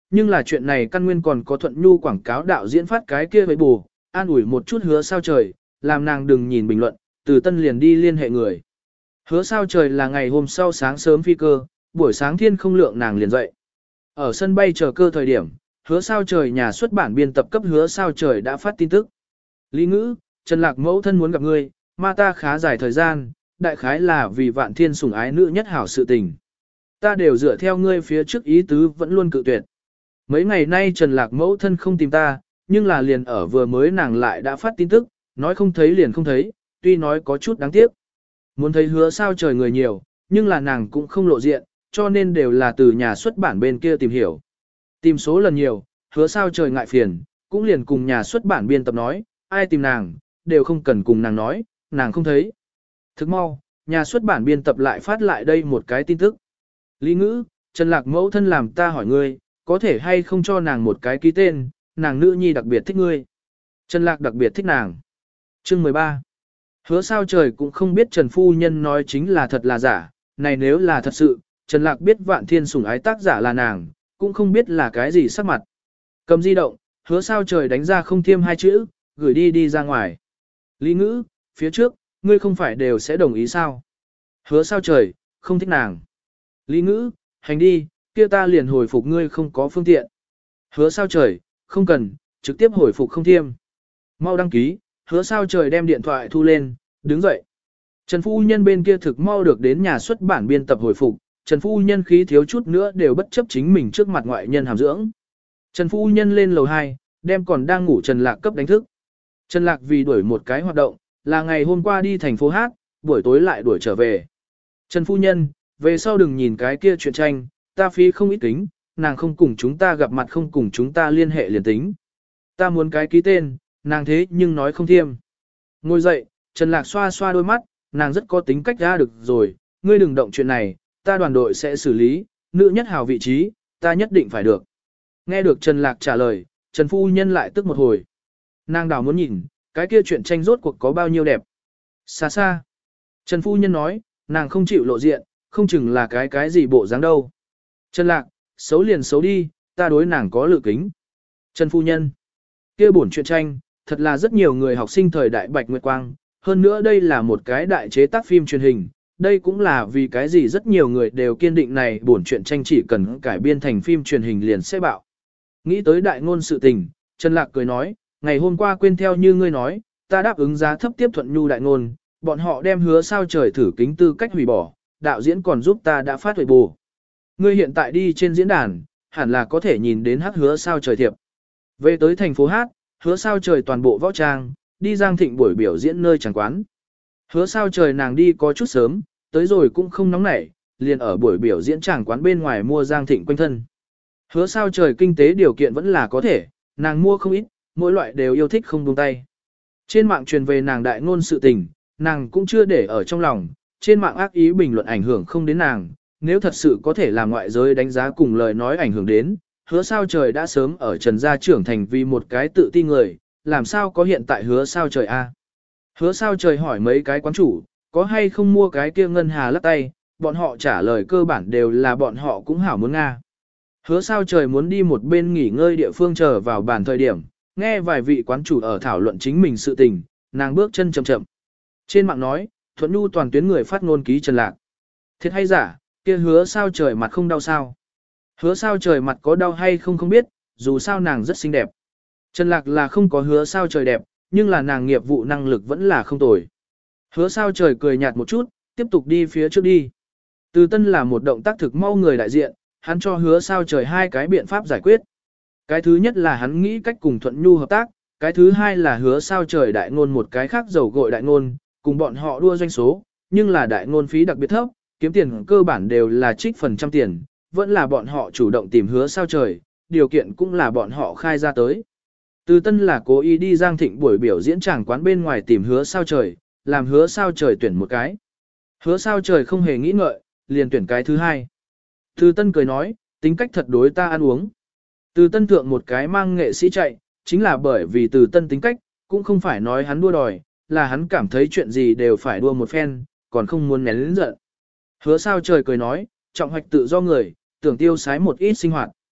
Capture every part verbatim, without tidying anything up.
Nhưng là chuyện này căn nguyên còn có Thuận Nhu quảng cáo đạo diễn phát cái kia với bù, an ủi một chút Hứa Sao Trời, làm nàng đừng nhìn bình luận, Từ Tân liền đi liên hệ người. Hứa Sao Trời là ngày hôm sau sáng sớm phi cơ, buổi sáng thiên không lượng nàng liền dậy. Ở sân bay chờ cơ thời điểm, Hứa Sao Trời nhà xuất bản biên tập cấp Hứa Sao Trời đã phát tin tức. Lý Ngữ, Trần Lạc mẫu thân muốn gặp ngươi, mà ta khá dài thời gian, đại khái là vì Vạn Thiên sủng ái nữ nhất hảo sự tình. Ta đều dựa theo ngươi phía trước ý tứ vẫn luôn cự tuyệt. Mấy ngày nay Trần Lạc mẫu thân không tìm ta, nhưng là liền ở vừa mới nàng lại đã phát tin tức, nói không thấy liền không thấy, tuy nói có chút đáng tiếc. Muốn thấy Hứa Sao Trời người nhiều, nhưng là nàng cũng không lộ diện, cho nên đều là từ nhà xuất bản bên kia tìm hiểu. Tìm số lần nhiều, Hứa Sao Trời ngại phiền, cũng liền cùng nhà xuất bản biên tập nói, ai tìm nàng, đều không cần cùng nàng nói, nàng không thấy. Thức mau, nhà xuất bản biên tập lại phát lại đây một cái tin tức. Lý Ngữ, Trần Lạc mẫu thân làm ta hỏi ngươi, có thể hay không cho nàng một cái ký tên, nàng nữ nhi đặc biệt thích ngươi. Trần Lạc đặc biệt thích nàng. Chương mười ba. Hứa Sao Trời cũng không biết Trần Phu Nhân nói chính là thật là giả, này nếu là thật sự, Trần Lạc biết Vạn Thiên sủng ái tác giả là nàng, cũng không biết là cái gì sắc mặt. Cầm di động, Hứa Sao Trời đánh ra không thêm hai chữ, gửi đi đi ra ngoài. Lý Ngữ, phía trước, ngươi không phải đều sẽ đồng ý sao? Hứa Sao Trời, không thích nàng. Lý Ngữ, hành đi, kia ta liền hồi phục ngươi không có phương tiện. Hứa Sao Trời, không cần, trực tiếp hồi phục không thiêm. Mau đăng ký, Hứa Sao Trời đem điện thoại thu lên, đứng dậy. Trần Phu Nhân bên kia thực mau được đến nhà xuất bản biên tập hồi phục, Trần Phu Nhân khí thiếu chút nữa đều bất chấp chính mình trước mặt ngoại nhân hàm dưỡng. Trần Phu Nhân lên lầu hai, đem còn đang ngủ Trần Lạc cấp đánh thức. Trần Lạc vì đuổi một cái hoạt động, là ngày hôm qua đi thành phố hát, buổi tối lại đuổi trở về. Trần Phu Nhân, về sau đừng nhìn cái kia chuyện tranh, ta phí không ít kính, nàng không cùng chúng ta gặp mặt không cùng chúng ta liên hệ liền tính. Ta muốn cái ký tên, nàng thế nhưng nói không thiêm. Ngồi dậy, Trần Lạc xoa xoa đôi mắt, nàng rất có tính cách ra được rồi, ngươi đừng động chuyện này, ta đoàn đội sẽ xử lý, nữ nhất hào vị trí, ta nhất định phải được. Nghe được Trần Lạc trả lời, Trần Phu Nhân lại tức một hồi. Nàng đào muốn nhìn, cái kia chuyện tranh rốt cuộc có bao nhiêu đẹp. Xa xa. Trần Phu Nhân nói, nàng không chịu lộ diện, không chừng là cái cái gì bộ dáng đâu. Trần Lạc, xấu liền xấu đi, ta đối nàng có lự kính. Trần Phu Nhân. Kia bổn chuyện tranh, thật là rất nhiều người học sinh thời đại Bạch Nguyệt Quang, hơn nữa đây là một cái đại chế tác phim truyền hình, đây cũng là vì cái gì rất nhiều người đều kiên định này bổn chuyện tranh chỉ cần cải biên thành phim truyền hình liền sẽ bạo. Nghĩ tới đại ngôn sự tình, Trần Lạc cười nói, ngày hôm qua quên theo như ngươi nói, ta đáp ứng giá thấp tiếp thuận nhu đại ngôn, bọn họ đem Hứa Sao Trời thử kính tư cách hủy bỏ, đạo diễn còn giúp ta đã phát huệ bù. Ngươi hiện tại đi trên diễn đàn, hẳn là có thể nhìn đến hát Hứa Sao Trời thiệp. Về tới thành phố hát, Hứa Sao Trời toàn bộ võ trang, đi Giang Thịnh buổi biểu diễn nơi chẳng quán. Hứa Sao Trời nàng đi có chút sớm, tới rồi cũng không nóng nảy, liền ở buổi biểu diễn chẳng quán bên ngoài mua Giang Thịnh quanh thân. Hứa Sao Trời kinh tế điều kiện vẫn là có thể, nàng mua không ít, mỗi loại đều yêu thích không buông tay. Trên mạng truyền về nàng đại ngôn sự tình, nàng cũng chưa để ở trong lòng, trên mạng ác ý bình luận ảnh hưởng không đến nàng, nếu thật sự có thể làm ngoại giới đánh giá cùng lời nói ảnh hưởng đến, Hứa Sao Trời đã sớm ở Trần gia trưởng thành vì một cái tự ti người, làm sao có hiện tại Hứa Sao Trời a? Hứa Sao Trời hỏi mấy cái quán chủ, có hay không mua cái kia ngân hà lắc tay, bọn họ trả lời cơ bản đều là bọn họ cũng hảo muốn Nga. Hứa Sao Trời muốn đi một bên nghỉ ngơi địa phương chờ vào bàn thời điểm, nghe vài vị quán chủ ở thảo luận chính mình sự tình, nàng bước chân chậm chậm. Trên mạng nói, Thuận Nhu toàn tuyến người phát ngôn ký Trần Lạc. Thiệt hay giả, kia Hứa Sao Trời mặt không đau sao? Hứa Sao Trời mặt có đau hay không không biết, dù sao nàng rất xinh đẹp. Trần Lạc là không có Hứa Sao Trời đẹp, nhưng là nàng nghiệp vụ năng lực vẫn là không tồi. Hứa Sao Trời cười nhạt một chút, tiếp tục đi phía trước đi. Từ Tân là một động tác thực mau người đại diện, hắn cho Hứa Sao Trời hai cái biện pháp giải quyết. Cái thứ nhất là hắn nghĩ cách cùng Thuận Nhu hợp tác, cái thứ hai là Hứa Sao Trời đại ngôn một cái khác dầu gội đại ngôn, cùng bọn họ đua doanh số, nhưng là đại ngôn phí đặc biệt thấp, kiếm tiền cơ bản đều là trích phần trăm tiền, vẫn là bọn họ chủ động tìm Hứa Sao Trời, điều kiện cũng là bọn họ khai ra tới. Từ Tân là cố ý đi Giang Thịnh buổi biểu diễn tràng quán bên ngoài tìm Hứa Sao Trời, làm Hứa Sao Trời tuyển một cái. Hứa Sao Trời không hề nghĩ ngợi, liền tuyển cái thứ hai. Từ Tân cười nói, tính cách thật đối ta ăn uống. Từ Tân thượng một cái mang nghệ sĩ chạy, chính là bởi vì Từ Tân tính cách, cũng không phải nói hắn đua đòi, là hắn cảm thấy chuyện gì đều phải đua một phen, còn không muốn nén lĩnh giận. Hứa Sao Trời cười nói, trọng hoạch tự do người, tưởng tiêu sái một ít sinh hoạt.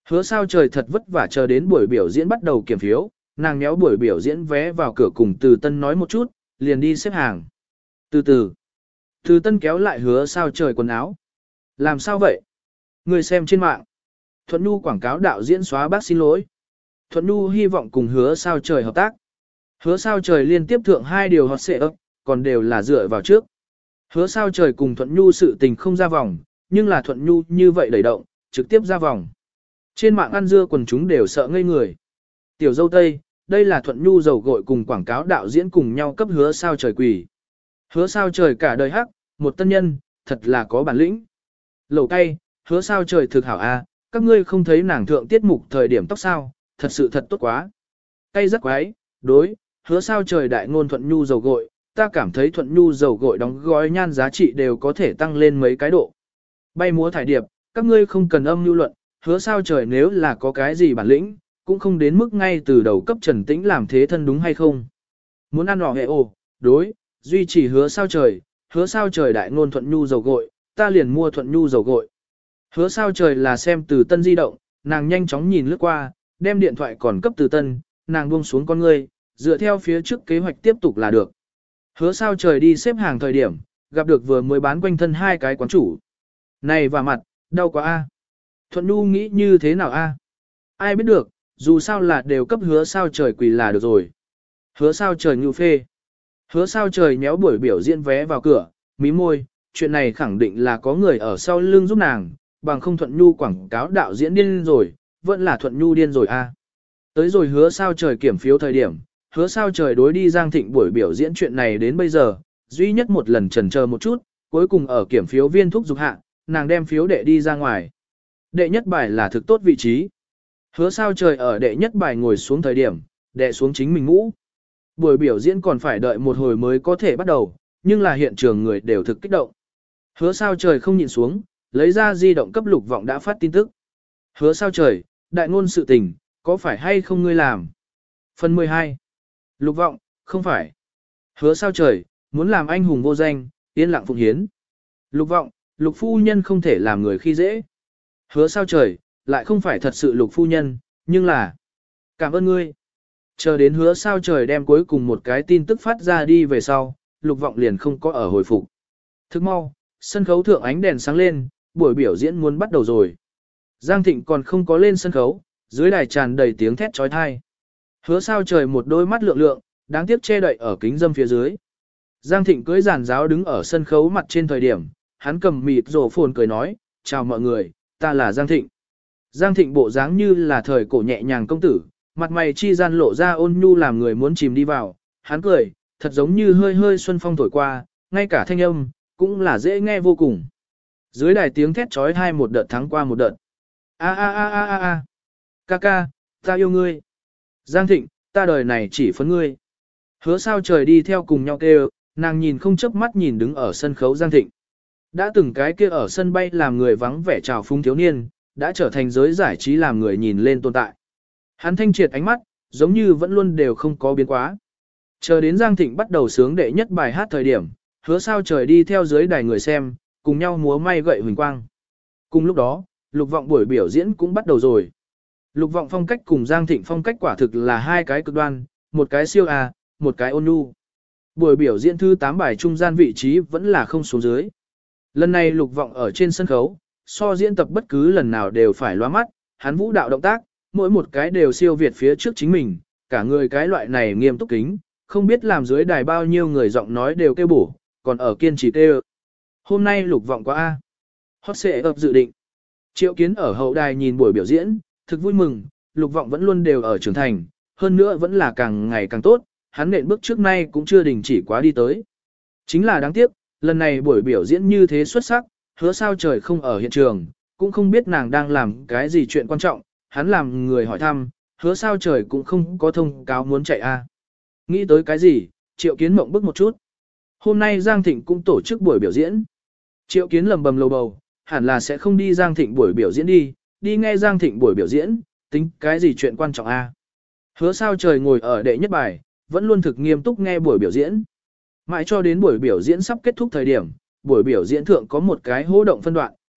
Hứa sao trời thật vất vả chờ đến buổi biểu diễn bắt đầu kiểm phiếu, nàng méo buổi biểu diễn vé vào cửa cùng Từ Tân nói một chút, liền đi xếp hàng. Từ từ, Từ Tân kéo lại hứa sao trời quần áo. Làm sao vậy? Người xem trên mạng. Thuận Nhu quảng cáo đạo diễn xóa bác xin lỗi. Thuận Nhu hy vọng cùng hứa sao trời hợp tác. Hứa sao trời liên tiếp thượng hai điều hot xệ ấp, còn đều là dựa vào trước. Hứa sao trời cùng Thuận Nhu sự tình không ra vòng, nhưng là Thuận Nhu như vậy đẩy động, trực tiếp ra vòng. Trên mạng ăn dưa quần chúng đều sợ ngây người. Tiểu dâu Tây, đây là Thuận Nhu dầu gội cùng quảng cáo đạo diễn cùng nhau cấp hứa sao trời quỷ. Hứa sao trời cả đời hắc, một tân nhân, thật là có bản lĩnh. Lẩu cay, hứa sao trời thực hảo a, các ngươi không thấy nàng thượng tiết mục thời điểm tóc sao, thật sự thật tốt quá. Cay rất quái, đối, hứa sao trời đại ngôn Thuận Nhu dầu gội, ta cảm thấy Thuận Nhu dầu gội đóng gói nhan giá trị đều có thể tăng lên mấy cái độ. Bay múa thải điệp, các ngươi không cần âm lưu luận, hứa sao trời nếu là có cái gì bản lĩnh, cũng không đến mức ngay từ đầu cấp Trần Tĩnh làm thế thân đúng hay không. Muốn ăn hò hệ ồ, đối, duy trì hứa sao trời, hứa sao trời đại ngôn Thuận Nhu dầu gội, ta liền mua Thuận Nhu dầu gội. Hứa sao trời là xem Từ Tân di động, nàng nhanh chóng nhìn lướt qua, đem điện thoại còn cấp Từ Tân, nàng buông xuống con ngươi, dựa theo phía trước kế hoạch tiếp tục là được. Hứa sao trời đi xếp hàng thời điểm, gặp được vừa mới bán quanh thân hai cái quán chủ. Này và mặt, đau quá a. Thuận Nhu nghĩ như thế nào a? Ai biết được, dù sao là đều cấp hứa sao trời quỳ là được rồi. Hứa sao trời nhu phê. Hứa sao trời nhéo buổi biểu diễn vé vào cửa, mí môi, chuyện này khẳng định là có người ở sau lưng giúp nàng, bằng không Thuận Nhu quảng cáo đạo diễn điên rồi, vẫn là Thuận Nhu điên rồi a. Tới rồi hứa sao trời kiểm phiếu thời điểm, hứa sao trời đối đi Giang Thịnh buổi biểu diễn chuyện này đến bây giờ, duy nhất một lần chần chờ một chút, cuối cùng ở kiểm phiếu viên thúc dục hạ, nàng đem phiếu đệ đi ra ngoài. Đệ nhất bài là thực tốt vị trí. Hứa sao trời ở đệ nhất bài ngồi xuống thời điểm, đệ xuống chính mình ngũ. Buổi biểu diễn còn phải đợi một hồi mới có thể bắt đầu, nhưng là hiện trường người đều thực kích động. Hứa sao trời không nhịn xuống, lấy ra di động cấp Lục Vọng đã phát tin tức. Hứa sao trời, đại ngôn sự tình, có phải hay không ngươi làm? Phần mười hai. Lục Vọng, không phải. Hứa sao trời, muốn làm anh hùng vô danh, yên lặng phụng hiến. Lục Vọng, Lục phu nhân không thể làm người khi dễ. Hứa sao trời, lại không phải thật sự Lục phu nhân, nhưng là... Cảm ơn ngươi. Chờ đến hứa sao trời đem cuối cùng một cái tin tức phát ra đi về sau, Lục Vọng liền không có ở hồi phục. Thức mau, sân khấu thượng ánh đèn sáng lên, buổi biểu diễn muốn bắt đầu rồi. Giang Thịnh còn không có lên sân khấu, dưới đài tràn đầy tiếng thét trói thai. Hứa sao trời một đôi mắt lượng lượng, đáng tiếc che đậy ở kính dâm phía dưới. Giang Thịnh cưỡi giàn giáo đứng ở sân khấu mặt trên thời điểm, hắn cầm mịt rổ phồn cười nói, chào mọi người, ta là Giang Thịnh. Giang Thịnh bộ dáng như là thời cổ nhẹ nhàng công tử, mặt mày chi gian lộ ra ôn nhu làm người muốn chìm đi vào, hắn cười, thật giống như hơi hơi xuân phong thổi qua, ngay cả thanh âm, cũng là dễ nghe vô cùng. Dưới đài tiếng thét trói hai một đợt thắng qua một đợt. A a a a a a. Ca ca, ta yêu ngươi. Giang Thịnh, ta đời này chỉ phấn ngươi. Hứa sao trời đi theo cùng nhau kêu, nàng nhìn không chớp mắt nhìn đứng ở sân khấu Giang Thịnh. Đã từng cái kia ở sân bay làm người vắng vẻ trào phúng thiếu niên, đã trở thành giới giải trí làm người nhìn lên tồn tại. Hắn thanh triệt ánh mắt, giống như vẫn luôn đều không có biến quá. Chờ đến Giang Thịnh bắt đầu sướng đệ nhất bài hát thời điểm, hứa sao trời đi theo dưới đài người xem, cùng nhau múa may gậy huỳnh quang. Cùng lúc đó, Lục Vọng buổi biểu diễn cũng bắt đầu rồi. Lục Vọng phong cách cùng Giang Thịnh phong cách quả thực là hai cái cực đoan, một cái siêu à, một cái ôn nhu. Buổi biểu diễn thứ tám bài trung gian vị trí vẫn là không xuống dưới. Lần này Lục Vọng ở trên sân khấu, so diễn tập bất cứ lần nào đều phải loa mắt, hắn vũ đạo động tác, mỗi một cái đều siêu việt phía trước chính mình, cả người cái loại này nghiêm túc kính, không biết làm dưới đài bao nhiêu người giọng nói đều kêu bổ, còn ở kiên trì kêu. Hôm nay Lục Vọng quá A. Hot sẽ ập dự định. Triệu Kiến ở hậu đài nhìn buổi biểu diễn, thực vui mừng, Lục Vọng vẫn luôn đều ở trưởng thành, hơn nữa vẫn là càng ngày càng tốt, hắn nện bước trước nay cũng chưa đình chỉ quá đi tới. Chính là đáng tiếc, lần này buổi biểu diễn như thế xuất sắc, hứa sao trời không ở hiện trường, cũng không biết nàng đang làm cái gì chuyện quan trọng, hắn làm người hỏi thăm, hứa sao trời cũng không có thông cáo muốn chạy a. Nghĩ tới cái gì, Triệu Kiến mộng bức một chút. Hôm nay Giang Thịnh cũng tổ chức buổi biểu diễn. Triệu Kiến lầm bầm lầu bầu, hẳn là sẽ không đi Giang Thịnh buổi biểu diễn đi, đi nghe Giang Thịnh buổi biểu diễn, tính cái gì chuyện quan trọng a. Hứa sao trời ngồi ở đệ nhất bài, vẫn luôn thực nghiêm túc nghe buổi biểu diễn. Mãi cho đến buổi biểu diễn sắp kết thúc thời điểm, buổi biểu diễn thượng có một cái hô động phân đoạn,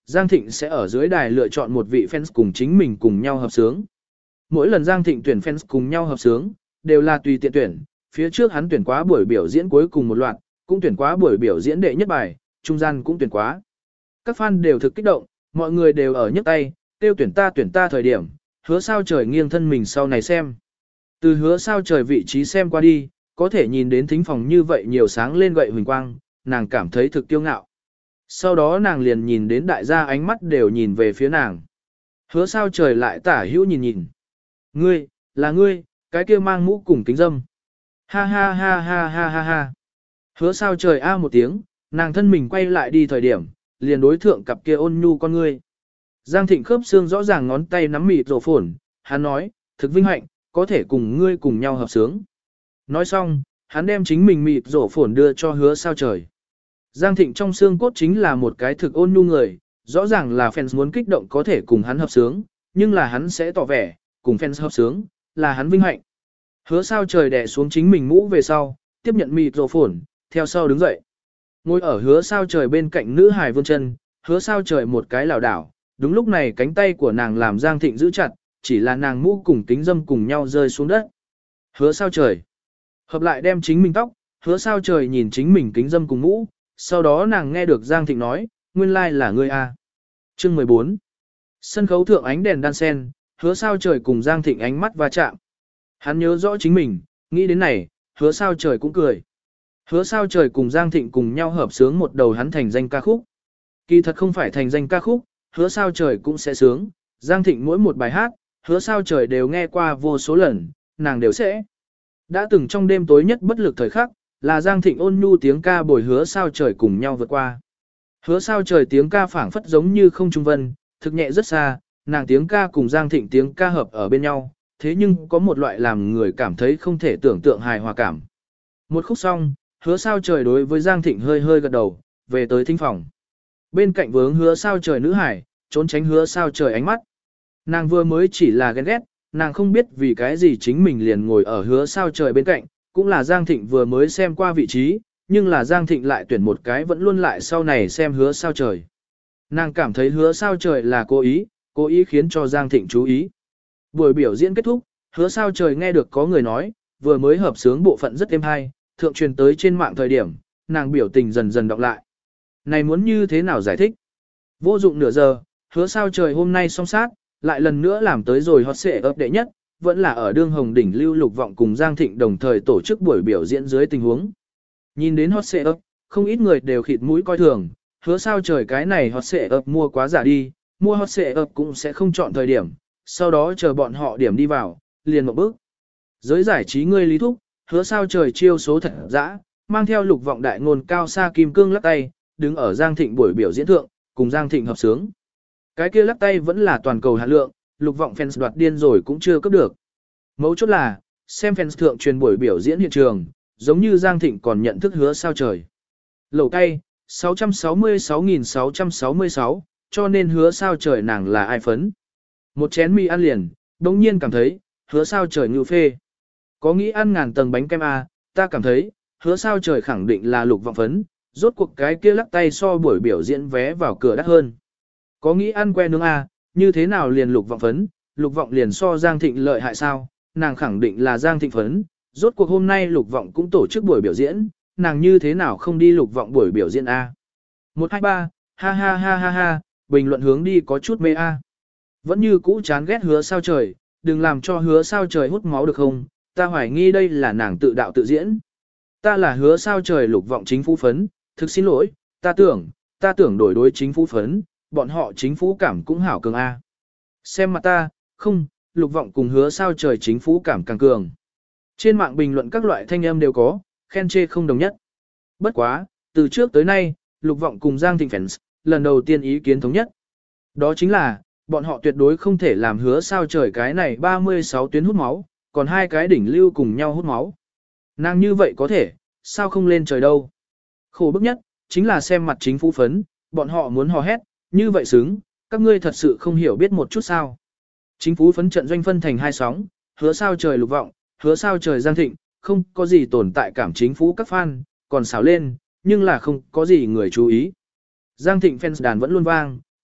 Giang Thịnh sẽ ở dưới đài lựa chọn một vị fans cùng chính mình cùng nhau hợp sướng. Mỗi lần Giang Thịnh tuyển fans cùng nhau hợp sướng, đều là tùy tiện tuyển, phía trước hắn tuyển quá buổi biểu diễn cuối cùng một loạt, cũng tuyển quá buổi biểu diễn đệ nhất bài, trung gian cũng tuyển quá. Các fan đều thực kích động, mọi người đều ở nhấc tay, tiêu tuyển ta tuyển ta thời điểm, hứa sao trời nghiêng thân mình sau này xem. Từ hứa sao trời vị trí xem qua đi, có thể nhìn đến thính phòng như vậy nhiều sáng lên gậy huỳnh quang, nàng cảm thấy thực kiêu ngạo. Sau đó nàng liền nhìn đến đại gia ánh mắt đều nhìn về phía nàng. Hứa sao trời lại tả hữu nhìn nhìn. Ngươi, là ngươi, cái kia mang mũ cùng kính dâm. Ha ha ha ha ha ha ha. Hứa sao trời a một tiếng, nàng thân mình quay lại đi thời điểm, liền đối thượng cặp kia ôn nhu con ngươi. Giang Thịnh khớp xương rõ ràng ngón tay nắm mịt rổ phồn, hắn nói, thực vinh hạnh, có thể cùng ngươi cùng nhau hợp sướng. Nói xong, hắn đem chính mình mịt rổ phồn đưa cho hứa sao trời. Giang Thịnh trong xương cốt chính là một cái thực ôn nhu người, rõ ràng là fans muốn kích động có thể cùng hắn hợp sướng, nhưng là hắn sẽ tỏ vẻ, cùng fans hợp sướng, là hắn vinh hạnh. Hứa sao trời đè xuống chính mình mũ về sau, tiếp nhận mịt rổ phồn, theo sau đứng dậy. Ngồi ở hứa sao trời bên cạnh nữ hài vươn chân, hứa sao trời một cái lảo đảo, đúng lúc này cánh tay của nàng làm Giang Thịnh giữ chặt, chỉ là nàng mũ cùng kính dâm cùng nhau rơi xuống đất. Hứa sao trời. Hợp lại đem chính mình tóc, hứa sao trời nhìn chính mình kính dâm cùng mũ, sau đó nàng nghe được Giang Thịnh nói, nguyên lai là ngươi a. Chương mười bốn. Sân khấu thượng ánh đèn đan sen, hứa sao trời cùng Giang Thịnh ánh mắt va chạm. Hắn nhớ rõ chính mình, nghĩ đến này, hứa sao trời cũng cười. Hứa sao trời cùng Giang Thịnh cùng nhau hợp sướng một đầu hắn thành danh ca khúc. Kỳ thật không phải thành danh ca khúc, hứa sao trời cũng sẽ sướng, Giang Thịnh mỗi một bài hát, hứa sao trời đều nghe qua vô số lần, nàng đều sẽ. Đã từng trong đêm tối nhất bất lực thời khắc, là Giang Thịnh ôn nhu tiếng ca bồi hứa sao trời cùng nhau vượt qua. Hứa sao trời tiếng ca phảng phất giống như không trung vân, thực nhẹ rất xa, nàng tiếng ca cùng Giang Thịnh tiếng ca hợp ở bên nhau, thế nhưng có một loại làm người cảm thấy không thể tưởng tượng hài hòa cảm. Một khúc xong, hứa sao trời đối với Giang Thịnh hơi hơi gật đầu, về tới thính phòng. Bên cạnh vướng hứa sao trời nữ hải, trốn tránh hứa sao trời ánh mắt. Nàng vừa mới chỉ là ghen ghét, nàng không biết vì cái gì chính mình liền ngồi ở hứa sao trời bên cạnh, cũng là Giang Thịnh vừa mới xem qua vị trí, nhưng là Giang Thịnh lại tuyển một cái vẫn luôn lại sau này xem hứa sao trời. Nàng cảm thấy hứa sao trời là cố ý, cố ý khiến cho Giang Thịnh chú ý. Buổi biểu diễn kết thúc, hứa sao trời nghe được có người nói, vừa mới hợp sướng bộ phận rất êm hay, thượng truyền tới trên mạng thời điểm, nàng biểu tình dần dần đọc lại. Này muốn như thế nào giải thích? Vô dụng nửa giờ, hứa sao trời hôm nay song sát, lại lần nữa làm tới rồi hot xệ ấp đệ nhất, vẫn là ở đương hồng đỉnh lưu lục vọng cùng Giang Thịnh đồng thời tổ chức buổi biểu diễn dưới tình huống. Nhìn đến hot xệ ấp, không ít người đều khịt mũi coi thường, hứa sao trời cái này hot xệ ấp mua quá giả đi, mua hot xệ ấp cũng sẽ không chọn thời điểm, sau đó chờ bọn họ điểm đi vào, liền một bước. Giới giải trí ngươi lý thúc, hứa sao trời chiêu số thật dã, mang theo lục vọng đại ngôn cao xa kim cương lắc tay, đứng ở Giang Thịnh buổi biểu diễn thượng, cùng Giang Thịnh hợp sướng. Cái kia lắc tay vẫn là toàn cầu hạn lượng, lục vọng fans đoạt điên rồi cũng chưa cấp được. Mấu chốt là, xem fans thượng truyền buổi biểu diễn hiện trường, giống như Giang Thịnh còn nhận thức hứa sao trời. Lẩu tay, sáu trăm sáu mươi sáu nghìn sáu trăm sáu mươi sáu, cho nên hứa sao trời nàng là ai phấn. Một chén mì ăn liền, đồng nhiên cảm thấy, hứa sao trời ngưu phê. Có nghĩ ăn ngàn tầng bánh kem A, ta cảm thấy, hứa sao trời khẳng định là lục vọng phấn, rốt cuộc cái kia lắc tay so buổi biểu diễn vé vào cửa đắt hơn. Có nghĩ ăn que nướng A, như thế nào liền lục vọng phấn, lục vọng liền so Giang Thịnh lợi hại sao, nàng khẳng định là Giang Thịnh phấn, rốt cuộc hôm nay lục vọng cũng tổ chức buổi biểu diễn, nàng như thế nào không đi lục vọng buổi biểu diễn A. một hai ba, ha ha ha ha ha, bình luận hướng đi có chút mê A. Vẫn như cũ chán ghét hứa sao trời, đừng làm cho hứa sao trời hút máu được không, ta hoài nghi đây là nàng tự đạo tự diễn. Ta là hứa sao trời lục vọng chính phủ phấn, thực xin lỗi, ta tưởng, ta tưởng đổi đối chính phủ phấn, bọn họ chính phủ cảm cũng hảo cường A. Xem mặt ta, không, lục vọng cùng hứa sao trời chính phủ cảm càng cường. Trên mạng bình luận các loại thanh âm đều có, khen chê không đồng nhất. Bất quá, từ trước tới nay, lục vọng cùng Giang Thịnh fans, lần đầu tiên ý kiến thống nhất. Đó chính là, bọn họ tuyệt đối không thể làm hứa sao trời cái này ba mươi sáu tuyến hút máu, còn hai cái đỉnh lưu cùng nhau hút máu. Nàng như vậy có thể, sao không lên trời đâu. Khổ bức nhất, chính là xem mặt chính phủ phấn, bọn họ muốn hò hét, như vậy xứng, các ngươi thật sự không hiểu biết một chút sao. Chính phủ phấn trận doanh phân thành hai sóng, hứa sao trời lục vọng, hứa sao trời Giang Thịnh, không có gì tồn tại cảm chính phủ các fan, còn xảo lên, nhưng là không có gì người chú ý. Giang Thịnh fans đàn vẫn luôn vang,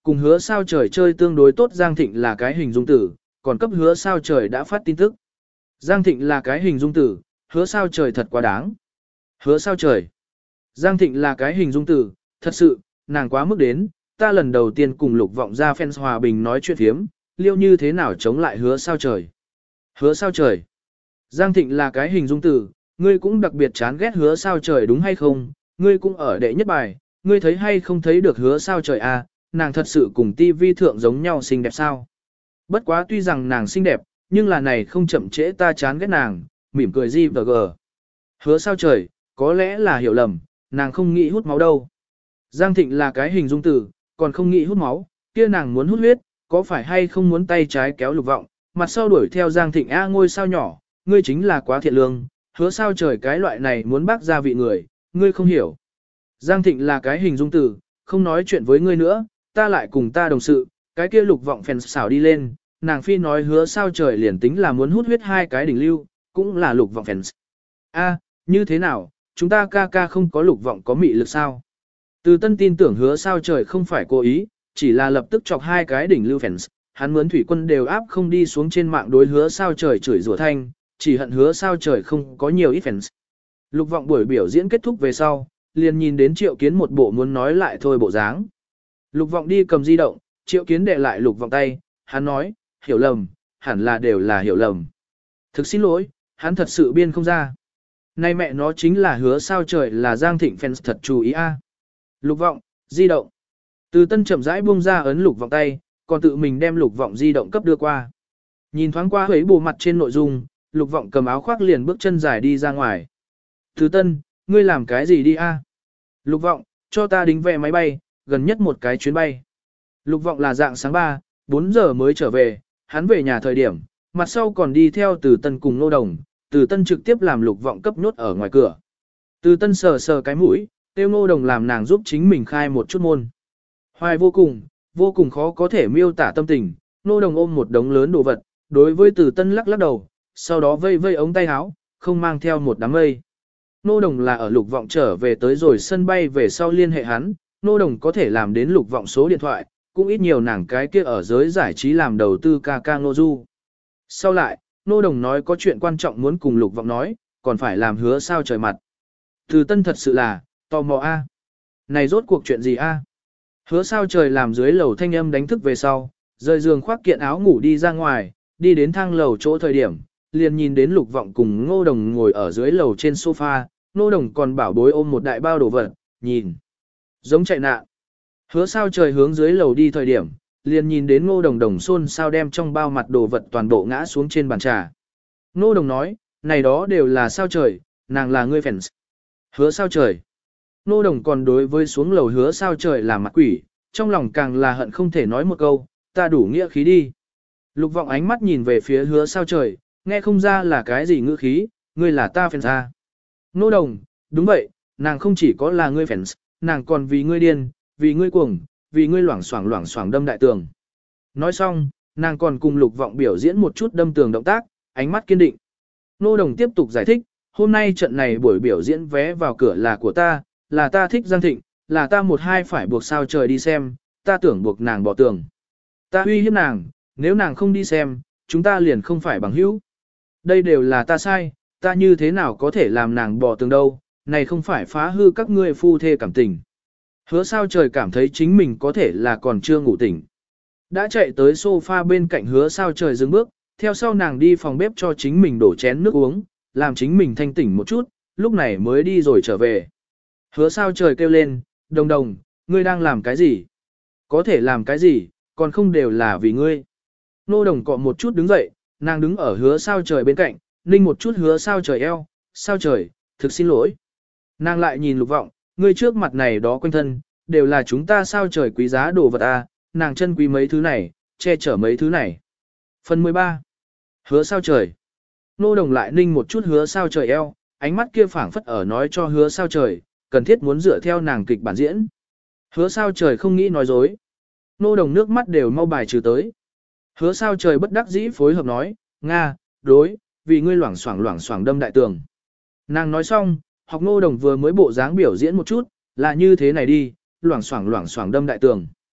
cùng hứa sao trời chơi tương đối tốt Giang Thịnh là cái hình dung tử, còn cấp hứa sao trời đã phát tin tức. Giang Thịnh là cái hình dung tử, hứa sao trời thật quá đáng. Hứa sao trời. Giang Thịnh là cái hình dung tử, thật sự, nàng quá mức đến, ta lần đầu tiên cùng Lục Vọng ra fans hòa bình nói chuyện thiếm, liêu như thế nào chống lại hứa sao trời. Hứa sao trời. Giang Thịnh là cái hình dung tử, ngươi cũng đặc biệt chán ghét hứa sao trời đúng hay không, ngươi cũng ở đệ nhất bài, ngươi thấy hay không thấy được hứa sao trời à, nàng thật sự cùng tivi thượng giống nhau xinh đẹp sao. Bất quá tuy rằng nàng xinh đẹp, nhưng là này không chậm trễ ta chán ghét nàng, mỉm cười gì và gờ. Hứa sao trời, có lẽ là hiểu lầm, nàng không nghĩ hút máu đâu. Giang Thịnh là cái hình dung tử, còn không nghĩ hút máu, kia nàng muốn hút huyết, có phải hay không muốn tay trái kéo Lục Vọng, mặt sau đuổi theo Giang Thịnh A ngôi sao nhỏ, ngươi chính là quá thiện lương, hứa sao trời cái loại này muốn bác ra vị người, ngươi không hiểu. Giang Thịnh là cái hình dung tử, không nói chuyện với ngươi nữa, ta lại cùng ta đồng sự, cái kia Lục Vọng phèn xảo đi lên, nàng phi nói hứa sao trời liền tính là muốn hút huyết hai cái đỉnh lưu, cũng là Lục Vọng phèn. A, như thế nào, chúng ta ca ca không có Lục Vọng có mị lực sao? Từ Tân tin tưởng hứa sao trời không phải cố ý, chỉ là lập tức chọc hai cái đỉnh lưu fans, hắn mướn thủy quân đều áp không đi xuống trên mạng đối hứa sao trời chửi rủa thanh, chỉ hận hứa sao trời không có nhiều ít fans. Lục Vọng buổi biểu diễn kết thúc về sau, liền nhìn đến Triệu Kiến một bộ muốn nói lại thôi bộ dáng. Lục Vọng đi cầm di động, Triệu Kiến đệ lại Lục Vọng tay, hắn nói, hiểu lầm, hẳn là đều là hiểu lầm. Thực xin lỗi, hắn thật sự biên không ra. Nay mẹ nó chính là hứa sao trời là Giang Thịnh fans thật chú ý a. Lục Vọng, di động. Từ Tân chậm rãi buông ra ấn Lục Vọng tay, còn tự mình đem Lục Vọng di động cấp đưa qua. Nhìn thoáng qua huế bù mặt trên nội dung, Lục Vọng cầm áo khoác liền bước chân dài đi ra ngoài. Từ Tân, ngươi làm cái gì đi a? Lục Vọng, cho ta đính vé máy bay, gần nhất một cái chuyến bay. Lục Vọng là dạng sáng ba, bốn giờ mới trở về, hắn về nhà thời điểm, mặt sau còn đi theo Từ Tân cùng Nô Đồng, Từ Tân trực tiếp làm Lục Vọng cấp nhốt ở ngoài cửa. Từ Tân sờ sờ cái mũi, tiêu Nô Đồng làm nàng giúp chính mình khai một chút môn. Hoài vô cùng, vô cùng khó có thể miêu tả tâm tình, Nô Đồng ôm một đống lớn đồ vật, đối với Từ Tân lắc lắc đầu, sau đó vây vây ống tay áo, không mang theo một đám mây. Nô Đồng là ở Lục Vọng trở về tới rồi sân bay về sau liên hệ hắn, Nô Đồng có thể làm đến Lục Vọng số điện thoại, cũng ít nhiều nàng cái kia ở giới giải trí làm đầu tư ca ca Ngô Du. Sau lại, Nô Đồng nói có chuyện quan trọng muốn cùng Lục Vọng nói, còn phải làm hứa sao trời mặt. Từ Tân thật sự là, tò mò a. Này rốt cuộc chuyện gì a? Hứa sao trời làm dưới lầu thanh âm đánh thức về sau, rời giường khoác kiện áo ngủ đi ra ngoài, đi đến thang lầu chỗ thời điểm, liền nhìn đến Lục Vọng cùng Ngô Đồng ngồi ở dưới lầu trên sofa, Ngô Đồng còn bảo bối ôm một đại bao đồ vật, nhìn. Giống chạy nạn. Hứa sao trời hướng dưới lầu đi thời điểm, liền nhìn đến Ngô Đồng Đồng xôn sao đem trong bao mặt đồ vật toàn bộ ngã xuống trên bàn trà. Ngô Đồng nói, này đó đều là sao trời, nàng là ngươi fans. Hứa sao trời. Ngô Đồng còn đối với xuống lầu hứa sao trời là mặt quỷ, trong lòng càng là hận không thể nói một câu, ta đủ nghĩa khí đi. Lục Vọng ánh mắt nhìn về phía hứa sao trời, nghe không ra là cái gì ngữ khí, ngươi là ta fans à. Ngô Đồng, đúng vậy, nàng không chỉ có là ngươi fans, nàng còn vì ngươi điên, vì ngươi cuồng, vì ngươi loảng xoảng loảng xoảng đâm đại tường. Nói xong, nàng còn cùng Lục Vọng biểu diễn một chút đâm tường động tác, ánh mắt kiên định. Ngô Đồng tiếp tục giải thích, hôm nay trận này buổi biểu diễn vé vào cửa là của ta, là ta thích Giang Thịnh, là ta một hai phải buộc sao trời đi xem, ta tưởng buộc nàng bỏ tường. Ta uy hiếp nàng, nếu nàng không đi xem, chúng ta liền không phải bằng hữu. Đây đều là ta sai, ta như thế nào có thể làm nàng bỏ tường đâu, này không phải phá hư các ngươi phu thê cảm tình. Hứa sao trời cảm thấy chính mình có thể là còn chưa ngủ tỉnh. Đã chạy tới sofa bên cạnh hứa sao trời dừng bước, theo sau nàng đi phòng bếp cho chính mình đổ chén nước uống, làm chính mình thanh tỉnh một chút, lúc này mới đi rồi trở về. Hứa sao trời kêu lên, Đồng Đồng, ngươi đang làm cái gì? Có thể làm cái gì, còn không đều là vì ngươi. Nô Đồng cọ một chút đứng dậy, nàng đứng ở hứa sao trời bên cạnh, ninh một chút hứa sao trời eo, sao trời, thực xin lỗi. Nàng lại nhìn Lục Vọng, ngươi trước mặt này đó quanh thân, đều là chúng ta sao trời quý giá đồ vật à, nàng chân quý mấy thứ này, che chở mấy thứ này. Phần mười ba. Hứa sao trời. Nô Đồng lại ninh một chút hứa sao trời eo, ánh mắt kia phảng phất ở nói cho hứa sao trời, cần thiết muốn dựa theo nàng kịch bản diễn. Hứa sao trời không nghĩ nói dối. Nô Đồng nước mắt đều mau bài trừ tới. Hứa sao trời bất đắc dĩ phối hợp nói, Nga, đối, vì ngươi loảng xoảng loảng xoảng đâm đại tường. Nàng nói xong, học Nô Đồng vừa mới bộ dáng biểu diễn một chút, là như thế này đi, loảng xoảng loảng xoảng đâm đại tường.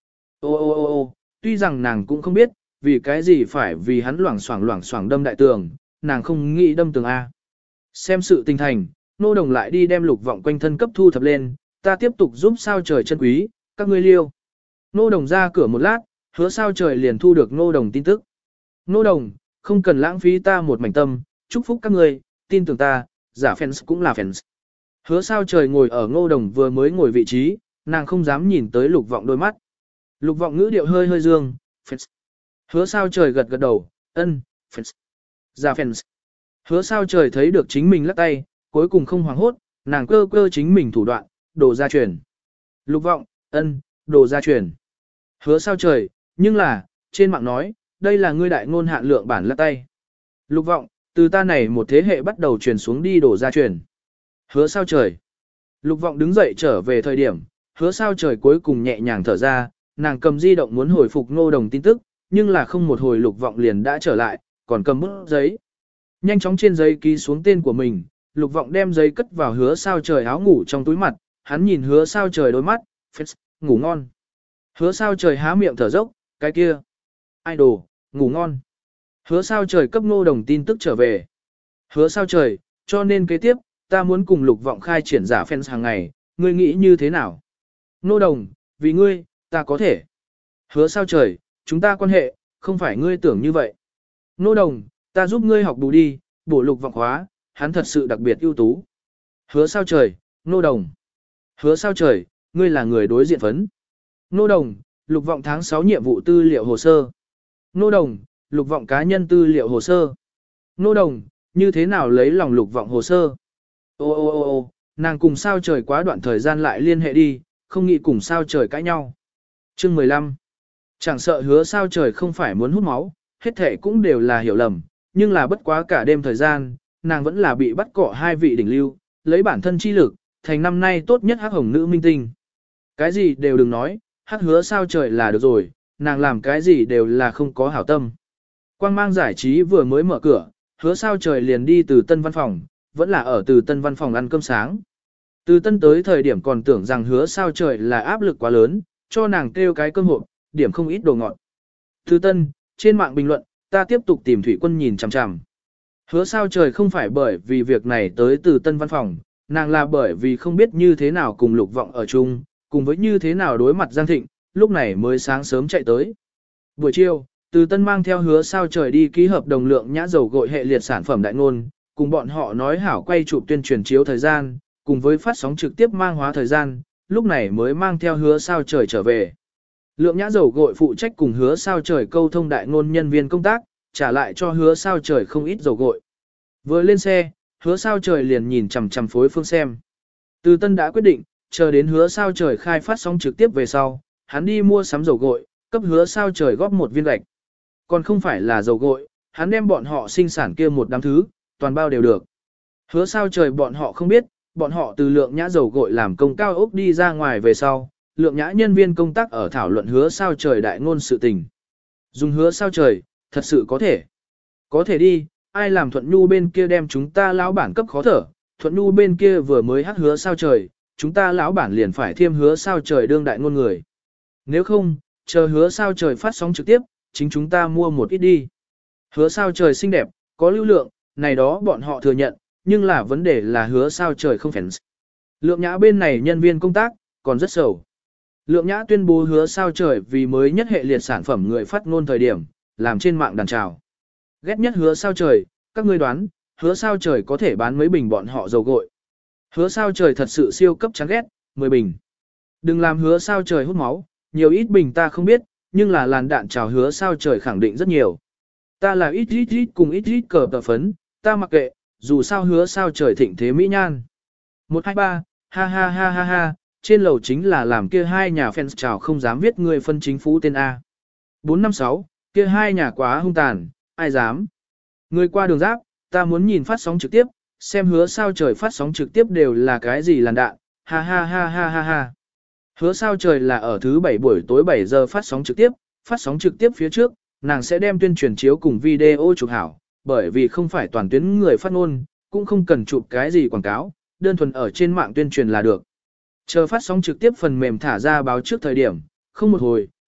Ô ô ô ô, tuy rằng nàng cũng không biết, vì cái gì phải vì hắn loảng xoảng loảng xoảng đâm đại tường, nàng không nghĩ đâm tường A. Xem sự tình thành, nô đồng lại đi đem lục vọng quanh thân cấp thu thập lên, ta tiếp tục giúp sao trời chân quý, các ngươi liêu. Nô đồng ra cửa một lát, hứa sao trời liền thu được nô đồng tin tức. Nô đồng, không cần lãng phí ta một mảnh tâm, chúc phúc các ngươi, tin tưởng ta, giả fans cũng là fans. Hứa sao trời ngồi ở ngô đồng vừa mới ngồi vị trí, nàng không dám nhìn tới lục vọng đôi mắt. Lục vọng ngữ điệu hơi hơi dương, fans. Hứa sao trời gật gật đầu, ân, fans. Giả fans. Hứa sao trời thấy được chính mình lắc tay, cuối cùng không hoảng hốt, nàng cơ cơ chính mình thủ đoạn, đồ ra truyền. Lục vọng, ân, đồ ra truyền. Hứa sao trời, nhưng là, trên mạng nói, đây là ngươi đại ngôn hạn lượng bản lắc tay. Lục vọng, từ ta này một thế hệ bắt đầu truyền xuống đi đổ ra truyền. Hứa sao trời. Lục vọng đứng dậy trở về thời điểm, hứa sao trời cuối cùng nhẹ nhàng thở ra, nàng cầm di động muốn hồi phục ngô đồng tin tức, nhưng là không một hồi lục vọng liền đã trở lại, còn cầm bút giấy. Nhanh chóng trên giấy ký xuống tên của mình, lục vọng đem giấy cất vào hứa sao trời áo ngủ trong túi mặt, hắn nhìn hứa sao trời đôi mắt, phết, ngủ ngon. Hứa sao trời há miệng thở dốc, cái kia. Idol, ngủ ngon. Hứa sao trời cấp ngô đồng tin tức trở về. Hứa sao trời, cho nên kế tiếp, ta muốn cùng lục vọng khai triển giả fans hàng ngày, ngươi nghĩ như thế nào? Ngô đồng, vì ngươi, ta có thể. Hứa sao trời, chúng ta quan hệ, không phải ngươi tưởng như vậy. Ngô đồng, ta giúp ngươi học bù đi, bổ lục vọng khóa, hắn thật sự đặc biệt ưu tú. Hứa sao trời, Ngô đồng. Hứa sao trời, ngươi là người đối diện phấn. Ngô đồng, lục vọng tháng sáu nhiệm vụ tư liệu hồ sơ. Ngô đồng, lục vọng cá nhân tư liệu hồ sơ. Ngô đồng, như thế nào lấy lòng lục vọng hồ sơ. Ô ô ô ô, nàng cùng sao trời quá đoạn thời gian lại liên hệ đi, không nghĩ cùng sao trời cãi nhau. Chương mười lăm. Chẳng sợ hứa sao trời không phải muốn hút máu, hết thể cũng đều là hiểu lầm, nhưng là bất quá cả đêm thời gian, nàng vẫn là bị bắt cọ hai vị đỉnh lưu, lấy bản thân chi lực, thành năm nay tốt nhất hắc hồng nữ minh tinh. Cái gì đều đừng nói, hắc hứa sao trời là được rồi, nàng làm cái gì đều là không có hảo tâm. Quang mang giải trí vừa mới mở cửa, hứa sao trời liền đi từ tân văn phòng, vẫn là ở từ tân văn phòng ăn cơm sáng. Từ tân tới thời điểm còn tưởng rằng hứa sao trời là áp lực quá lớn, cho nàng kêu cái cơm hộp, điểm không ít đồ ngọt. Từ tân, trên mạng bình luận, ta tiếp tục tìm thủy quân nhìn chằm chằm. Hứa sao trời không phải bởi vì việc này tới từ tân văn phòng, nàng là bởi vì không biết như thế nào cùng lục vọng ở chung, cùng với như thế nào đối mặt Giang Thịnh, lúc này mới sáng sớm chạy tới. Buổi chiều, từ tân mang theo hứa sao trời đi ký hợp đồng lượng nhã dầu gội hệ liệt sản phẩm đại ngôn, cùng bọn họ nói hảo quay chụp tuyên truyền chiếu thời gian, cùng với phát sóng trực tiếp mang hóa thời gian, lúc này mới mang theo hứa sao trời trở về. Lượng nhã dầu gội phụ trách cùng hứa sao trời câu thông đại ngôn nhân viên công tác, trả lại cho hứa sao trời không ít dầu gội. Vừa lên xe, hứa sao trời liền nhìn chằm chằm phối phương xem. Từ tân đã quyết định, chờ đến hứa sao trời khai phát sóng trực tiếp về sau, hắn đi mua sắm dầu gội, cấp hứa sao trời góp một viên gạch. Còn không phải là dầu gội, hắn đem bọn họ sinh sản kia một đám thứ, toàn bao đều được. Hứa sao trời bọn họ không biết, bọn họ từ lượng nhã dầu gội làm công cao ốc đi ra ngoài về sau, lượng nhã nhân viên công tác ở thảo luận hứa sao trời đại ngôn sự tình. Dùng hứa sao trời, thật sự có thể. Có thể đi, ai làm Thuận Nhu bên kia đem chúng ta lão bản cấp khó thở, Thuận Nhu bên kia vừa mới hát hứa sao trời, chúng ta lão bản liền phải thêm hứa sao trời đương đại ngôn người. Nếu không, chờ hứa sao trời phát sóng trực tiếp, chính chúng ta mua một ít đi. Hứa sao trời xinh đẹp, có lưu lượng, này đó bọn họ thừa nhận, nhưng là vấn đề là hứa sao trời không fans. Lượng nhã bên này nhân viên công tác, còn rất sầu. Lượng nhã tuyên bố hứa sao trời vì mới nhất hệ liệt sản phẩm người phát ngôn thời điểm, làm trên mạng đàn trào. Ghét nhất hứa sao trời, các ngươi đoán, hứa sao trời có thể bán mấy bình bọn họ dầu gội. Hứa sao trời thật sự siêu cấp chán ghét, mười bình. Đừng làm hứa sao trời hút máu, nhiều ít bình ta không biết, nhưng là làn đạn trào hứa sao trời khẳng định rất nhiều. Ta là ít ít ít cùng ít ít cờ tờ phấn, ta mặc kệ, dù sao hứa sao trời thịnh thế mỹ nhan. một hai ba, ha ha ha ha ha, trên lầu chính là làm kia hai nhà fans chào không dám viết người phân chính phủ tên A. bốn năm sáu, kia hai nhà quá hung tàn, ai dám. Người qua đường giáp, ta muốn nhìn phát sóng trực tiếp, xem hứa sao trời phát sóng trực tiếp đều là cái gì làn đạn, ha ha ha ha ha ha. Hứa sao trời là ở thứ bảy buổi tối bảy giờ phát sóng trực tiếp, phát sóng trực tiếp phía trước, nàng sẽ đem tuyên truyền chiếu cùng video chụp hảo, bởi vì không phải toàn tuyến người phát ngôn, cũng không cần chụp cái gì quảng cáo, đơn thuần ở trên mạng tuyên truyền là được. Chờ phát sóng trực tiếp phần mềm thả ra báo trước thời điểm, không một hồi,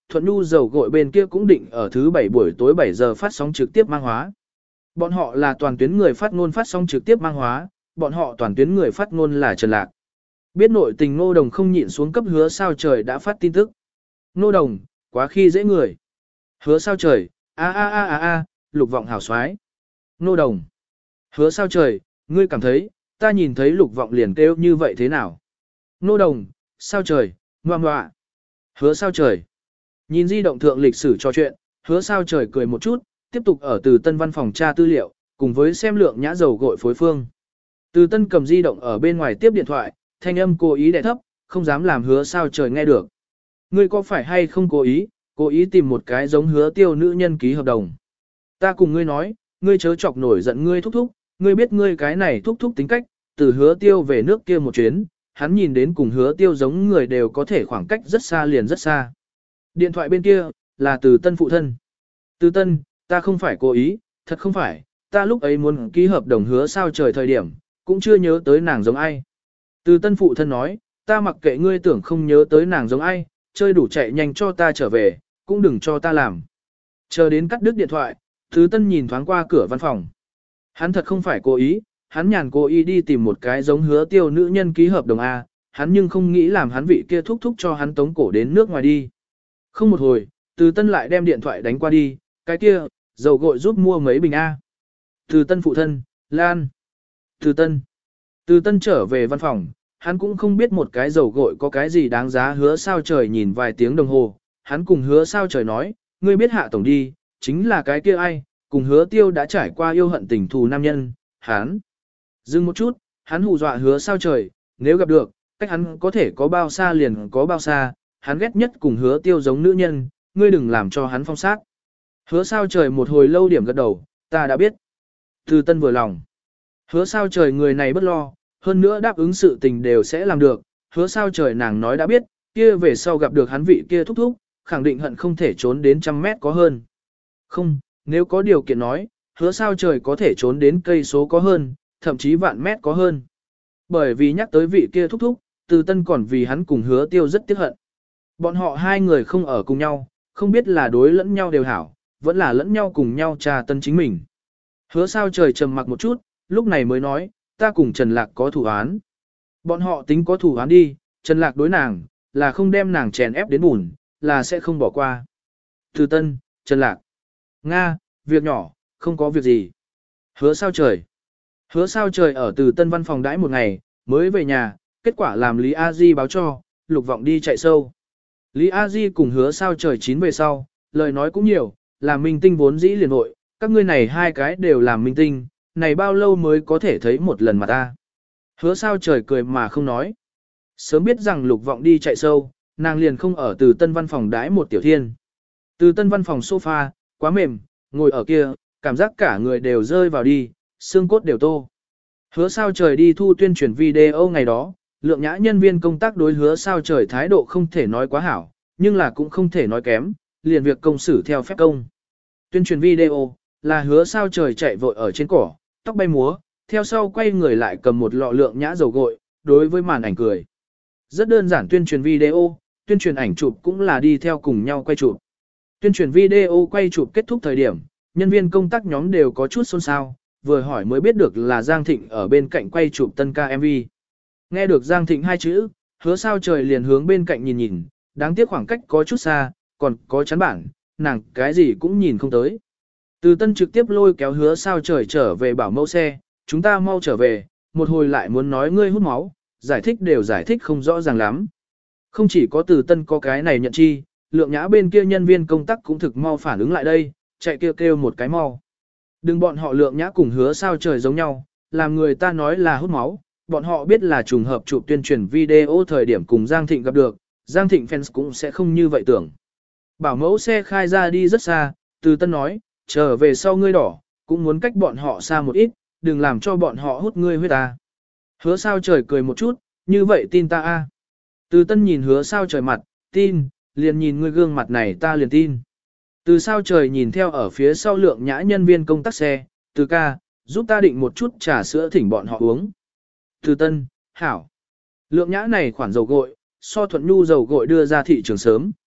Thuận Nhu dầu gội bên kia cũng định ở thứ bảy buổi tối bảy giờ phát sóng trực tiếp mang hóa. Bọn họ là toàn tuyến người phát ngôn phát sóng trực tiếp mang hóa, bọn họ toàn tuyến người phát ngôn là Trần Lạc. Biết nội tình Ngô Đồng không nhịn xuống cấp Hứa Sao Trời đã phát tin tức. Ngô Đồng, quá khi dễ người. Hứa Sao Trời, a a a a a, Lục Vọng hảo xoái. Ngô Đồng. Hứa Sao Trời, ngươi cảm thấy, ta nhìn thấy Lục Vọng liền kêu như vậy thế nào? Ngô Đồng, Sao Trời, ngoan ngoạ. Hứa Sao Trời. Nhìn di động thượng lịch sử trò chuyện, Hứa Sao Trời cười một chút, tiếp tục ở Từ Tân văn phòng tra tư liệu, cùng với xem lượng nhã dầu gội phối phương. Từ Tân cầm di động ở bên ngoài tiếp điện thoại, thanh âm cố ý đè thấp, không dám làm Hứa Sao Trời nghe được. Ngươi có phải hay không cố ý, cố ý tìm một cái giống Hứa Tiêu nữ nhân ký hợp đồng. Ta cùng ngươi nói, ngươi chớ chọc nổi giận ngươi thúc thúc, ngươi biết ngươi cái này thúc thúc tính cách, từ Hứa Tiêu về nước kia một chuyến, hắn nhìn đến cùng Hứa Tiêu giống người đều có thể khoảng cách rất xa liền rất xa. Điện thoại bên kia, là Từ Tân phụ thân. Từ Tân, ta không phải cố ý, thật không phải, ta lúc ấy muốn ký hợp đồng Hứa Sao Trời thời điểm, cũng chưa nhớ tới nàng giống ai. Từ Tân phụ thân nói, ta mặc kệ ngươi tưởng không nhớ tới nàng giống ai, chơi đủ chạy nhanh cho ta trở về, cũng đừng cho ta làm. Chờ đến cắt đứt điện thoại, Từ Tân nhìn thoáng qua cửa văn phòng. Hắn thật không phải cố ý, hắn nhàn cố ý đi tìm một cái giống Hứa Tiêu nữ nhân ký hợp đồng A, hắn nhưng không nghĩ làm hắn vị kia thúc thúc cho hắn tống cổ đến nước ngoài đi. Không một hồi, Từ Tân lại đem điện thoại đánh qua đi, cái kia, dầu gội giúp mua mấy bình A. Từ Tân phụ thân, Lan. Từ Tân. Từ Tân trở về văn phòng, hắn cũng không biết một cái dầu gội có cái gì đáng giá. Hứa Sao Trời nhìn vài tiếng đồng hồ, hắn cùng Hứa Sao Trời nói, ngươi biết Hạ tổng đi, chính là cái kia ai, cùng Hứa Tiêu đã trải qua yêu hận tình thù nam nhân, hắn. Dừng một chút, hắn hù dọa Hứa Sao Trời, nếu gặp được, cách hắn có thể có bao xa liền có bao xa, hắn ghét nhất cùng Hứa Tiêu giống nữ nhân, ngươi đừng làm cho hắn phong sát. Hứa Sao Trời một hồi lâu điểm gật đầu, ta đã biết. Từ Tân vừa lòng. Hứa Sao Trời người này bất lo, hơn nữa đáp ứng sự tình đều sẽ làm được. Hứa Sao Trời nàng nói đã biết, kia về sau gặp được hắn vị kia thúc thúc, khẳng định hận không thể trốn đến trăm mét có hơn. Không, nếu có điều kiện nói, Hứa Sao Trời có thể trốn đến cây số có hơn, thậm chí vạn mét có hơn. Bởi vì nhắc tới vị kia thúc thúc, Từ Tân còn vì hắn cùng Hứa Tiêu rất tiếc hận. Bọn họ hai người không ở cùng nhau, không biết là đối lẫn nhau đều hảo, vẫn là lẫn nhau cùng nhau trà tân chính mình. Hứa Sao Trời trầm mặc một chút, lúc này mới nói, ta cùng Trần Lạc có thủ án. Bọn họ tính có thủ án đi, Trần Lạc đối nàng, là không đem nàng chèn ép đến bùn, là sẽ không bỏ qua. Từ Tân, Trần Lạc. Nga, việc nhỏ, không có việc gì. Hứa Sao Trời. Hứa Sao Trời ở Từ Tân văn phòng đãi một ngày, mới về nhà, kết quả làm Lý A Di báo cho, Lục Vọng đi chạy sâu. Lý A Di cùng Hứa Sao Trời chín về sau, lời nói cũng nhiều, làm minh tinh vốn dĩ liền hội, các ngươi này hai cái đều làm minh tinh, này bao lâu mới có thể thấy một lần mà ta. Hứa Sao Trời cười mà không nói. Sớm biết rằng Lục Vọng đi chạy sâu, nàng liền không ở Từ Tân văn phòng đãi một tiểu thiên. Từ Tân văn phòng sofa, quá mềm, ngồi ở kia, cảm giác cả người đều rơi vào đi, xương cốt đều tô. Hứa Sao Trời đi thu tuyên truyền video ngày đó, lượng nhã nhân viên công tác đối Hứa Sao Trời thái độ không thể nói quá hảo, nhưng là cũng không thể nói kém, liền việc công xử theo phép công. Tuyên truyền video, là Hứa Sao Trời chạy vội ở trên cỏ, tóc bay múa, theo sau quay người lại cầm một lọ lượng nhã dầu gội, đối với màn ảnh cười. Rất đơn giản tuyên truyền video, tuyên truyền ảnh chụp cũng là đi theo cùng nhau quay chụp. Tuyên truyền video quay chụp kết thúc thời điểm, nhân viên công tác nhóm đều có chút xôn xao, vừa hỏi mới biết được là Giang Thịnh ở bên cạnh quay chụp tân ca em vê. Nghe được Giang Thịnh hai chữ, Hứa Sao Trời liền hướng bên cạnh nhìn nhìn, đáng tiếc khoảng cách có chút xa, còn có chắn bản, nàng cái gì cũng nhìn không tới. Từ Tân trực tiếp lôi kéo Hứa Sao Trời trở về bảo mẫu xe, chúng ta mau trở về, một hồi lại muốn nói ngươi hút máu, giải thích đều giải thích không rõ ràng lắm. Không chỉ có Từ Tân có cái này nhận chi, lượng nhã bên kia nhân viên công tác cũng thực mau phản ứng lại đây, chạy kêu kêu một cái mau. Đừng bọn họ lượng nhã cùng Hứa Sao Trời giống nhau, làm người ta nói là hút máu, bọn họ biết là trùng hợp chụp tuyên truyền video thời điểm cùng Giang Thịnh gặp được, Giang Thịnh fans cũng sẽ không như vậy tưởng. Bảo mẫu xe khai ra đi rất xa, Từ Tân nói, trở về sau ngươi đỏ, cũng muốn cách bọn họ xa một ít, đừng làm cho bọn họ hút ngươi huyết ta. Hứa Sao Trời cười một chút, như vậy tin ta a. Từ Tân nhìn Hứa Sao Trời mặt, tin, liền nhìn ngươi gương mặt này ta liền tin. Từ Sao Trời nhìn theo ở phía sau lượng nhã nhân viên công tác xe, Từ ca, giúp ta định một chút trà sữa thỉnh bọn họ uống. Từ Tân, hảo. Lượng nhã này khoản dầu gội, so Thuận Nhu dầu gội đưa ra thị trường sớm,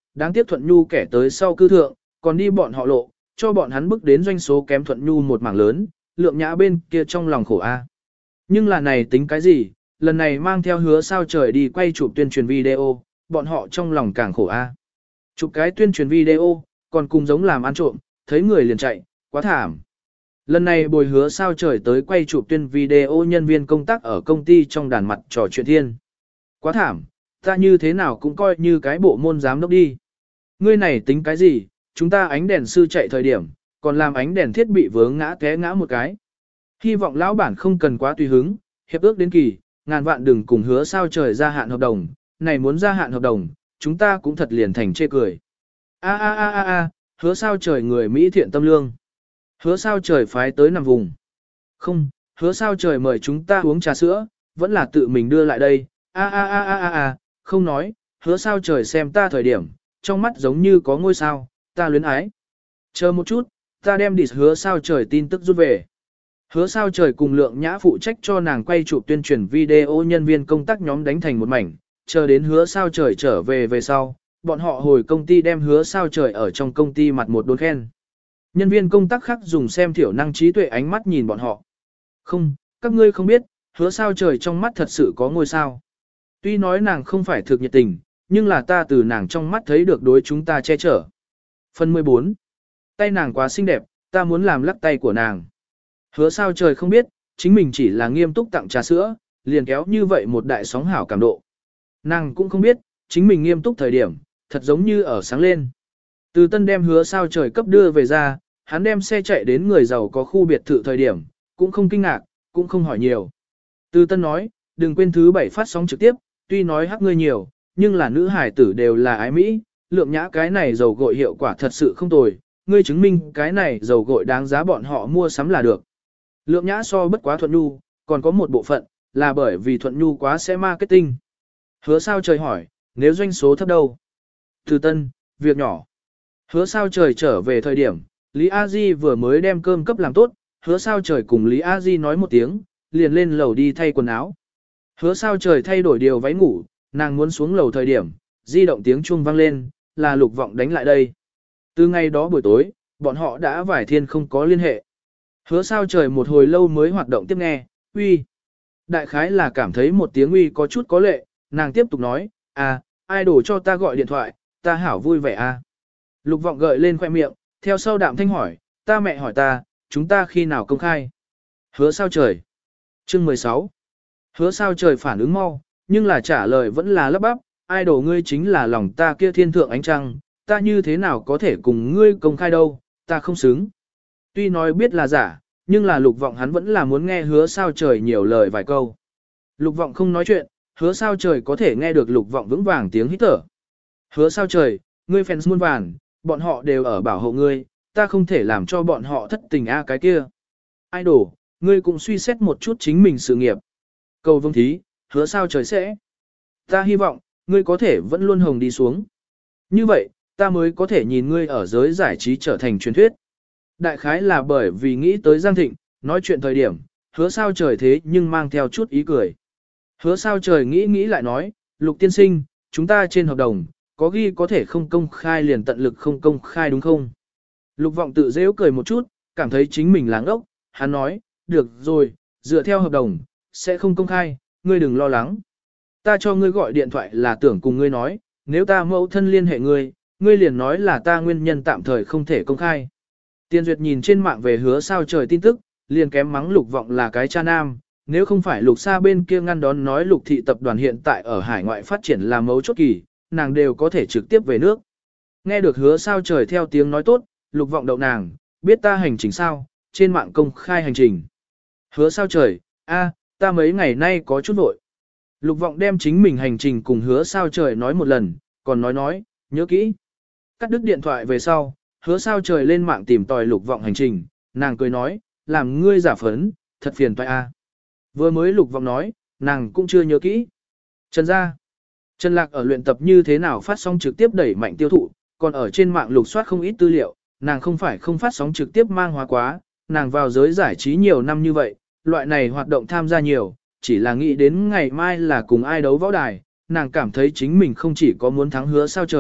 đáng tiếc Thuận Nhu kẻ tới sau cư thượng, còn đi bọn họ lộ, cho bọn hắn bước đến doanh số kém Thuận Nhu một mảng lớn, Lượng Nhã bên kia trong lòng khổ a. Nhưng là này tính cái gì, lần này mang theo Hứa Sao Trời đi quay chụp tuyên truyền video, bọn họ trong lòng càng khổ a. Chụp cái tuyên truyền video, còn cùng giống làm ăn trộm, thấy người liền chạy, quá thảm. Lần này bồi Hứa Sao Trời tới quay chụp tuyên video nhân viên công tác ở công ty trong đàn mặt trò chuyện thiên. Quá thảm, ta như thế nào cũng coi như cái bộ môn giám đốc đi. Ngươi này tính cái gì, chúng ta ánh đèn sư chạy thời điểm, còn làm ánh đèn thiết bị vướng ngã té ngã một cái. Hy vọng lão bản không cần quá tùy hứng, hiệp ước đến kỳ, ngàn vạn đừng cùng Hứa Sao Trời gia hạn hợp đồng, này muốn gia hạn hợp đồng, chúng ta cũng thật liền thành chê cười. A a a a a, Hứa Sao Trời người Mỹ thiện tâm lương. Hứa Sao Trời phái tới nằm vùng. Không, Hứa Sao Trời mời chúng ta uống trà sữa, vẫn là tự mình đưa lại đây. A a a a a a, không nói, Hứa Sao Trời xem ta thời điểm, trong mắt giống như có ngôi sao, ta luyến ái. Chờ một chút, ta đem đi Hứa Sao Trời tin tức rút về. Hứa Sao Trời cùng Lượng Nhã phụ trách cho nàng quay chụp tuyên truyền video nhân viên công tác nhóm đánh thành một mảnh, chờ đến Hứa Sao Trời trở về về sau, bọn họ hồi công ty đem Hứa Sao Trời ở trong công ty mặt một đốn khen. Nhân viên công tác khác dùng xem thiểu năng trí tuệ ánh mắt nhìn bọn họ. Không, các ngươi không biết, Hứa Sao Trời trong mắt thật sự có ngôi sao. Tuy nói nàng không phải thực nhiệt tình, nhưng là ta từ nàng trong mắt thấy được đối chúng ta che chở. Phần mười bốn. Tay nàng quá xinh đẹp, ta muốn làm lắc tay của nàng. Hứa Sao Trời không biết, chính mình chỉ là nghiêm túc tặng trà sữa, liền kéo như vậy một đại sóng hảo cảm độ. Nàng cũng không biết, chính mình nghiêm túc thời điểm, thật giống như ở sáng lên. Từ Tân đem Hứa Sao Trời cấp đưa về ra, hắn đem xe chạy đến người giàu có khu biệt thự thời điểm, cũng không kinh ngạc, cũng không hỏi nhiều. Từ Tân nói, đừng quên thứ bảy phát sóng trực tiếp, tuy nói hắc ngươi nhiều, nhưng là nữ hải tử đều là ái Mỹ, Lượng Nhã cái này dầu gội hiệu quả thật sự không tồi, ngươi chứng minh cái này dầu gội đáng giá bọn họ mua sắm là được. Lượng Nhã so bất quá Thuận Nhu, còn có một bộ phận, là bởi vì Thuận Nhu quá sẽ marketing. Hứa Sao Trời hỏi, nếu doanh số thấp đâu? Từ Tân, việc nhỏ. Hứa Sao Trời trở về thời điểm, Lý A Di vừa mới đem cơm cấp làm tốt, Hứa Sao Trời cùng Lý A Di nói một tiếng, liền lên lầu đi thay quần áo. Hứa Sao Trời thay đổi điều váy ngủ, nàng muốn xuống lầu thời điểm, di động tiếng chuông vang lên, là Lục Vọng đánh lại đây. Từ ngày đó buổi tối, bọn họ đã vài thiên không có liên hệ. Hứa Sao Trời một hồi lâu mới hoạt động tiếp nghe, uy. Đại khái là cảm thấy một tiếng uy có chút có lệ, nàng tiếp tục nói, à, ai đổ cho ta gọi điện thoại, ta hảo vui vẻ à. Lục Vọng gợi lên khoe miệng, theo sau đạm thanh hỏi, ta mẹ hỏi ta, chúng ta khi nào công khai. Hứa Sao Trời. Chương mười sáu. Hứa Sao Trời phản ứng mau, nhưng là trả lời vẫn là lắp bắp, ai đổ ngươi chính là lòng ta kia thiên thượng ánh trăng, ta như thế nào có thể cùng ngươi công khai đâu, ta không xứng. Tuy nói biết là giả, nhưng là Lục Vọng hắn vẫn là muốn nghe Hứa Sao Trời nhiều lời vài câu. Lục Vọng không nói chuyện, Hứa Sao Trời có thể nghe được Lục Vọng vững vàng tiếng hít thở. Hứa Sao Trời, ngươi fans muôn vàn, bọn họ đều ở bảo hộ ngươi, ta không thể làm cho bọn họ thất tình a cái kia. Idol, ngươi cũng suy xét một chút chính mình sự nghiệp. Cầu vương thí, Hứa Sao Trời sẽ. Ta hy vọng, ngươi có thể vẫn luôn hồng đi xuống. Như vậy, ta mới có thể nhìn ngươi ở giới giải trí trở thành truyền thuyết. Đại khái là bởi vì nghĩ tới Giang Thịnh, nói chuyện thời điểm, Hứa Sao Trời thế nhưng mang theo chút ý cười. Hứa Sao Trời nghĩ nghĩ lại nói, Lục tiên sinh, chúng ta trên hợp đồng, có ghi có thể không công khai liền tận lực không công khai đúng không? Lục Vọng tự dễ cười một chút, cảm thấy chính mình láng ốc, hắn nói, được rồi, dựa theo hợp đồng, sẽ không công khai, ngươi đừng lo lắng. Ta cho ngươi gọi điện thoại là tưởng cùng ngươi nói, nếu ta mẫu thân liên hệ ngươi, ngươi liền nói là ta nguyên nhân tạm thời không thể công khai. Tiên Duyệt nhìn trên mạng về Hứa Sao Trời tin tức, liền kém mắng Lục Vọng là cái cha nam, nếu không phải Lục Sa bên kia ngăn đón nói Lục thị tập đoàn hiện tại ở hải ngoại phát triển là mấu chốt kỳ, nàng đều có thể trực tiếp về nước. Nghe được Hứa Sao Trời theo tiếng nói tốt, Lục Vọng đậu nàng, biết ta hành trình sao, trên mạng công khai hành trình. Hứa Sao Trời, a, ta mấy ngày nay có chút vội. Lục Vọng đem chính mình hành trình cùng Hứa Sao Trời nói một lần, còn nói nói, nhớ kỹ. Cắt đứt điện thoại về sau, Hứa Sao Trời lên mạng tìm tòi Lục Vọng hành trình, nàng cười nói, làm ngươi giả phấn, thật phiền toái a. Vừa mới Lục Vọng nói, nàng cũng chưa nhớ kỹ. Trần gia, Trần Lạc ở luyện tập như thế nào phát sóng trực tiếp đẩy mạnh tiêu thụ, còn ở trên mạng lục soát không ít tư liệu, nàng không phải không phát sóng trực tiếp mang hóa quá, nàng vào giới giải trí nhiều năm như vậy, loại này hoạt động tham gia nhiều, chỉ là nghĩ đến ngày mai là cùng ai đấu võ đài, nàng cảm thấy chính mình không chỉ có muốn thắng Hứa Sao Trời,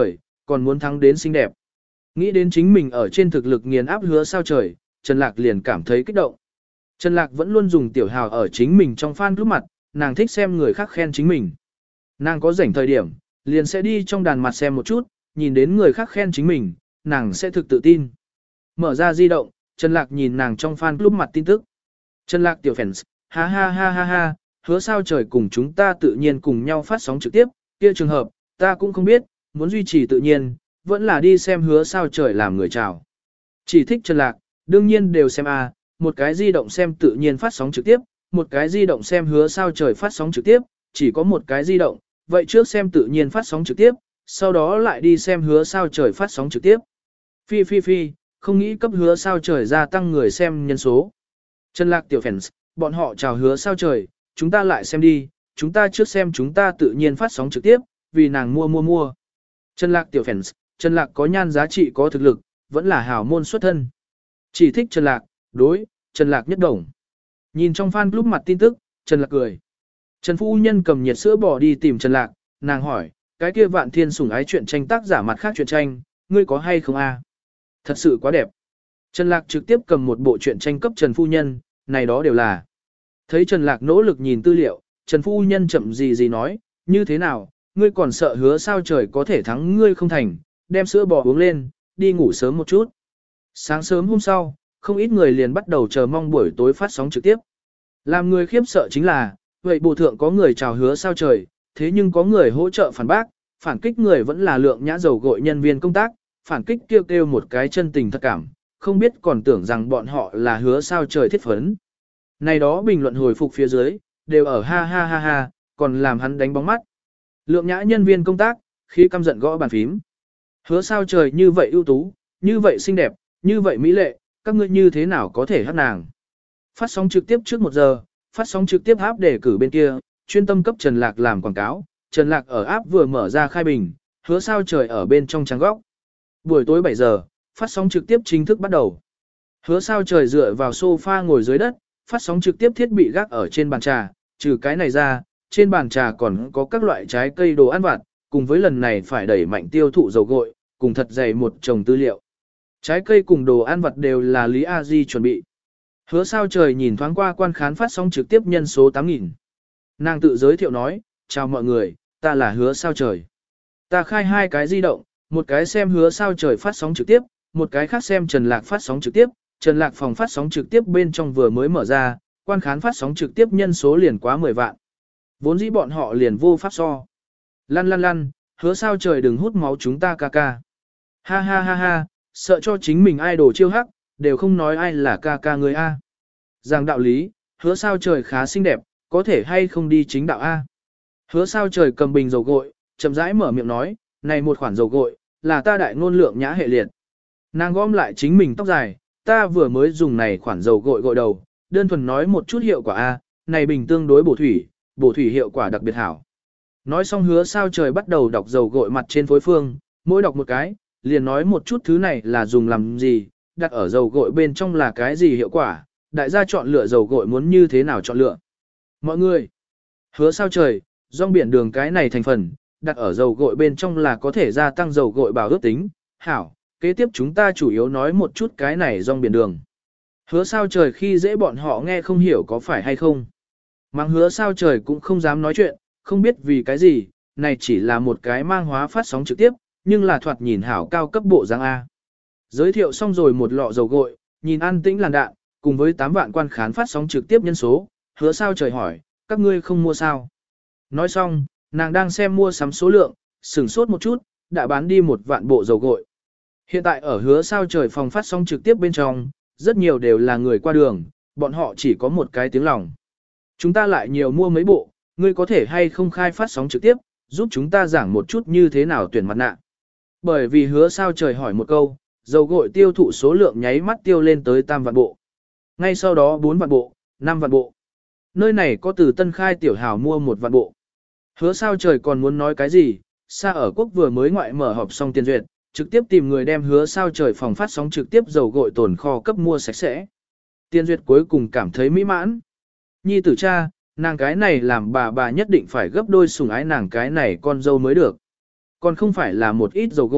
còn muốn thắng đến xinh đẹp. Nghĩ đến chính mình ở trên thực lực nghiền áp hứa sao trời, Trần Lạc liền cảm thấy kích động. Trần Lạc vẫn luôn dùng tiểu hào ở chính mình trong fan lúc mặt, nàng thích xem người khác khen chính mình. Nàng có rảnh thời điểm, liền sẽ đi trong đàn mặt xem một chút, nhìn đến người khác khen chính mình, nàng sẽ thực tự tin. Mở ra di động, Trần Lạc nhìn nàng trong fan lúc mặt tin tức. Trần Lạc tiểu fans, ha ha ha ha ha, hứa sao trời cùng chúng ta tự nhiên cùng nhau phát sóng trực tiếp, kia trường hợp, ta cũng không biết, muốn duy trì tự nhiên, vẫn là đi xem hứa sao trời làm người chào. Chỉ thích Trần Lạc, đương nhiên đều xem a, một cái di động xem tự nhiên phát sóng trực tiếp, một cái di động xem hứa sao trời phát sóng trực tiếp, chỉ có một cái di động, vậy trước xem tự nhiên phát sóng trực tiếp, sau đó lại đi xem hứa sao trời phát sóng trực tiếp. Phi phi phi, không nghĩ cấp hứa sao trời gia tăng người xem nhân số. Trần Lạc tiểu fans, bọn họ chào hứa sao trời, chúng ta lại xem đi, chúng ta trước xem chúng ta tự nhiên phát sóng trực tiếp, vì nàng mua mua mua. Trần Lạc tiểu fans, Trần Lạc có nhan giá trị có thực lực, vẫn là hảo môn xuất thân. Chỉ thích Trần Lạc, đối, Trần Lạc nhất đồng. Nhìn trong fan club mặt tin tức, Trần Lạc cười. Trần Phu Nhân cầm nhiệt sữa bò đi tìm Trần Lạc, nàng hỏi, cái kia vạn thiên sủng ái chuyện tranh tác giả mặt khác chuyện tranh, ngươi có hay không a? Thật sự quá đẹp. Trần Lạc trực tiếp cầm một bộ truyện tranh cấp Trần Phu Nhân, này đó đều là. Thấy Trần Lạc nỗ lực nhìn tư liệu, Trần Phu Nhân chậm gì gì nói, như thế nào, ngươi còn sợ hứa sao trời có thể thắng ngươi không thành, đem sữa bò uống lên, đi ngủ sớm một chút. Sáng sớm hôm sau, không ít người liền bắt đầu chờ mong buổi tối phát sóng trực tiếp. Làm người khiếp sợ chính là, vậy bộ thượng có người chào hứa sao trời, thế nhưng có người hỗ trợ phản bác, phản kích người vẫn là lượng nhã dầu gội nhân viên công tác, phản kích kêu kêu một cái chân tình thật cảm, không biết còn tưởng rằng bọn họ là hứa sao trời thiết phấn. Này đó bình luận hồi phục phía dưới, đều ở ha ha ha ha, còn làm hắn đánh bóng mắt. Lượng nhã nhân viên công tác, khi căm giận gõ bàn phím. Hứa sao trời như vậy ưu tú, như vậy xinh đẹp, như vậy mỹ lệ, các ngươi như thế nào có thể hát nàng. Phát sóng trực tiếp trước một giờ, phát sóng trực tiếp áp đề cử bên kia, chuyên tâm cấp Trần Lạc làm quảng cáo, Trần Lạc ở áp vừa mở ra khai bình, hứa sao trời ở bên trong trắng góc. Buổi tối bảy giờ, phát sóng trực tiếp chính thức bắt đầu. Hứa sao trời dựa vào sofa ngồi dưới đất, phát sóng trực tiếp thiết bị gác ở trên bàn trà, trừ cái này ra, trên bàn trà còn có các loại trái cây đồ ăn vặt, cùng với lần này phải đẩy mạnh tiêu thụ dầu gội, cùng thật dày một chồng tư liệu. Trái cây cùng đồ ăn vặt đều là Lý A Di chuẩn bị. Hứa sao trời nhìn thoáng qua quan khán phát sóng trực tiếp nhân số tám nghìn. Nàng tự giới thiệu nói, chào mọi người, ta là hứa sao trời. Ta khai hai cái di động, một cái xem hứa sao trời phát sóng trực tiếp, một cái khác xem Trần Lạc phát sóng trực tiếp. Trần Lạc phòng phát sóng trực tiếp bên trong vừa mới mở ra, quan khán phát sóng trực tiếp nhân số liền quá mười vạn. Vốn dĩ bọn họ liền vô pháp so. Lăn lăn lăn, hứa sao trời đừng hút máu chúng ta ca ca. Ha ha ha ha, sợ cho chính mình idol chiêu hắc, đều không nói ai là ca ca người A. Giảng đạo lý, hứa sao trời khá xinh đẹp, có thể hay không đi chính đạo A. Hứa sao trời cầm bình dầu gội, chậm rãi mở miệng nói, này một khoản dầu gội, là ta đại ngôn lượng nhã hệ liệt. Nàng gom lại chính mình tóc dài, ta vừa mới dùng này khoản dầu gội gội đầu, đơn thuần nói một chút hiệu quả A, này bình tương đối bổ thủy, bổ thủy hiệu quả đặc biệt hảo. Nói xong hứa sao trời bắt đầu đọc dầu gội mặt trên phối phương, mỗi đọc một cái, liền nói một chút thứ này là dùng làm gì, đặt ở dầu gội bên trong là cái gì hiệu quả, đại gia chọn lựa dầu gội muốn như thế nào chọn lựa. Mọi người, hứa sao trời, rong biển đường cái này thành phần, đặt ở dầu gội bên trong là có thể gia tăng dầu gội bảo ướt tính, hảo, kế tiếp chúng ta chủ yếu nói một chút cái này rong biển đường. Hứa sao trời khi dễ bọn họ nghe không hiểu có phải hay không. Mang hứa sao trời cũng không dám nói chuyện, không biết vì cái gì, này chỉ là một cái mang hóa phát sóng trực tiếp, nhưng là thoạt nhìn hảo cao cấp bộ dáng A. Giới thiệu xong rồi một lọ dầu gội, nhìn an tĩnh làn đạn, cùng với tám vạn quan khán phát sóng trực tiếp nhân số, hứa sao trời hỏi, các ngươi không mua sao. Nói xong, nàng đang xem mua sắm số lượng, sửng sốt một chút, đã bán đi một vạn bộ dầu gội. Hiện tại ở hứa sao trời phòng phát sóng trực tiếp bên trong, rất nhiều đều là người qua đường, bọn họ chỉ có một cái tiếng lòng. Chúng ta lại nhiều mua mấy bộ, ngươi có thể hay không khai phát sóng trực tiếp, giúp chúng ta giảng một chút như thế nào tuyển mặt nạ. Bởi vì hứa sao trời hỏi một câu, dầu gội tiêu thụ số lượng nháy mắt tiêu lên tới tam vạn bộ. Ngay sau đó bốn vạn bộ, năm vạn bộ. Nơi này có từ Tân Khai tiểu hào mua một vạn bộ. Hứa sao trời còn muốn nói cái gì, xa ở quốc vừa mới ngoại mở họp xong tiền duyệt, trực tiếp tìm người đem hứa sao trời phòng phát sóng trực tiếp dầu gội tồn kho cấp mua sạch sẽ. Tiền duyệt cuối cùng cảm thấy mỹ mãn. Nhi tử cha, nàng cái này làm bà bà nhất định phải gấp đôi sủng ái nàng cái này con dâu mới được. Còn không phải là một ít dầu gội,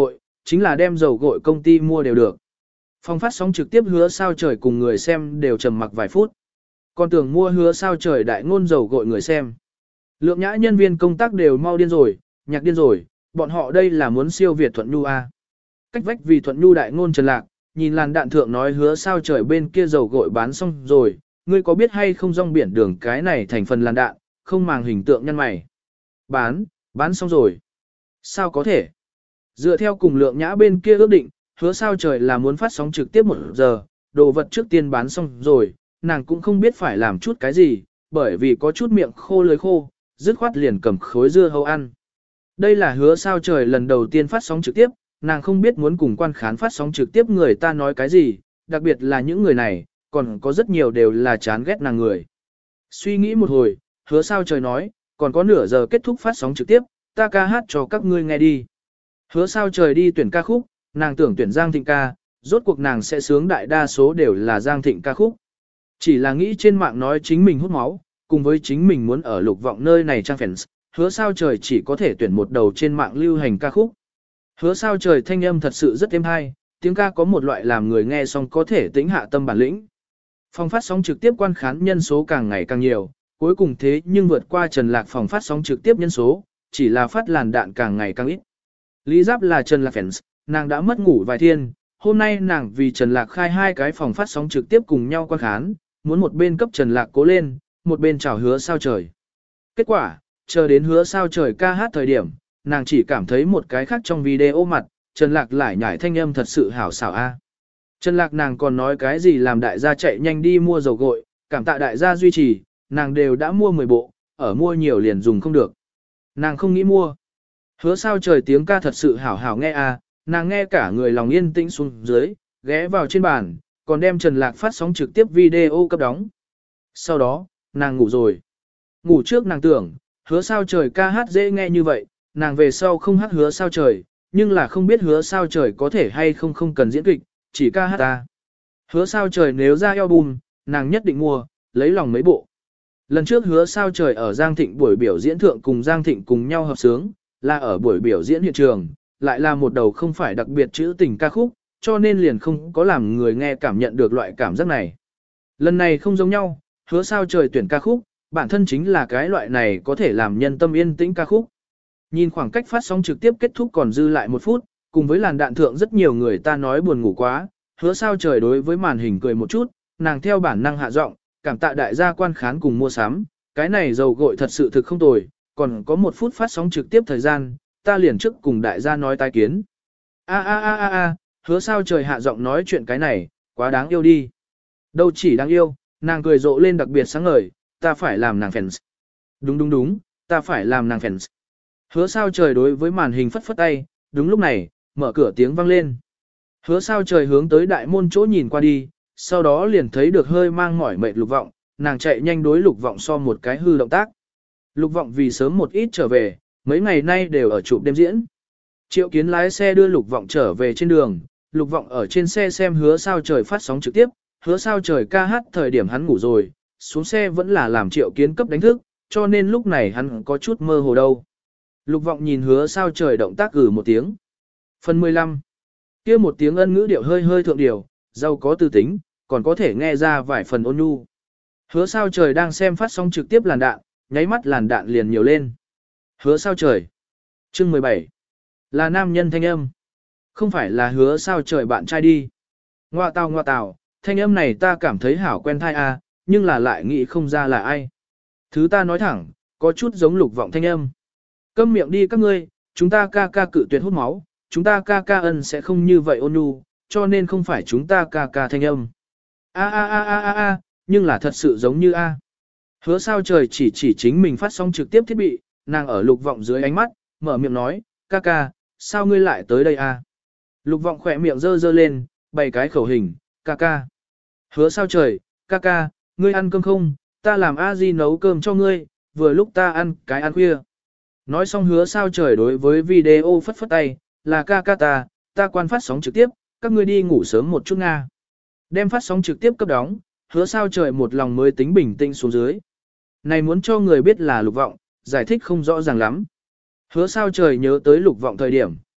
chính là đem dầu gội công ty mua đều được. Phòng phát sóng trực tiếp hứa sao trời cùng người xem đều trầm mặc vài phút. Còn tưởng mua hứa sao trời đại ngôn dầu gội người xem. Lượng nhã nhân viên công tác đều mau điên rồi, nhạc điên rồi, bọn họ đây là muốn siêu việt Thuận Nhu A. Cách vách vì Thuận Nhu đại ngôn Trần Lạc, nhìn làn đạn thượng nói hứa sao trời bên kia dầu gội bán xong rồi, ngươi có biết hay không rong biển đường cái này thành phần làn đạn, không màng hình tượng nhân mày. Bán, bán xong rồi. Sao có thể? Dựa theo cùng lượng nhã bên kia ước định, hứa sao trời là muốn phát sóng trực tiếp một giờ, đồ vật trước tiên bán xong rồi, nàng cũng không biết phải làm chút cái gì, bởi vì có chút miệng khô lưỡi khô, dứt khoát liền cầm khối dưa hấu ăn. Đây là hứa sao trời lần đầu tiên phát sóng trực tiếp, nàng không biết muốn cùng quan khán phát sóng trực tiếp người ta nói cái gì, đặc biệt là những người này, còn có rất nhiều đều là chán ghét nàng người. Suy nghĩ một hồi, hứa sao trời nói, còn có nửa giờ kết thúc phát sóng trực tiếp, ta ca hát cho các ngươi nghe đi. Hứa sao trời đi tuyển ca khúc, nàng tưởng tuyển Giang Thịnh ca, rốt cuộc nàng sẽ sướng đại đa số đều là Giang Thịnh ca khúc. Chỉ là nghĩ trên mạng nói chính mình hút máu, cùng với chính mình muốn ở lục vọng nơi này trang fans, hứa sao trời chỉ có thể tuyển một đầu trên mạng lưu hành ca khúc. Hứa sao trời thanh âm thật sự rất êm hay, tiếng ca có một loại làm người nghe xong có thể tĩnh hạ tâm bản lĩnh. Phòng phát sóng trực tiếp quan khán nhân số càng ngày càng nhiều, cuối cùng thế nhưng vượt qua Trần Lạc phòng phát sóng trực tiếp nhân số, chỉ là phát làn đạn càng ngày càng ít. Lý Giáp là Trần Lạc fans, nàng đã mất ngủ vài thiên, hôm nay nàng vì Trần Lạc khai hai cái phòng phát sóng trực tiếp cùng nhau quan khán, muốn một bên cấp Trần Lạc cố lên, một bên chào hứa sao trời. Kết quả, chờ đến hứa sao trời ca hát thời điểm, nàng chỉ cảm thấy một cái khác trong video mặt, Trần Lạc lại nhảy thanh âm thật sự hảo xảo a. Trần Lạc nàng còn nói cái gì làm đại gia chạy nhanh đi mua dầu gội, cảm tạ đại gia duy trì, nàng đều đã mua mười bộ, ở mua nhiều liền dùng không được. Nàng không nghĩ mua. Hứa sao trời tiếng ca thật sự hảo hảo nghe a, nàng nghe cả người lòng yên tĩnh xuống dưới, ghé vào trên bàn, còn đem Trần Lạc phát sóng trực tiếp video cấp đóng. Sau đó, nàng ngủ rồi. Ngủ trước nàng tưởng, hứa sao trời ca hát dễ nghe như vậy, nàng về sau không hát hứa sao trời, nhưng là không biết hứa sao trời có thể hay không không cần diễn kịch, chỉ ca hát ta. Hứa sao trời nếu ra album, nàng nhất định mua, lấy lòng mấy bộ. Lần trước hứa sao trời ở Giang Thịnh buổi biểu diễn thượng cùng Giang Thịnh cùng nhau hợp sướng, là ở buổi biểu diễn hiện trường, lại là một đầu không phải đặc biệt trữ tình ca khúc, cho nên liền không có làm người nghe cảm nhận được loại cảm giác này. Lần này không giống nhau, hứa sao trời tuyển ca khúc, bản thân chính là cái loại này có thể làm nhân tâm yên tĩnh ca khúc. Nhìn khoảng cách phát sóng trực tiếp kết thúc còn dư lại một phút, cùng với làn đạn thượng rất nhiều người ta nói buồn ngủ quá, hứa sao trời đối với màn hình cười một chút, nàng theo bản năng hạ giọng, cảm tạ đại gia quan khán cùng mua sắm, cái này dầu gội thật sự thực không tồi, còn có một phút phát sóng trực tiếp thời gian, ta liền trước cùng đại gia nói tai kiến. A a a a a, hứa sao trời hạ giọng nói chuyện cái này, quá đáng yêu đi. Đâu chỉ đáng yêu, nàng cười rộ lên đặc biệt sáng ngời, ta phải làm nàng fans. Đúng đúng đúng, ta phải làm nàng fans. Hứa sao trời đối với màn hình phất phất tay, đúng lúc này, mở cửa tiếng vang lên. Hứa sao trời hướng tới đại môn chỗ nhìn qua đi, sau đó liền thấy được hơi mang mỏi mệt lục vọng, nàng chạy nhanh đối lục vọng so một cái hư động tác. Lục vọng vì sớm một ít trở về, mấy ngày nay đều ở chụp đêm diễn. Triệu Kiến lái xe đưa lục vọng trở về trên đường, lục vọng ở trên xe xem hứa sao trời phát sóng trực tiếp, hứa sao trời ca hát thời điểm hắn ngủ rồi, xuống xe vẫn là làm Triệu Kiến cấp đánh thức, cho nên lúc này hắn có chút mơ hồ đâu. Lục vọng nhìn hứa sao trời động tác gửi một tiếng. Phần mười lăm. Kia một tiếng ân ngữ điệu hơi hơi thượng điều, giàu có tư tính, còn có thể nghe ra vài phần ôn nhu. Hứa sao trời đang xem phát sóng trực tiếp làn đạn, nháy mắt làn đạn liền nhiều lên. Hứa sao trời. Chương mười bảy. Là nam nhân thanh âm. Không phải là hứa sao trời bạn trai đi. Ngoa tào ngoa tào, thanh âm này ta cảm thấy hảo quen thai a, nhưng là lại nghĩ không ra là ai. Thứ ta nói thẳng, có chút giống lục vọng thanh âm. Câm miệng đi các ngươi, chúng ta ca ca cự tuyệt hút máu, chúng ta ca ca ân sẽ không như vậy ôn nhu, cho nên không phải chúng ta ca ca thanh âm. A a a a a a, nhưng là thật sự giống như a. Hứa sao trời chỉ chỉ chính mình phát sóng trực tiếp thiết bị, nàng ở lục vọng dưới ánh mắt, mở miệng nói, ca ca, sao ngươi lại tới đây a? Lục vọng khỏe miệng dơ dơ lên, bày cái khẩu hình, ca ca. Hứa sao trời, ca ca, ngươi ăn cơm không, ta làm a di nấu cơm cho ngươi, vừa lúc ta ăn cái ăn khuya. Nói xong hứa sao trời đối với video phất phất tay, là ca ca ta, ta quan phát sóng trực tiếp, các ngươi đi ngủ sớm một chút nga. Đem phát sóng trực tiếp cấp đóng, hứa sao trời một lòng mới tính bình tĩnh xuống dưới. Này muốn cho người biết là lục vọng, giải thích không rõ ràng lắm. Hứa sao trời nhớ tới lục vọng thời điểm,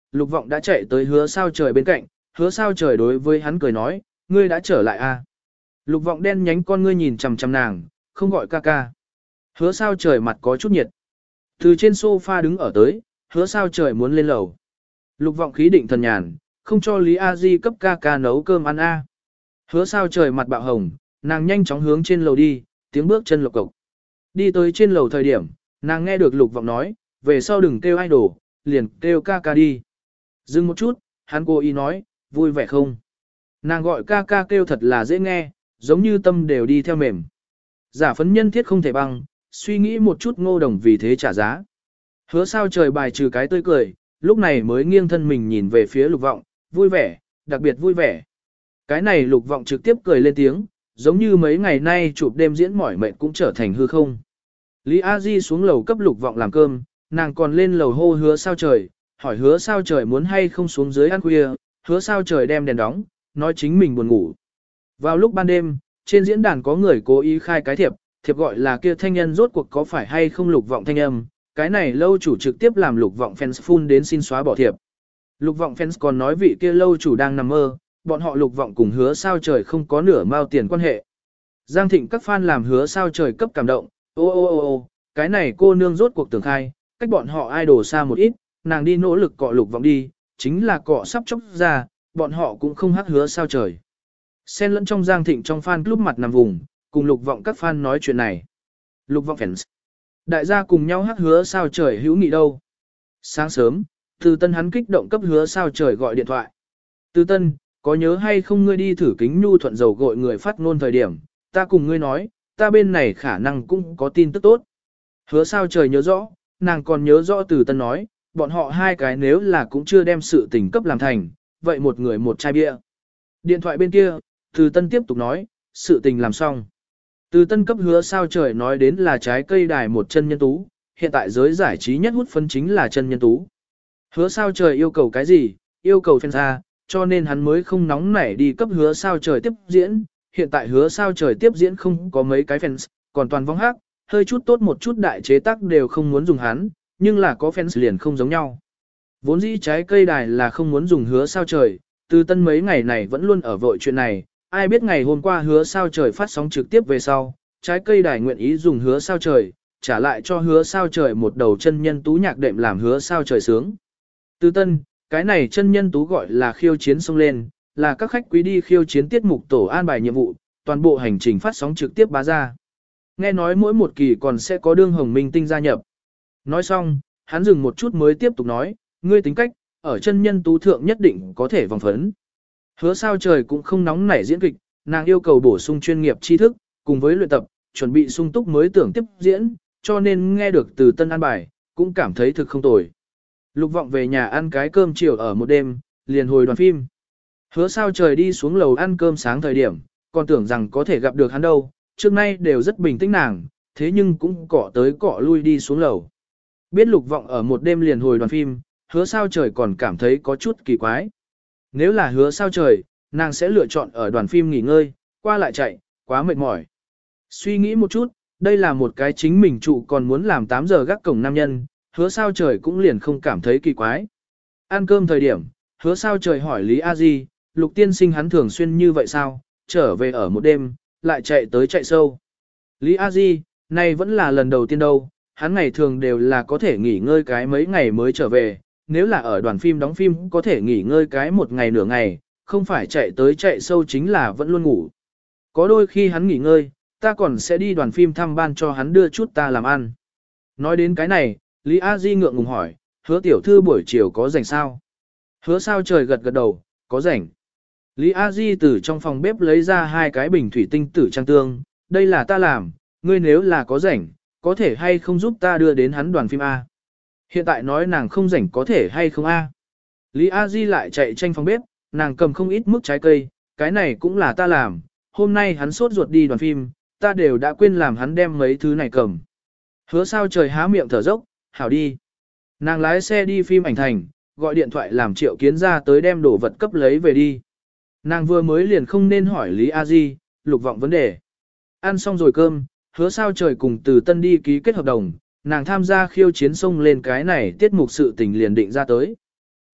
Lục Vọng đã chạy tới Hứa Sao Trời bên cạnh, Hứa Sao Trời đối với hắn cười nói, ngươi đã trở lại à? Lục Vọng đen nhánh con ngươi nhìn chằm chằm nàng, không gọi ca ca. Hứa Sao Trời mặt có chút nhiệt. Từ trên sofa đứng ở tới, Hứa Sao Trời muốn lên lầu. Lục Vọng khí định thần nhàn, không cho Lý A Di cấp ca ca nấu cơm ăn a. Hứa Sao Trời mặt bạo hồng, nàng nhanh chóng hướng trên lầu đi, tiếng bước chân lộc cộc. Đi tới trên lầu thời điểm, nàng nghe được Lục Vọng nói, về sau đừng kêu idol, liền kêu ca ca đi. Dừng một chút, hắn cố ý nói, vui vẻ không? Nàng gọi ca ca kêu thật là dễ nghe, giống như tâm đều đi theo mềm. Giả phấn nhân thiết không thể bằng, suy nghĩ một chút Ngô Đồng vì thế trả giá. Hứa Sao Trời bài trừ cái tươi cười, lúc này mới nghiêng thân mình nhìn về phía Lục Vọng, vui vẻ, đặc biệt vui vẻ. Cái này Lục Vọng trực tiếp cười lên tiếng, giống như mấy ngày nay chụp đêm diễn mỏi mệt cũng trở thành hư không. Lý A Di xuống lầu cấp Lục Vọng làm cơm, nàng còn lên lầu hô Hứa Sao Trời, hỏi Hứa Sao Trời muốn hay không xuống dưới ăn khuya, Hứa Sao Trời đem đèn đóng, nói chính mình buồn ngủ. Vào lúc ban đêm, trên diễn đàn có người cố ý khai cái thiệp, thiệp gọi là kia thanh nhân rốt cuộc có phải hay không Lục Vọng thanh âm, cái này lâu chủ trực tiếp làm Lục Vọng fans phun đến xin xóa bỏ thiệp. Lục Vọng fans còn nói vị kia lâu chủ đang nằm mơ, bọn họ Lục Vọng cùng Hứa Sao Trời không có nửa mao tiền quan hệ. Giang Thịnh các fan làm Hứa Sao Trời cấp cảm động, ô ô ô ô, cái này cô nương rốt cuộc tưởng khai, cách bọn họ idol xa một ít, nàng đi nỗ lực cọ Lục Vọng đi, chính là cọ sắp chốc ra, bọn họ cũng không hắc Hứa Sao Trời. Xen lẫn trong Giang Thịnh trong fan club mặt nằm vùng, cùng Lục Vọng các fan nói chuyện này. Lục Vọng fans. Đại gia cùng nhau hắc Hứa Sao Trời hữu nghị đâu. Sáng sớm, Từ Tân hắn kích động cấp Hứa Sao Trời gọi điện thoại. Từ Tân, có nhớ hay không ngươi đi thử kính nhu thuận dầu gội người phát ngôn thời điểm, ta cùng ngươi nói, ta bên này khả năng cũng có tin tức tốt. Hứa Sao Trời nhớ rõ, nàng còn nhớ rõ Từ Tân nói, bọn họ hai cái nếu là cũng chưa đem sự tình cấp làm thành, vậy một người một chai bia. Điện thoại bên kia, Từ Tân tiếp tục nói, sự tình làm xong. Từ Tân cấp Hứa Sao Trời nói đến là trái cây đài một chân nhân tú, hiện tại giới giải trí nhất hút phân chính là chân nhân tú. Hứa Sao Trời yêu cầu cái gì, yêu cầu fans ra, cho nên hắn mới không nóng nảy đi cấp Hứa Sao Trời tiếp diễn. Hiện tại Hứa Sao Trời tiếp diễn không có mấy cái fans, còn toàn vong hát, hơi chút tốt một chút đại chế tác đều không muốn dùng hắn, nhưng là có fans liền không giống nhau. Vốn dĩ trái cây đài là không muốn dùng Hứa Sao Trời, Từ Tân mấy ngày này vẫn luôn ở vội chuyện này, ai biết ngày hôm qua Hứa Sao Trời phát sóng trực tiếp về sau, trái cây đài nguyện ý dùng Hứa Sao Trời, trả lại cho Hứa Sao Trời một đầu chân nhân tú nhạc đệm làm Hứa Sao Trời sướng. Từ Tân, cái này chân nhân tú gọi là khiêu chiến xông lên, là các khách quý đi khiêu chiến tiết mục tổ an bài nhiệm vụ, toàn bộ hành trình phát sóng trực tiếp bá ra. Nghe nói mỗi một kỳ còn sẽ có đương hồng minh tinh gia nhập. Nói xong, hắn dừng một chút mới tiếp tục nói, ngươi tính cách, ở chân nhân tú thượng nhất định có thể vòng phấn. Hứa Sao Trời cũng không nóng nảy diễn kịch, nàng yêu cầu bổ sung chuyên nghiệp tri thức, cùng với luyện tập, chuẩn bị sung túc mới tưởng tiếp diễn, cho nên nghe được Từ Tân an bài, cũng cảm thấy thực không tồi. Lục Vọng về nhà ăn cái cơm chiều ở một đêm, liền hồi đoàn phim. Hứa Sao Trời đi xuống lầu ăn cơm sáng thời điểm, còn tưởng rằng có thể gặp được hắn đâu, trước nay đều rất bình tĩnh nàng, thế nhưng cũng cọ tới cọ lui đi xuống lầu. Biết Lục Vọng ở một đêm liền hồi đoàn phim, Hứa Sao Trời còn cảm thấy có chút kỳ quái. Nếu là Hứa Sao Trời, nàng sẽ lựa chọn ở đoàn phim nghỉ ngơi, qua lại chạy, quá mệt mỏi. Suy nghĩ một chút, đây là một cái chính mình trụ còn muốn làm tám giờ gác cổng nam nhân, Hứa Sao Trời cũng liền không cảm thấy kỳ quái. Ăn cơm thời điểm, Hứa Sao Trời hỏi Lý A Di, Lục tiên sinh hắn thường xuyên như vậy sao, trở về ở một đêm, lại chạy tới chạy sâu. Lý A Di, này vẫn là lần đầu tiên đâu, hắn ngày thường đều là có thể nghỉ ngơi cái mấy ngày mới trở về, nếu là ở đoàn phim đóng phim có thể nghỉ ngơi cái một ngày nửa ngày, không phải chạy tới chạy sâu chính là vẫn luôn ngủ. Có đôi khi hắn nghỉ ngơi, ta còn sẽ đi đoàn phim thăm ban cho hắn đưa chút ta làm ăn. Nói đến cái này, Lý A Di ngượng ngùng hỏi, Hứa tiểu thư buổi chiều có rảnh sao? Hứa Sao Trời gật gật đầu, có rảnh. Lý A Di từ trong phòng bếp lấy ra hai cái bình thủy tinh tử trang tương, đây là ta làm, ngươi nếu là có rảnh, có thể hay không giúp ta đưa đến hắn đoàn phim A. Hiện tại nói nàng không rảnh có thể hay không A. Lý A Di lại chạy tranh phòng bếp, nàng cầm không ít mức trái cây, cái này cũng là ta làm, hôm nay hắn sốt ruột đi đoàn phim, ta đều đã quên làm hắn đem mấy thứ này cầm. Hứa Sao Trời há miệng thở dốc, hảo đi. Nàng lái xe đi phim ảnh thành, gọi điện thoại làm Triệu Kiến ra tới đem đồ vật cấp lấy về đi. Nàng vừa mới liền không nên hỏi Lý A Di, Lục Vọng vấn đề. Ăn xong rồi cơm, Hứa Sao Trời cùng Từ Tân đi ký kết hợp đồng, nàng tham gia khiêu chiến xông lên cái này tiết mục sự tình liền định ra tới.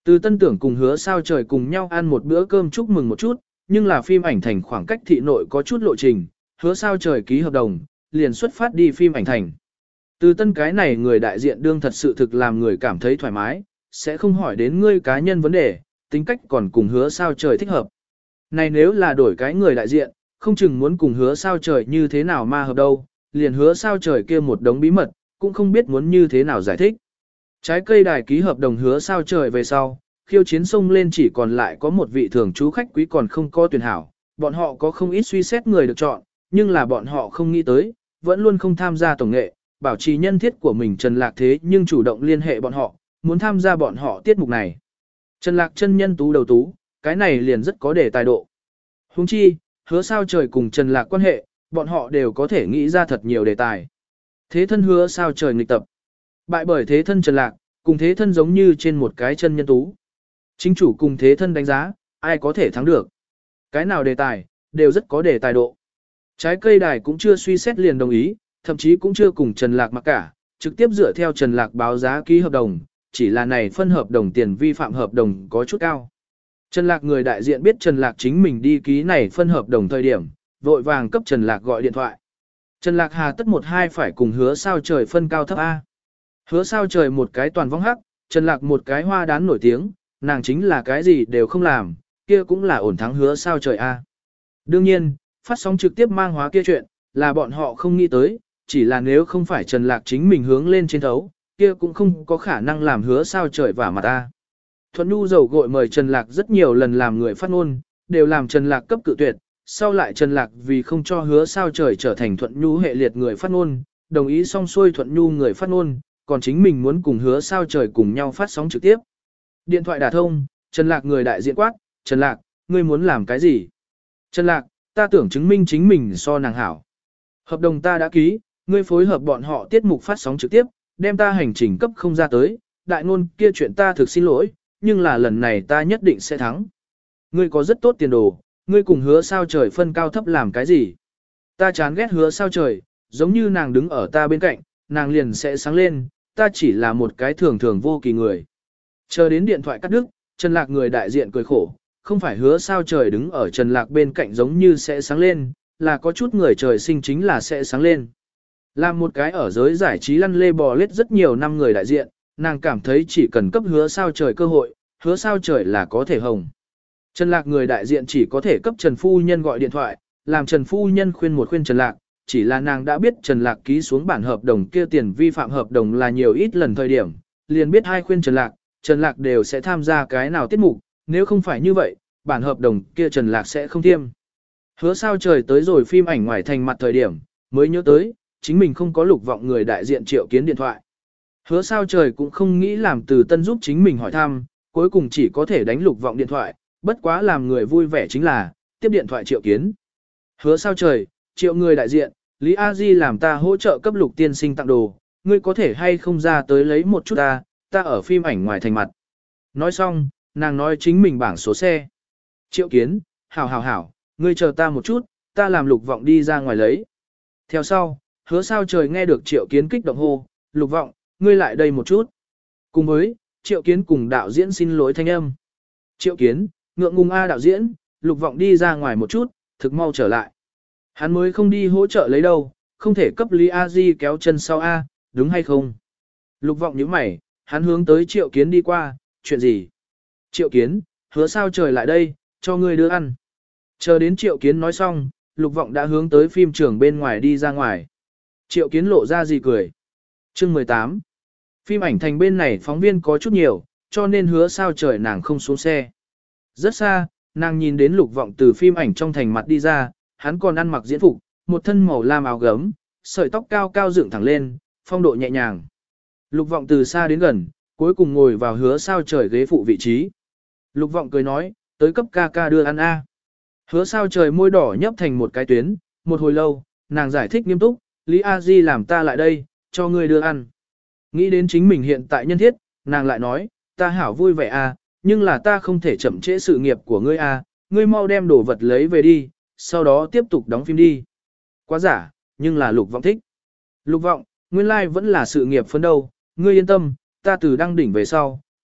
Từ Tân tưởng cùng Hứa Sao Trời cùng nhau ăn một bữa cơm chúc mừng một chút, nhưng là phim ảnh thành khoảng cách thị nội có chút lộ trình, Hứa Sao Trời ký hợp đồng, liền xuất phát đi phim ảnh thành. Từ Tân cái này người đại diện đương thật sự thực làm người cảm thấy thoải mái, sẽ không hỏi đến ngươi cá nhân vấn đề, tính cách còn cùng Hứa Sao Trời thích hợp. Này nếu là đổi cái người đại diện, không chừng muốn cùng Hứa Sao Trời như thế nào ma hợp đâu, liền Hứa Sao Trời kia một đống bí mật, cũng không biết muốn như thế nào giải thích. Trái cây đài ký hợp đồng Hứa Sao Trời về sau, khiêu chiến sông lên chỉ còn lại có một vị thường trú khách quý còn không có tuyển hảo, bọn họ có không ít suy xét người được chọn, nhưng là bọn họ không nghĩ tới, vẫn luôn không tham gia tổng nghệ, bảo trì nhân thiết của mình Trần Lạc thế nhưng chủ động liên hệ bọn họ, muốn tham gia bọn họ tiết mục này. Trần Lạc chân nhân tú đầu tú, cái này liền rất có đề tài độ. Huống chi, Hứa Sao Trời cùng Trần Lạc quan hệ, bọn họ đều có thể nghĩ ra thật nhiều đề tài. Thế thân Hứa Sao Trời nghịch tập. Bại bởi thế thân Trần Lạc, cùng thế thân giống như trên một cái chân nhân tú. Chính chủ cùng thế thân đánh giá, ai có thể thắng được. Cái nào đề tài, đều rất có đề tài độ. Trái cây đài cũng chưa suy xét liền đồng ý, thậm chí cũng chưa cùng Trần Lạc mặc cả, trực tiếp dựa theo Trần Lạc báo giá ký hợp đồng, chỉ là này phân hợp đồng tiền vi phạm hợp đồng có chút cao. Trần Lạc người đại diện biết Trần Lạc chính mình đi ký này phân hợp đồng thời điểm, vội vàng cấp Trần Lạc gọi điện thoại. Trần Lạc hà tất một hai phải cùng Hứa Sao Trời phân cao thấp A. Hứa Sao Trời một cái toàn vong hắc, Trần Lạc một cái hoa đán nổi tiếng, nàng chính là cái gì đều không làm, kia cũng là ổn thắng Hứa Sao Trời A. Đương nhiên, phát sóng trực tiếp mang hóa kia chuyện, là bọn họ không nghĩ tới, chỉ là nếu không phải Trần Lạc chính mình hướng lên trên thấu, kia cũng không có khả năng làm Hứa Sao Trời vả mặt A. Thuận Nhu dầu gội mời Trần Lạc rất nhiều lần làm người phát ngôn, đều làm Trần Lạc cấp cự tuyệt, sau lại Trần Lạc vì không cho Hứa Sao Trời trở thành Thuận Nhu hệ liệt người phát ngôn, đồng ý xong xuôi Thuận Nhu người phát ngôn, còn chính mình muốn cùng Hứa Sao Trời cùng nhau phát sóng trực tiếp. Điện thoại đả thông, Trần Lạc người đại diện quát, Trần Lạc, ngươi muốn làm cái gì? Trần Lạc, ta tưởng chứng minh chính mình so nàng hảo. Hợp đồng ta đã ký, ngươi phối hợp bọn họ tiết mục phát sóng trực tiếp, đem ta hành trình cấp không ra tới, đại ngôn kia chuyện ta thực xin lỗi, nhưng là lần này ta nhất định sẽ thắng. Ngươi có rất tốt tiền đồ, ngươi cùng Hứa Sao Trời phân cao thấp làm cái gì? Ta chán ghét Hứa Sao Trời, giống như nàng đứng ở ta bên cạnh, nàng liền sẽ sáng lên, ta chỉ là một cái thường thường vô kỳ người. Chờ đến điện thoại cắt đứt, Trần Lạc người đại diện cười khổ, không phải Hứa Sao Trời đứng ở Trần Lạc bên cạnh giống như sẽ sáng lên, là có chút người trời sinh chính là sẽ sáng lên. Làm một cái ở giới giải trí lăn lê bò lết rất nhiều năm người đại diện, nàng cảm thấy chỉ cần cấp Hứa Sao Trời cơ hội, Hứa Sao Trời là có thể hồng. Trần Lạc người đại diện chỉ có thể cấp Trần Phu Nhân gọi điện thoại, làm Trần Phu Nhân khuyên một khuyên Trần Lạc, chỉ là nàng đã biết Trần Lạc ký xuống bản hợp đồng kia tiền vi phạm hợp đồng là nhiều ít lần thời điểm, liền biết hai khuyên Trần Lạc, Trần Lạc đều sẽ tham gia cái nào tiết mục, nếu không phải như vậy, bản hợp đồng kia Trần Lạc sẽ không thiêm. Hứa Sao Trời tới rồi phim ảnh ngoài thành mặt thời điểm, mới nhớ tới, chính mình không có Lục Vọng người đại diện Triệu Kiến điện thoại. Hứa Sao Trời cũng không nghĩ làm Từ Tân giúp chính mình hỏi thăm, cuối cùng chỉ có thể đánh Lục Vọng điện thoại, bất quá làm người vui vẻ chính là, tiếp điện thoại Triệu Kiến. Hứa Sao Trời, Triệu người đại diện, Lý A Di làm ta hỗ trợ cấp Lục tiên sinh tặng đồ, ngươi có thể hay không ra tới lấy một chút ta, ta ở phim ảnh ngoài thành mặt. Nói xong, nàng nói chính mình bảng số xe. Triệu Kiến, hảo hảo hảo, ngươi chờ ta một chút, ta làm Lục Vọng đi ra ngoài lấy. Theo sau, Hứa Sao Trời nghe được Triệu Kiến kích động hô, Lục Vọng, ngươi lại đây một chút. Cùng với, Triệu Kiến cùng đạo diễn xin lỗi thanh âm. Triệu Kiến, ngượng ngùng A đạo diễn, Lục Vọng đi ra ngoài một chút, thực mau trở lại. Hắn mới không đi hỗ trợ lấy đâu, không thể cấp Lý A Di kéo chân sau A, đúng hay không? Lục Vọng nhíu mày, hắn hướng tới Triệu Kiến đi qua, chuyện gì? Triệu Kiến, Hứa Sao Trời lại đây, cho ngươi đưa ăn. Chờ đến Triệu Kiến nói xong, Lục Vọng đã hướng tới phim trường bên ngoài đi ra ngoài. Triệu Kiến lộ ra gì cười. Chương mười tám. Phim ảnh thành bên này phóng viên có chút nhiều, cho nên Hứa Sao Trời nàng không xuống xe. Rất xa, nàng nhìn đến Lục Vọng từ phim ảnh trong thành mặt đi ra, hắn còn ăn mặc diễn phục, một thân màu lam áo gấm, sợi tóc cao cao dựng thẳng lên, phong độ nhẹ nhàng. Lục Vọng từ xa đến gần, cuối cùng ngồi vào Hứa Sao Trời ghế phụ vị trí. Lục Vọng cười nói, tới cấp ca ca đưa ăn a. Hứa Sao Trời môi đỏ nhấp thành một cái tuyến, một hồi lâu, nàng giải thích nghiêm túc, Lý A Di làm ta lại đây, cho ngươi đưa ăn. Nghĩ đến chính mình hiện tại nhân thiết, nàng lại nói, ta hảo vui vẻ a, nhưng là ta không thể chậm trễ sự nghiệp của ngươi a, ngươi mau đem đồ vật lấy về đi, sau đó tiếp tục đóng phim đi. Quá giả, nhưng là Lục Vọng thích. Lục Vọng, nguyên lai like vẫn là sự nghiệp phấn đấu, ngươi yên tâm, ta từ đăng đỉnh về sau,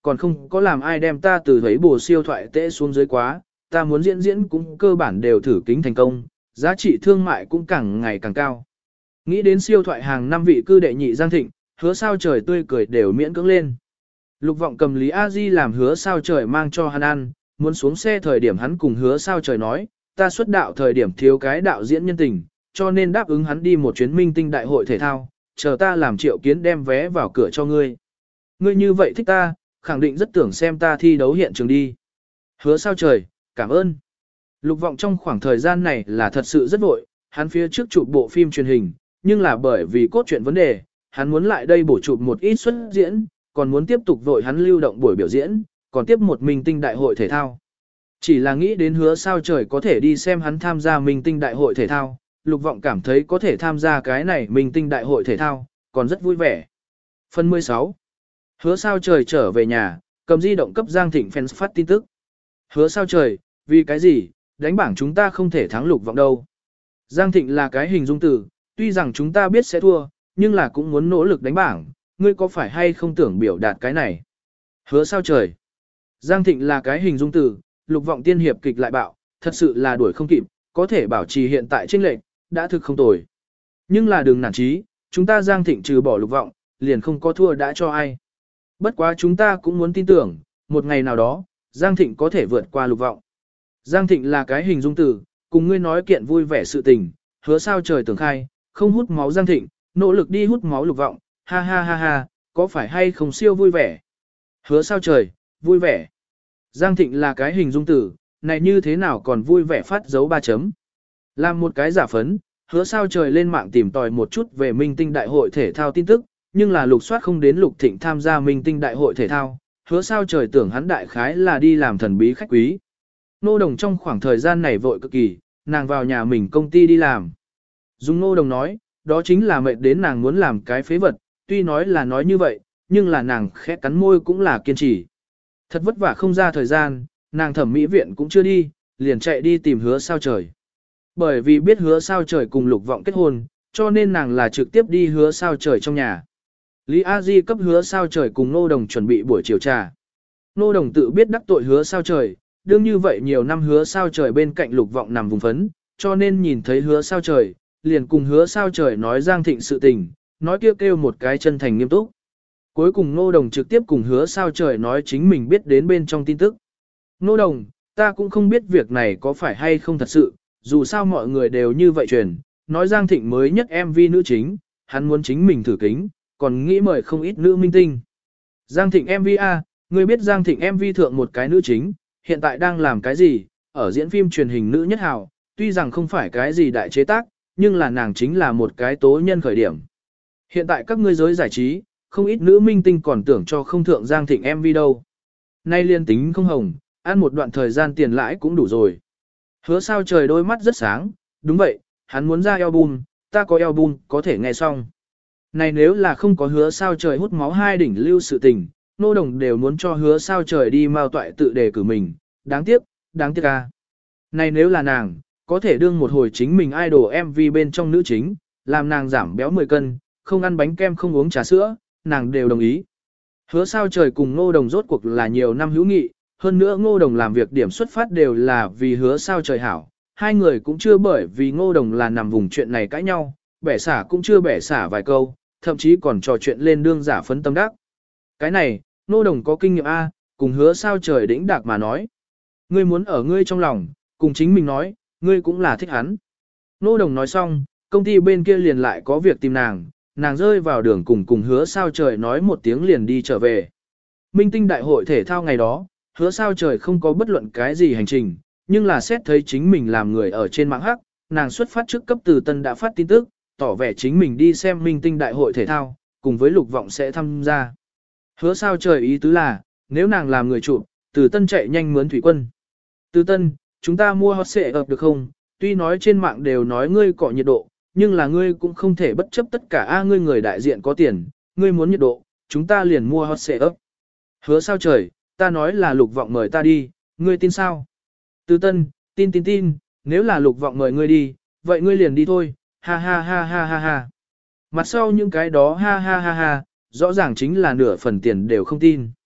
còn không có làm ai đem ta từ thấy bồ siêu thoại tễ xuống dưới quá, ta muốn diễn diễn cũng cơ bản đều thử kính thành công, giá trị thương mại cũng càng ngày càng cao. Nghĩ đến siêu thoại hàng năm vị cư đệ nhị Giang Thịnh, hứa sao trời tươi cười đều miễn cưỡng lên. Lục Vọng cầm Lý A Di làm hứa sao trời mang cho hắn ăn, muốn xuống xe thời điểm hắn cùng hứa sao trời nói, ta xuất đạo thời điểm thiếu cái đạo diễn nhân tình, cho nên đáp ứng hắn đi một chuyến minh tinh đại hội thể thao, chờ ta làm Triệu Kiến đem vé vào cửa cho ngươi. Ngươi như vậy thích ta, khẳng định rất tưởng xem ta thi đấu hiện trường đi. Hứa sao trời, cảm ơn. Lục Vọng trong khoảng thời gian này là thật sự rất vội, hắn phía trước chụp bộ phim truyền hình, nhưng là bởi vì cốt truyện vấn đề, hắn muốn lại đây bổ chụp một ít xuất diễn, còn muốn tiếp tục vội hắn lưu động buổi biểu diễn, còn tiếp một minh tinh đại hội thể thao. Chỉ là nghĩ đến hứa sao trời có thể đi xem hắn tham gia minh tinh đại hội thể thao, Lục Vọng cảm thấy có thể tham gia cái này minh tinh đại hội thể thao, còn rất vui vẻ. Phần mười sáu. Hứa sao trời trở về nhà, cầm di động cấp Giang Thịnh fans phát tin tức. Hứa sao trời, vì cái gì, đánh bảng chúng ta không thể thắng Lục Vọng đâu. Giang Thịnh là cái hình dung từ, tuy rằng chúng ta biết sẽ thua, nhưng là cũng muốn nỗ lực đánh bảng, ngươi có phải hay không tưởng biểu đạt cái này. Hứa sao trời. Giang Thịnh là cái hình dung từ, Lục Vọng tiên hiệp kịch lại bạo, thật sự là đuổi không kịp, có thể bảo trì hiện tại chênh lệch, đã thực không tồi. Nhưng là đừng nản chí, chúng ta Giang Thịnh trừ bỏ Lục Vọng, liền không có thua đã cho ai. Bất quá chúng ta cũng muốn tin tưởng, một ngày nào đó, Giang Thịnh có thể vượt qua Lục Vọng. Giang Thịnh là cái hình dung từ, cùng ngươi nói kiện vui vẻ sự tình, hứa sao trời tưởng khai, không hút máu Giang Thịnh, nỗ lực đi hút máu Lục Vọng, ha ha ha ha, có phải hay không siêu vui vẻ? Hứa sao trời, vui vẻ. Giang Thịnh là cái hình dung từ, này như thế nào còn vui vẻ phát dấu ba chấm. Làm một cái giả phấn, hứa sao trời lên mạng tìm tòi một chút về minh tinh đại hội thể thao tin tức, nhưng là lục soát không đến Lục Thịnh tham gia minh tinh đại hội thể thao, hứa sao trời tưởng hắn đại khái là đi làm thần bí khách quý. Nô Đồng trong khoảng thời gian này vội cực kỳ, nàng vào nhà mình công ty đi làm. Dung Nô Đồng nói, đó chính là mệt đến nàng muốn làm cái phế vật, tuy nói là nói như vậy, nhưng là nàng khẽ cắn môi cũng là kiên trì. Thật vất vả không ra thời gian, nàng thẩm mỹ viện cũng chưa đi, liền chạy đi tìm hứa sao trời. Bởi vì biết hứa sao trời cùng Lục Vọng kết hôn, cho nên nàng là trực tiếp đi hứa sao trời trong nhà. Lý A Di cấp hứa sao trời cùng Nô Đồng chuẩn bị buổi chiều trà. Nô Đồng tự biết đắc tội hứa sao trời, đương như vậy nhiều năm hứa sao trời bên cạnh Lục Vọng nằm vùng phấn, cho nên nhìn thấy hứa sao trời, liền cùng hứa sao trời nói Giang Thịnh sự tình, nói kêu kêu một cái chân thành nghiêm túc. Cuối cùng Nô Đồng trực tiếp cùng hứa sao trời nói chính mình biết đến bên trong tin tức. Nô Đồng, ta cũng không biết việc này có phải hay không thật sự, dù sao mọi người đều như vậy truyền, nói Giang Thịnh mới nhất em vê nữ chính, hắn muốn chính mình thử kính, còn nghĩ mời không ít nữ minh tinh. Giang Thịnh em vê A, ngươi biết Giang Thịnh em vê thượng một cái nữ chính, hiện tại đang làm cái gì, ở diễn phim truyền hình nữ nhất hào, tuy rằng không phải cái gì đại chế tác, nhưng là nàng chính là một cái tố nhân khởi điểm. Hiện tại các ngươi giới giải trí, không ít nữ minh tinh còn tưởng cho không thượng Giang Thịnh em vê đâu. Nay liên tính không hồng, ăn một đoạn thời gian tiền lãi cũng đủ rồi. Hứa sao trời đôi mắt rất sáng, đúng vậy, hắn muốn ra album, ta có album, có thể nghe xong. Này nếu là không có hứa sao trời hút máu hai đỉnh lưu sự tình, Nô Đồng đều muốn cho hứa sao trời đi mao toại tự đề cử mình, đáng tiếc, đáng tiếc à. Này nếu là nàng, có thể đương một hồi chính mình idol em vê bên trong nữ chính, làm nàng giảm béo mười cân, không ăn bánh kem không uống trà sữa, nàng đều đồng ý. Hứa sao trời cùng Ngô Đồng rốt cuộc là nhiều năm hữu nghị, hơn nữa Ngô Đồng làm việc điểm xuất phát đều là vì hứa sao trời hảo, hai người cũng chưa bởi vì Ngô Đồng là nằm vùng chuyện này cãi nhau, bẻ xả cũng chưa bẻ xả vài câu, thậm chí còn trò chuyện lên đương giả phấn tâm đắc. Cái này, Ngô Đồng có kinh nghiệm A, cùng hứa sao trời đĩnh đạc mà nói. Ngươi muốn ở ngươi trong lòng, cùng chính mình nói, ngươi cũng là thích hắn. Ngô Đồng nói xong, công ty bên kia liền lại có việc tìm nàng, nàng rơi vào đường cùng cùng hứa sao trời nói một tiếng liền đi trở về. Minh tinh đại hội thể thao ngày đó, hứa sao trời không có bất luận cái gì hành trình, nhưng là xét thấy chính mình làm người ở trên mạng hắc, nàng xuất phát trước cấp từ tân đã phát tin tức, tỏ vẻ chính mình đi xem minh tinh đại hội thể thao, cùng với Lục Vọng sẽ tham gia. Hứa sao trời ý tứ là, nếu nàng làm người chụp, từ tân chạy nhanh mướn thủy quân. Từ tân, chúng ta mua hot xệ ập được không? Tuy nói trên mạng đều nói ngươi cọ nhiệt độ, nhưng là ngươi cũng không thể bất chấp tất cả a ngươi người đại diện có tiền, ngươi muốn nhiệt độ, chúng ta liền mua hot xệ ấp. Hứa sao trời, ta nói là Lục Vọng mời ta đi, ngươi tin sao? Từ tân, tin tin tin, nếu là Lục Vọng mời ngươi đi, vậy ngươi liền đi thôi, ha ha ha ha ha ha. Mặt sau những cái đó ha ha ha ha, rõ ràng chính là nửa phần tiền đều không tin.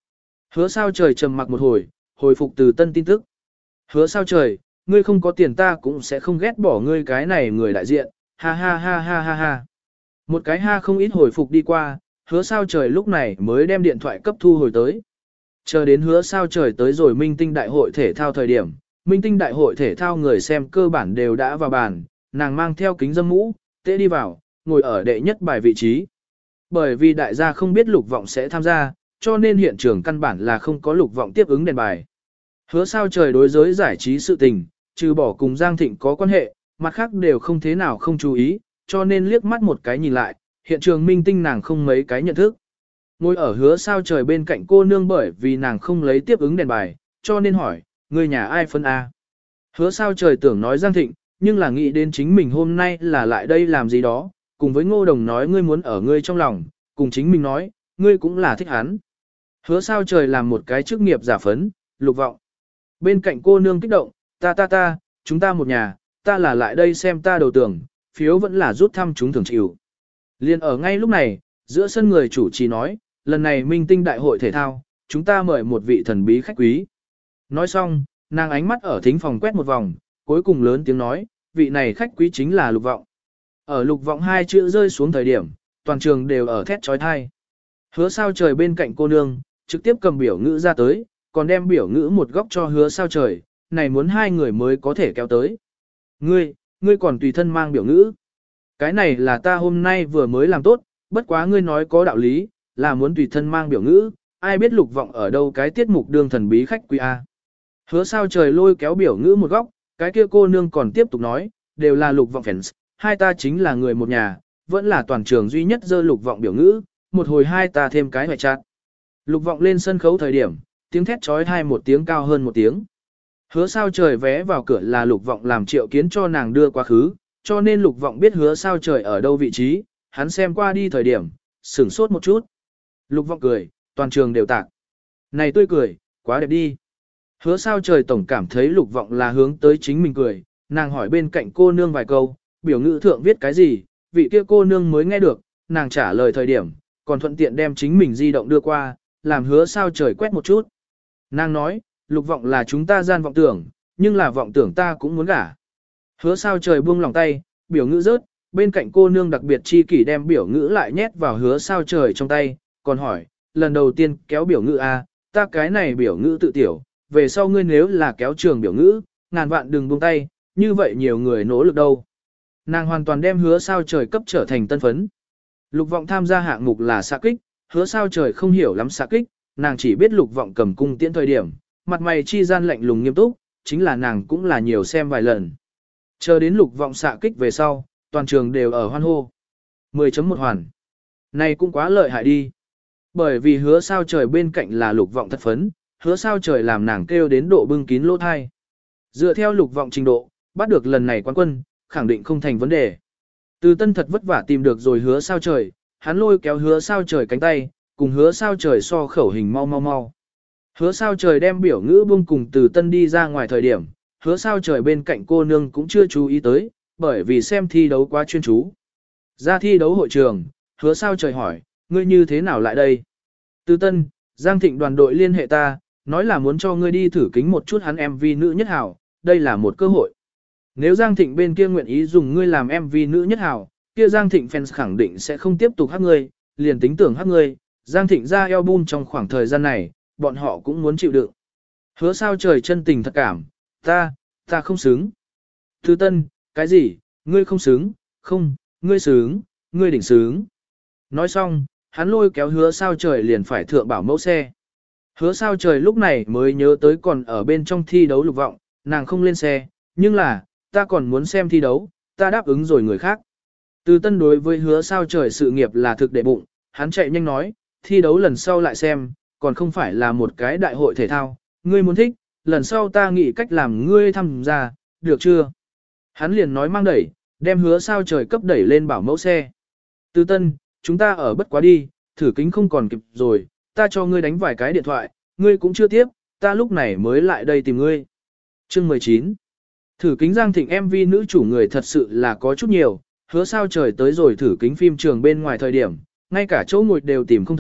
Hứa sao trời trầm mặc một hồi, hồi phục từ tân tin tức. Hứa sao trời, ngươi không có tiền ta cũng sẽ không ghét bỏ ngươi cái này người đại diện, ha ha ha ha ha ha. Một cái ha không ít hồi phục đi qua, hứa sao trời lúc này mới đem điện thoại cấp thu hồi tới. Chờ đến hứa sao trời tới rồi minh tinh đại hội thể thao thời điểm, minh tinh đại hội thể thao người xem cơ bản đều đã vào bàn, nàng mang theo kính dâm mũ, tễ đi vào, ngồi ở đệ nhất bài vị trí. Bởi vì đại gia không biết Lục Vọng sẽ tham gia, cho nên hiện trường căn bản là không có Lục Vọng tiếp ứng đèn bài. Hứa sao trời đối giới giải trí sự tình, trừ bỏ cùng Giang Thịnh có quan hệ, mặt khác đều không thế nào không chú ý, cho nên liếc mắt một cái nhìn lại, hiện trường minh tinh nàng không mấy cái nhận thức. Ngồi ở hứa sao trời bên cạnh cô nương bởi vì nàng không lấy tiếp ứng đèn bài, cho nên hỏi, người nhà ai phân A. Hứa sao trời tưởng nói Giang Thịnh, nhưng là nghĩ đến chính mình hôm nay là lại đây làm gì đó, cùng với Ngô Đồng nói ngươi muốn ở ngươi trong lòng, cùng chính mình nói, ngươi cũng là thích hắn. Hứa sao trời làm một cái chức nghiệp giả phấn, Lục Vọng. Bên cạnh cô nương kích động, ta ta ta, chúng ta một nhà, ta là lại đây xem ta đầu tưởng, phiếu vẫn là rút thăm chúng thường chịu. Liên ở ngay lúc này, giữa sân người chủ trì nói, lần này minh tinh đại hội thể thao, chúng ta mời một vị thần bí khách quý. Nói xong, nàng ánh mắt ở thính phòng quét một vòng, cuối cùng lớn tiếng nói, vị này khách quý chính là Lục Vọng. Ở Lục Vọng hai chữ rơi xuống thời điểm, toàn trường đều ở thét trói thai. Hứa sao trời bên cạnh cô nương, trực tiếp cầm biểu ngữ ra tới, còn đem biểu ngữ một góc cho hứa sao trời, này muốn hai người mới có thể kéo tới. Ngươi, ngươi còn tùy thân mang biểu ngữ. Cái này là ta hôm nay vừa mới làm tốt, bất quá ngươi nói có đạo lý, là muốn tùy thân mang biểu ngữ, ai biết Lục Vọng ở đâu cái tiết mục đương thần bí khách quý A. Hứa sao trời lôi kéo biểu ngữ một góc, cái kia cô nương còn tiếp tục nói, đều là Lục Vọng fans, hai ta chính là người một nhà, vẫn là toàn trường duy nhất dơ Lục Vọng biểu ngữ, một hồi hai ta thêm cái hoại chát. Lục Vọng lên sân khấu thời điểm, tiếng thét trói thai một tiếng cao hơn một tiếng. Hứa sao trời vé vào cửa là Lục Vọng làm Triệu Kiến cho nàng đưa quá khứ, cho nên Lục Vọng biết hứa sao trời ở đâu vị trí, hắn xem qua đi thời điểm, sửng sốt một chút. Lục Vọng cười, toàn trường đều tạc. Này tươi cười, quá đẹp đi. Hứa sao trời tổng cảm thấy Lục Vọng là hướng tới chính mình cười, nàng hỏi bên cạnh cô nương vài câu, biểu ngữ thượng viết cái gì, vị kia cô nương mới nghe được, nàng trả lời thời điểm, còn thuận tiện đem chính mình di động đưa qua, làm hứa sao trời quét một chút. Nàng nói, Lục Vọng là chúng ta gian vọng tưởng, nhưng là vọng tưởng ta cũng muốn gả. Hứa sao trời buông lòng tay, biểu ngữ rớt, bên cạnh cô nương đặc biệt chi kỷ đem biểu ngữ lại nhét vào hứa sao trời trong tay, còn hỏi, lần đầu tiên kéo biểu ngữ a, ta cái này biểu ngữ tự tiểu, về sau ngươi nếu là kéo trường biểu ngữ, ngàn vạn đừng buông tay, như vậy nhiều người nỗ lực đâu. Nàng hoàn toàn đem hứa sao trời cấp trở thành tân phấn. Lục Vọng tham gia hạng mục là xạ kích, hứa sao trời không hiểu lắm xạ kích, nàng chỉ biết Lục Vọng cầm cung tiễn thời điểm, mặt mày chi gian lạnh lùng nghiêm túc, chính là nàng cũng là nhiều xem vài lần. Chờ đến Lục Vọng xạ kích về sau, toàn trường đều ở hoan hô. mười chấm một hoàn. Này cũng quá lợi hại đi. Bởi vì hứa sao trời bên cạnh là Lục Vọng thật phấn, hứa sao trời làm nàng kêu đến độ bưng kín lỗ thai. Dựa theo Lục Vọng trình độ, bắt được lần này quán quân, khẳng định không thành vấn đề. Từ Tân thật vất vả tìm được rồi hứa sao trời, hắn lôi kéo hứa sao trời cánh tay, cùng hứa sao trời so khẩu hình mau mau mau. Hứa sao trời đem biểu ngữ buông cùng Từ Tân đi ra ngoài thời điểm, hứa sao trời bên cạnh cô nương cũng chưa chú ý tới, bởi vì xem thi đấu quá chuyên chú. Ra thi đấu hội trường, hứa sao trời hỏi, ngươi như thế nào lại đây? Từ Tân, Giang Thịnh đoàn đội liên hệ ta, nói là muốn cho ngươi đi thử kính một chút hắn em vê nữ nhất hảo, đây là một cơ hội. Nếu Giang Thịnh bên kia nguyện ý dùng ngươi làm em vê nữ nhất hảo, kia Giang Thịnh fans khẳng định sẽ không tiếp tục hát ngươi, liền tính tưởng hát ngươi, Giang Thịnh ra album trong khoảng thời gian này, bọn họ cũng muốn chịu đựng. Hứa sao trời chân tình thật cảm, ta, ta không xứng. Từ Tân, cái gì, ngươi không xứng, không, ngươi xứng, ngươi đỉnh xứng. Nói xong, hắn lôi kéo hứa sao trời liền phải thượng bảo mẫu xe. Hứa sao trời lúc này mới nhớ tới còn ở bên trong thi đấu Lục Vọng, nàng không lên xe, nhưng là, ta còn muốn xem thi đấu, ta đáp ứng rồi người khác. Từ Tân đối với hứa sao trời sự nghiệp là thực đệ bụng, hắn chạy nhanh nói, thi đấu lần sau lại xem, còn không phải là một cái đại hội thể thao, ngươi muốn thích, lần sau ta nghĩ cách làm ngươi tham gia, được chưa? Hắn liền nói mang đẩy, đem hứa sao trời cấp đẩy lên bảo mẫu xe. Từ Tân, chúng ta ở bất quá đi, thử kính không còn kịp rồi, ta cho ngươi đánh vài cái điện thoại, ngươi cũng chưa tiếp, ta lúc này mới lại đây tìm ngươi. Chương mười chín. Thử kính Giang Thịnh em vê nữ chủ người thật sự là có chút nhiều, hứa sao trời tới rồi thử kính phim trường bên ngoài thời điểm, ngay cả chỗ ngồi đều tìm không thấy,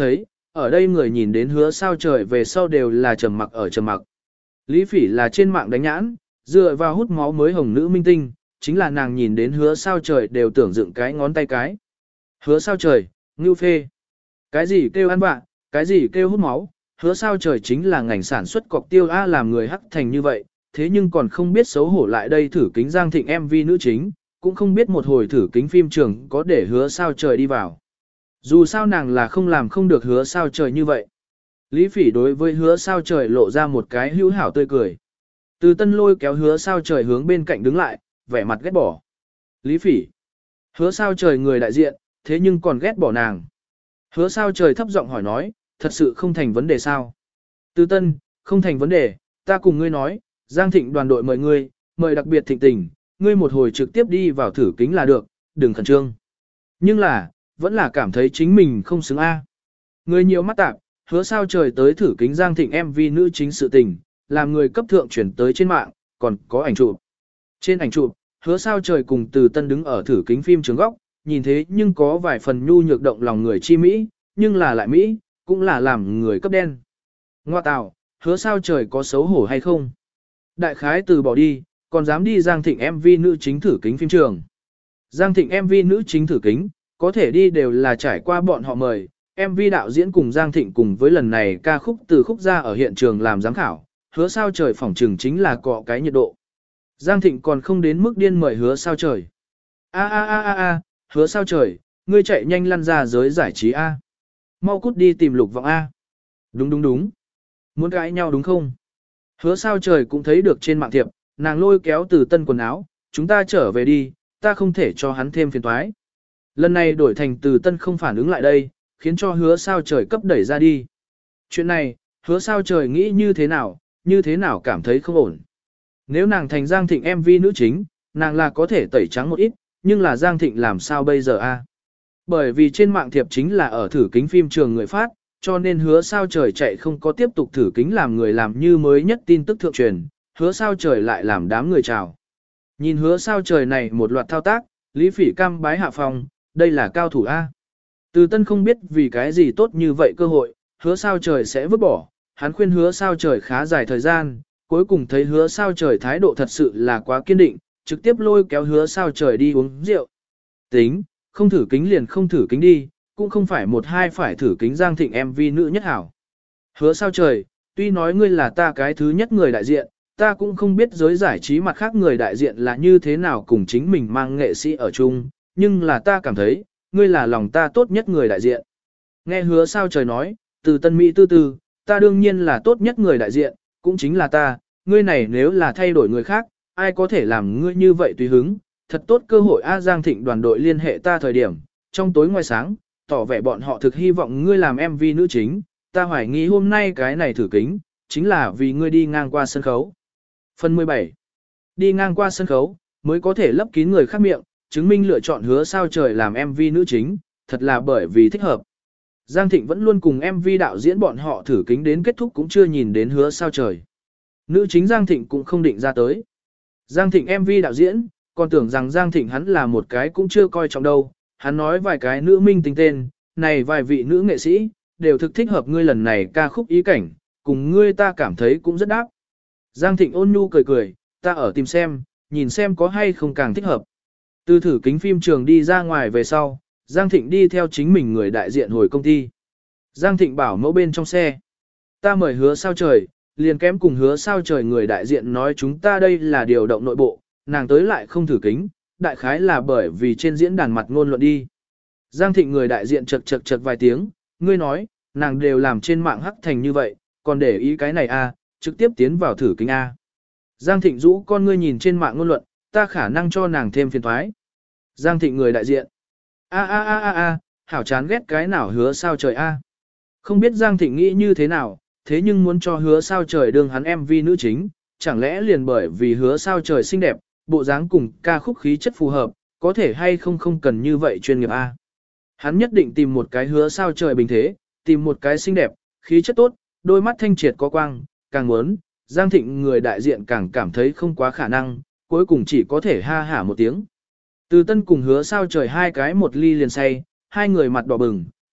ở đây người nhìn đến hứa sao trời về sau đều là trầm mặc ở trầm mặc. Lý Phỉ là trên mạng đánh nhãn, dựa vào hút máu mới hồng nữ minh tinh, chính là nàng nhìn đến hứa sao trời đều tưởng dựng cái ngón tay cái. Hứa sao trời, ngưu phê. Cái gì kêu ăn vạ, cái gì kêu hút máu, hứa sao trời chính là ngành sản xuất cọc tiêu A làm người hắc thành như vậy, thế nhưng còn không biết xấu hổ lại đây thử kính Giang Thịnh em vê nữ chính, cũng không biết một hồi thử kính phim trường có để hứa sao trời đi vào. Dù sao nàng là không làm không được hứa sao trời như vậy. Lý Phỉ đối với hứa sao trời lộ ra một cái hữu hảo tươi cười. Từ Tân lôi kéo hứa sao trời hướng bên cạnh đứng lại, vẻ mặt ghét bỏ. Lý Phỉ. Hứa sao trời người đại diện, thế nhưng còn ghét bỏ nàng. Hứa sao trời thấp giọng hỏi nói, thật sự không thành vấn đề sao? Từ Tân, không thành vấn đề, ta cùng ngươi nói, Giang Thịnh đoàn đội mời ngươi, mời đặc biệt thịnh tình, ngươi một hồi trực tiếp đi vào thử kính là được, đừng khẩn trương. Nhưng là, vẫn là cảm thấy chính mình không xứng A. Người nhiều mắt tạp, hứa sao trời tới thử kính Giang Thịnh em vê nữ chính sự tình, làm người cấp thượng chuyển tới trên mạng, còn có ảnh chụp. Trên ảnh chụp, hứa sao trời cùng Từ Tân đứng ở thử kính phim trường góc, nhìn thế nhưng có vài phần nhu nhược động lòng người chi Mỹ, nhưng là lại Mỹ, cũng là làm người cấp đen. Ngoa tào, hứa sao trời có xấu hổ hay không? Đại khái từ bỏ đi, còn dám đi Giang Thịnh em vê nữ chính thử kính phim trường. Giang Thịnh em vê nữ chính thử kính, có thể đi đều là trải qua bọn họ mời, em vê đạo diễn cùng Giang Thịnh cùng với lần này ca khúc từ khúc ra ở hiện trường làm giám khảo, hứa sao trời phỏng trừng chính là cọ cái nhiệt độ. Giang Thịnh còn không đến mức điên mời hứa sao trời. A a a a a, hứa sao trời, ngươi chạy nhanh lăn ra giới giải trí A. Mau cút đi tìm lục vọng A. Đúng đúng đúng. Muốn cãi nhau đúng không? Hứa sao trời cũng thấy được trên mạng thiệp, nàng lôi kéo Từ Tân quần áo, chúng ta trở về đi, ta không thể cho hắn thêm phiền toái. Lần này đổi thành Từ Tân không phản ứng lại đây, khiến cho hứa sao trời cấp đẩy ra đi. Chuyện này, hứa sao trời nghĩ như thế nào, như thế nào cảm thấy không ổn. Nếu nàng thành Giang Thịnh em vê nữ chính, nàng là có thể tẩy trắng một ít, nhưng là Giang Thịnh làm sao bây giờ a? Bởi vì trên mạng thiệp chính là ở thử kính phim trường người phát, cho nên hứa sao trời chạy không có tiếp tục thử kính làm người làm như mới nhất tin tức thượng truyền, hứa sao trời lại làm đám người chào. Nhìn hứa sao trời này một loạt thao tác, Lý Phỉ cam bái hạ phòng, đây là cao thủ A. Từ Tân không biết vì cái gì tốt như vậy cơ hội, hứa sao trời sẽ vứt bỏ, hắn khuyên hứa sao trời khá dài thời gian, cuối cùng thấy hứa sao trời thái độ thật sự là quá kiên định, trực tiếp lôi kéo hứa sao trời đi uống rượu. Tính, không thử kính liền không thử kính đi, cũng không phải một hai phải thử kính Giang Thịnh em vê nữ nhất hảo. Hứa sao trời, tuy nói ngươi là ta cái thứ nhất người đại diện, ta cũng không biết giới giải trí mặt khác người đại diện là như thế nào cùng chính mình mang nghệ sĩ ở chung, nhưng là ta cảm thấy, ngươi là lòng ta tốt nhất người đại diện. Nghe hứa sao trời nói, từ Tân Mỹ tư tư, ta đương nhiên là tốt nhất người đại diện, cũng chính là ta, ngươi này nếu là thay đổi người khác, ai có thể làm ngươi như vậy tùy hứng, thật tốt cơ hội A Giang Thịnh đoàn đội liên hệ ta thời điểm, trong tối ngoài sáng, tỏ vẻ bọn họ thực hy vọng ngươi làm em vê nữ chính, ta hoài nghi hôm nay cái này thử kính, chính là vì ngươi đi ngang qua sân khấu. Phần mười bảy. Đi ngang qua sân khấu, mới có thể lấp kín người khác miệng, chứng minh lựa chọn hứa sao trời làm em vê nữ chính, thật là bởi vì thích hợp. Giang Thịnh vẫn luôn cùng em vê đạo diễn bọn họ thử kính đến kết thúc cũng chưa nhìn đến hứa sao trời. Nữ chính Giang Thịnh cũng không định ra tới. Giang Thịnh em vê đạo diễn, còn tưởng rằng Giang Thịnh hắn là một cái cũng chưa coi trọng đâu, hắn nói vài cái nữ minh tinh tên, này vài vị nữ nghệ sĩ, đều thực thích hợp ngươi lần này ca khúc ý cảnh, cùng ngươi ta cảm thấy cũng rất đáp. Giang Thịnh ôn nhu cười cười, ta ở tìm xem, nhìn xem có hay không càng thích hợp. Từ thử kính phim trường đi ra ngoài về sau, Giang Thịnh đi theo chính mình người đại diện hồi công ty. Giang Thịnh bảo mẫu bên trong xe. Ta mời hứa sao trời, liền kém cùng hứa sao trời người đại diện nói chúng ta đây là điều động nội bộ, nàng tới lại không thử kính, đại khái là bởi vì trên diễn đàn mặt ngôn luận đi. Giang Thịnh người đại diện chật chật chật vài tiếng, ngươi nói, nàng đều làm trên mạng hắc thành như vậy, còn để ý cái này a, trực tiếp tiến vào thử kính a. Giang Thịnh rũ con ngươi nhìn trên mạng ngôn luận, ta khả năng cho nàng thêm phiền toái. Giang Thịnh người đại diện. A a a a a, hảo chán ghét cái nào hứa sao trời a. Không biết Giang Thịnh nghĩ như thế nào, thế nhưng muốn cho hứa sao trời đương hắn em vê nữ chính, chẳng lẽ liền bởi vì hứa sao trời xinh đẹp, bộ dáng cùng ca khúc khí chất phù hợp, có thể hay không không cần như vậy chuyên nghiệp a. Hắn nhất định tìm một cái hứa sao trời bình thế, tìm một cái xinh đẹp, khí chất tốt, đôi mắt thanh triệt có quang, càng muốn, Giang Thịnh người đại diện càng cảm thấy không quá khả năng, cuối cùng chỉ có thể ha hả một tiếng. Từ Tân cùng hứa sao trời hai cái một ly liền say, hai người mặt đỏ bừng,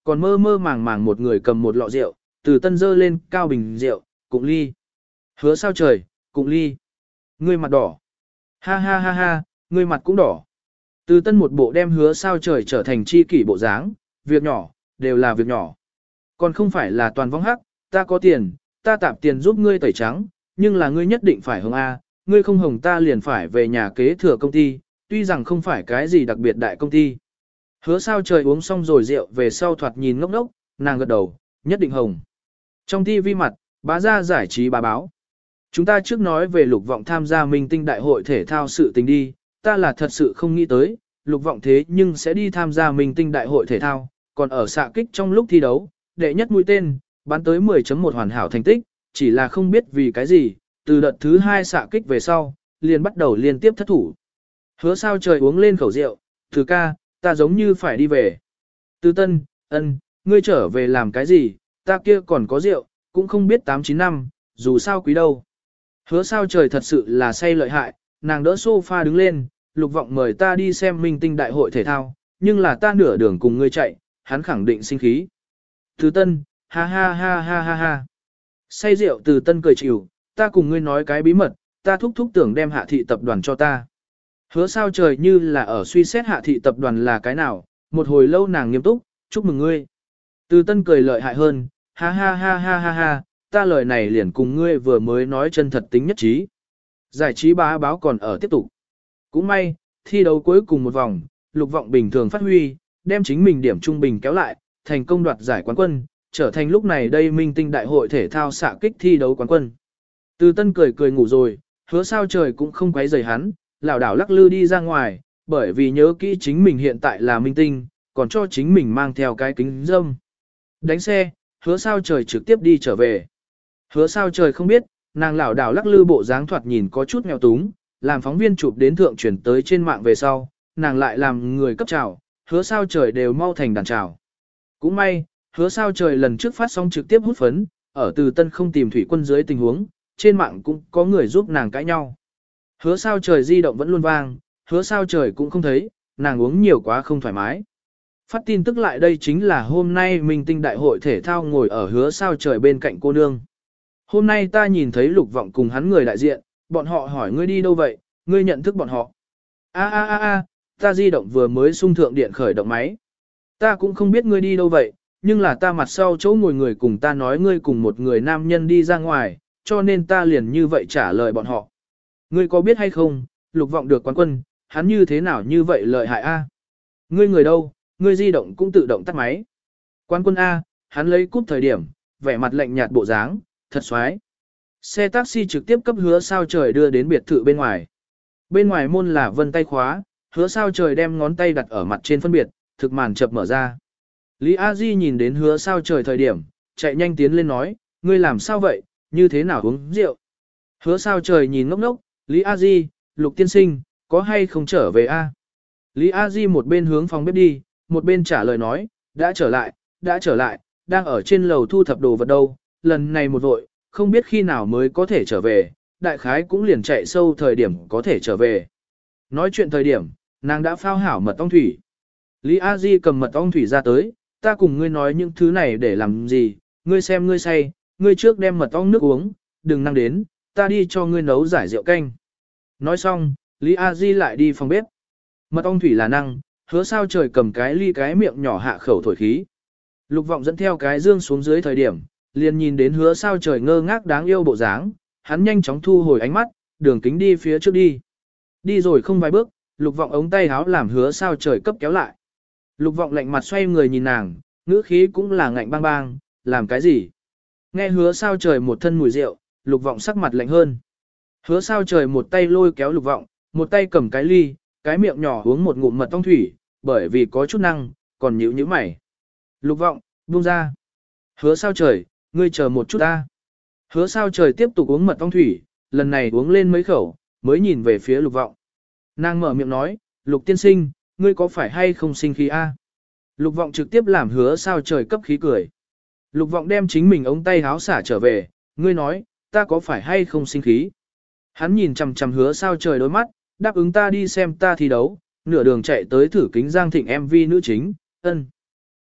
còn mơ mơ màng màng một người cầm một lọ rượu, từ tân dơ lên cao bình rượu, cụng ly. Hứa sao trời, cụng ly. Ngươi mặt đỏ. Ha ha ha ha, ngươi mặt cũng đỏ. Từ tân một bộ đem hứa sao trời trở thành chi kỷ bộ dáng, việc nhỏ, đều là việc nhỏ. Còn không phải là toàn vong hắc, ta có tiền, ta tạp tiền giúp ngươi tẩy trắng, nhưng là ngươi nhất định phải hồng A, ngươi không hồng ta liền phải về nhà kế thừa công ty, tuy rằng không phải cái gì đặc biệt đại công ty. Hứa sao trời uống xong rồi rượu về sau thoạt nhìn ngốc ngốc, nàng gật đầu, nhất định hồng. Trong ti vi mặt, bá ra giải trí bà báo. Chúng ta trước nói về Lục Vọng tham gia minh tinh đại hội thể thao sự tình đi, ta là thật sự không nghĩ tới, Lục Vọng thế nhưng sẽ đi tham gia minh tinh đại hội thể thao, còn ở xạ kích trong lúc thi đấu, đệ nhất mũi tên, bắn tới mười chấm một hoàn hảo thành tích, chỉ là không biết vì cái gì, từ đợt thứ hai xạ kích về sau, liền bắt đầu liên tiếp thất thủ. Hứa sao trời uống lên khẩu rượu, thứ ca, ta giống như phải đi về. Từ tân, ân, ngươi trở về làm cái gì, ta kia còn có rượu, cũng không biết tám chín năm, dù sao quý đâu. Hứa sao trời thật sự là say lợi hại, nàng đỡ sofa đứng lên, Lục Vọng mời ta đi xem minh tinh đại hội thể thao, nhưng là ta nửa đường cùng ngươi chạy, hắn khẳng định sinh khí. Từ tân, ha ha ha ha ha ha. Say rượu từ tân cười chịu, ta cùng ngươi nói cái bí mật, ta thúc thúc tưởng đem hạ thị tập đoàn cho ta. Hứa sao trời như là ở suy xét hạ thị tập đoàn là cái nào, một hồi lâu nàng nghiêm túc, chúc mừng ngươi. Từ tân cười lợi hại hơn, ha ha ha ha ha ha, ta lời này liền cùng ngươi vừa mới nói chân thật tính nhất trí. Giải trí bá báo còn ở tiếp tục. Cũng may, thi đấu cuối cùng một vòng, Lục Vọng bình thường phát huy, đem chính mình điểm trung bình kéo lại, thành công đoạt giải quán quân, trở thành lúc này đây minh tinh đại hội thể thao xạ kích thi đấu quán quân. Từ tân cười cười ngủ rồi, hứa sao trời cũng không quấy rầy hắn, lảo đảo lắc lư đi ra ngoài, bởi vì nhớ kỹ chính mình hiện tại là minh tinh, còn cho chính mình mang theo cái kính dâm. Đánh xe, hứa sao trời trực tiếp đi trở về. Hứa sao trời không biết, nàng lảo đảo lắc lư bộ dáng thoạt nhìn có chút nghèo túng, làm phóng viên chụp đến thượng chuyển tới trên mạng về sau, nàng lại làm người cấp trào, hứa sao trời đều mau thành đàn trào. Cũng may, hứa sao trời lần trước phát sóng trực tiếp hút phấn, ở từ tân không tìm thủy quân dưới tình huống, trên mạng cũng có người giúp nàng cãi nhau. Hứa sao trời di động vẫn luôn vang, hứa sao trời cũng không thấy, nàng uống nhiều quá không thoải mái. Phát tin tức lại đây chính là hôm nay minh tinh đại hội thể thao ngồi ở hứa sao trời bên cạnh cô nương. Hôm nay ta nhìn thấy Lục Vọng cùng hắn người đại diện, bọn họ hỏi ngươi đi đâu vậy, ngươi nhận thức bọn họ. A a a a, ta di động vừa mới xung thượng điện khởi động máy. Ta cũng không biết ngươi đi đâu vậy, nhưng là ta mặt sau chỗ ngồi người cùng ta nói ngươi cùng một người nam nhân đi ra ngoài, cho nên ta liền như vậy trả lời bọn họ. Ngươi có biết hay không, Lục Vọng được quán quân, hắn như thế nào như vậy lợi hại a? Ngươi người đâu, ngươi di động cũng tự động tắt máy. Quán quân A, hắn lấy cúp thời điểm, vẻ mặt lạnh nhạt bộ dáng, thật xoái. Xe taxi trực tiếp cấp hứa sao trời đưa đến biệt thự bên ngoài. Bên ngoài môn là vân tay khóa, hứa sao trời đem ngón tay đặt ở mặt trên phân biệt, thực màn chập mở ra. Lý A Di nhìn đến hứa sao trời thời điểm, chạy nhanh tiến lên nói, ngươi làm sao vậy, như thế nào uống rượu. Hứa sao trời nhìn ngốc ngốc, Lý A Di, Lục tiên sinh, có hay không trở về a? Lý A Di một bên hướng phòng bếp đi, một bên trả lời nói, đã trở lại, đã trở lại, đang ở trên lầu thu thập đồ vật đâu, lần này một vội, không biết khi nào mới có thể trở về, đại khái cũng liền chạy sâu thời điểm có thể trở về. Nói chuyện thời điểm, nàng đã phao hảo mật ong thủy. Lý A Di cầm mật ong thủy ra tới, ta cùng ngươi nói những thứ này để làm gì, ngươi xem ngươi say, ngươi trước đem mật ong nước uống, đừng năng đến, ta đi cho ngươi nấu giải rượu canh. Nói xong, Lý A Di lại đi phòng bếp. Mật ong thủy là năng, hứa sao trời cầm cái ly cái miệng nhỏ hạ khẩu thổi khí. Lục Vọng dẫn theo cái dương xuống dưới thời điểm, liền nhìn đến hứa sao trời ngơ ngác đáng yêu bộ dáng, hắn nhanh chóng thu hồi ánh mắt, đường kính đi phía trước đi. Đi rồi không vài bước, Lục Vọng ống tay háo làm hứa sao trời cấp kéo lại. Lục Vọng lạnh mặt xoay người nhìn nàng, ngữ khí cũng là ngạnh bang bang, làm cái gì? Nghe hứa sao trời một thân mùi rượu, Lục Vọng sắc mặt lạnh hơn. Hứa sao trời một tay lôi kéo Lục Vọng, một tay cầm cái ly, cái miệng nhỏ uống một ngụm mật ong thủy, bởi vì có chút năng, còn nhíu nhíu mày. Lục Vọng, buông ra. Hứa sao trời, ngươi chờ một chút ta. Hứa sao trời tiếp tục uống mật ong thủy, lần này uống lên mấy khẩu, mới nhìn về phía Lục Vọng. Nàng mở miệng nói, Lục tiên sinh, ngươi có phải hay không sinh khí a? Lục Vọng trực tiếp làm hứa sao trời cấp khí cười. Lục Vọng đem chính mình ống tay háo xả trở về, ngươi nói, ta có phải hay không sinh khí? Hắn nhìn chằm chằm hứa sao trời đôi mắt, đáp ứng ta đi xem ta thi đấu, nửa đường chạy tới thử kính Giang Thịnh em vê nữ chính, ân.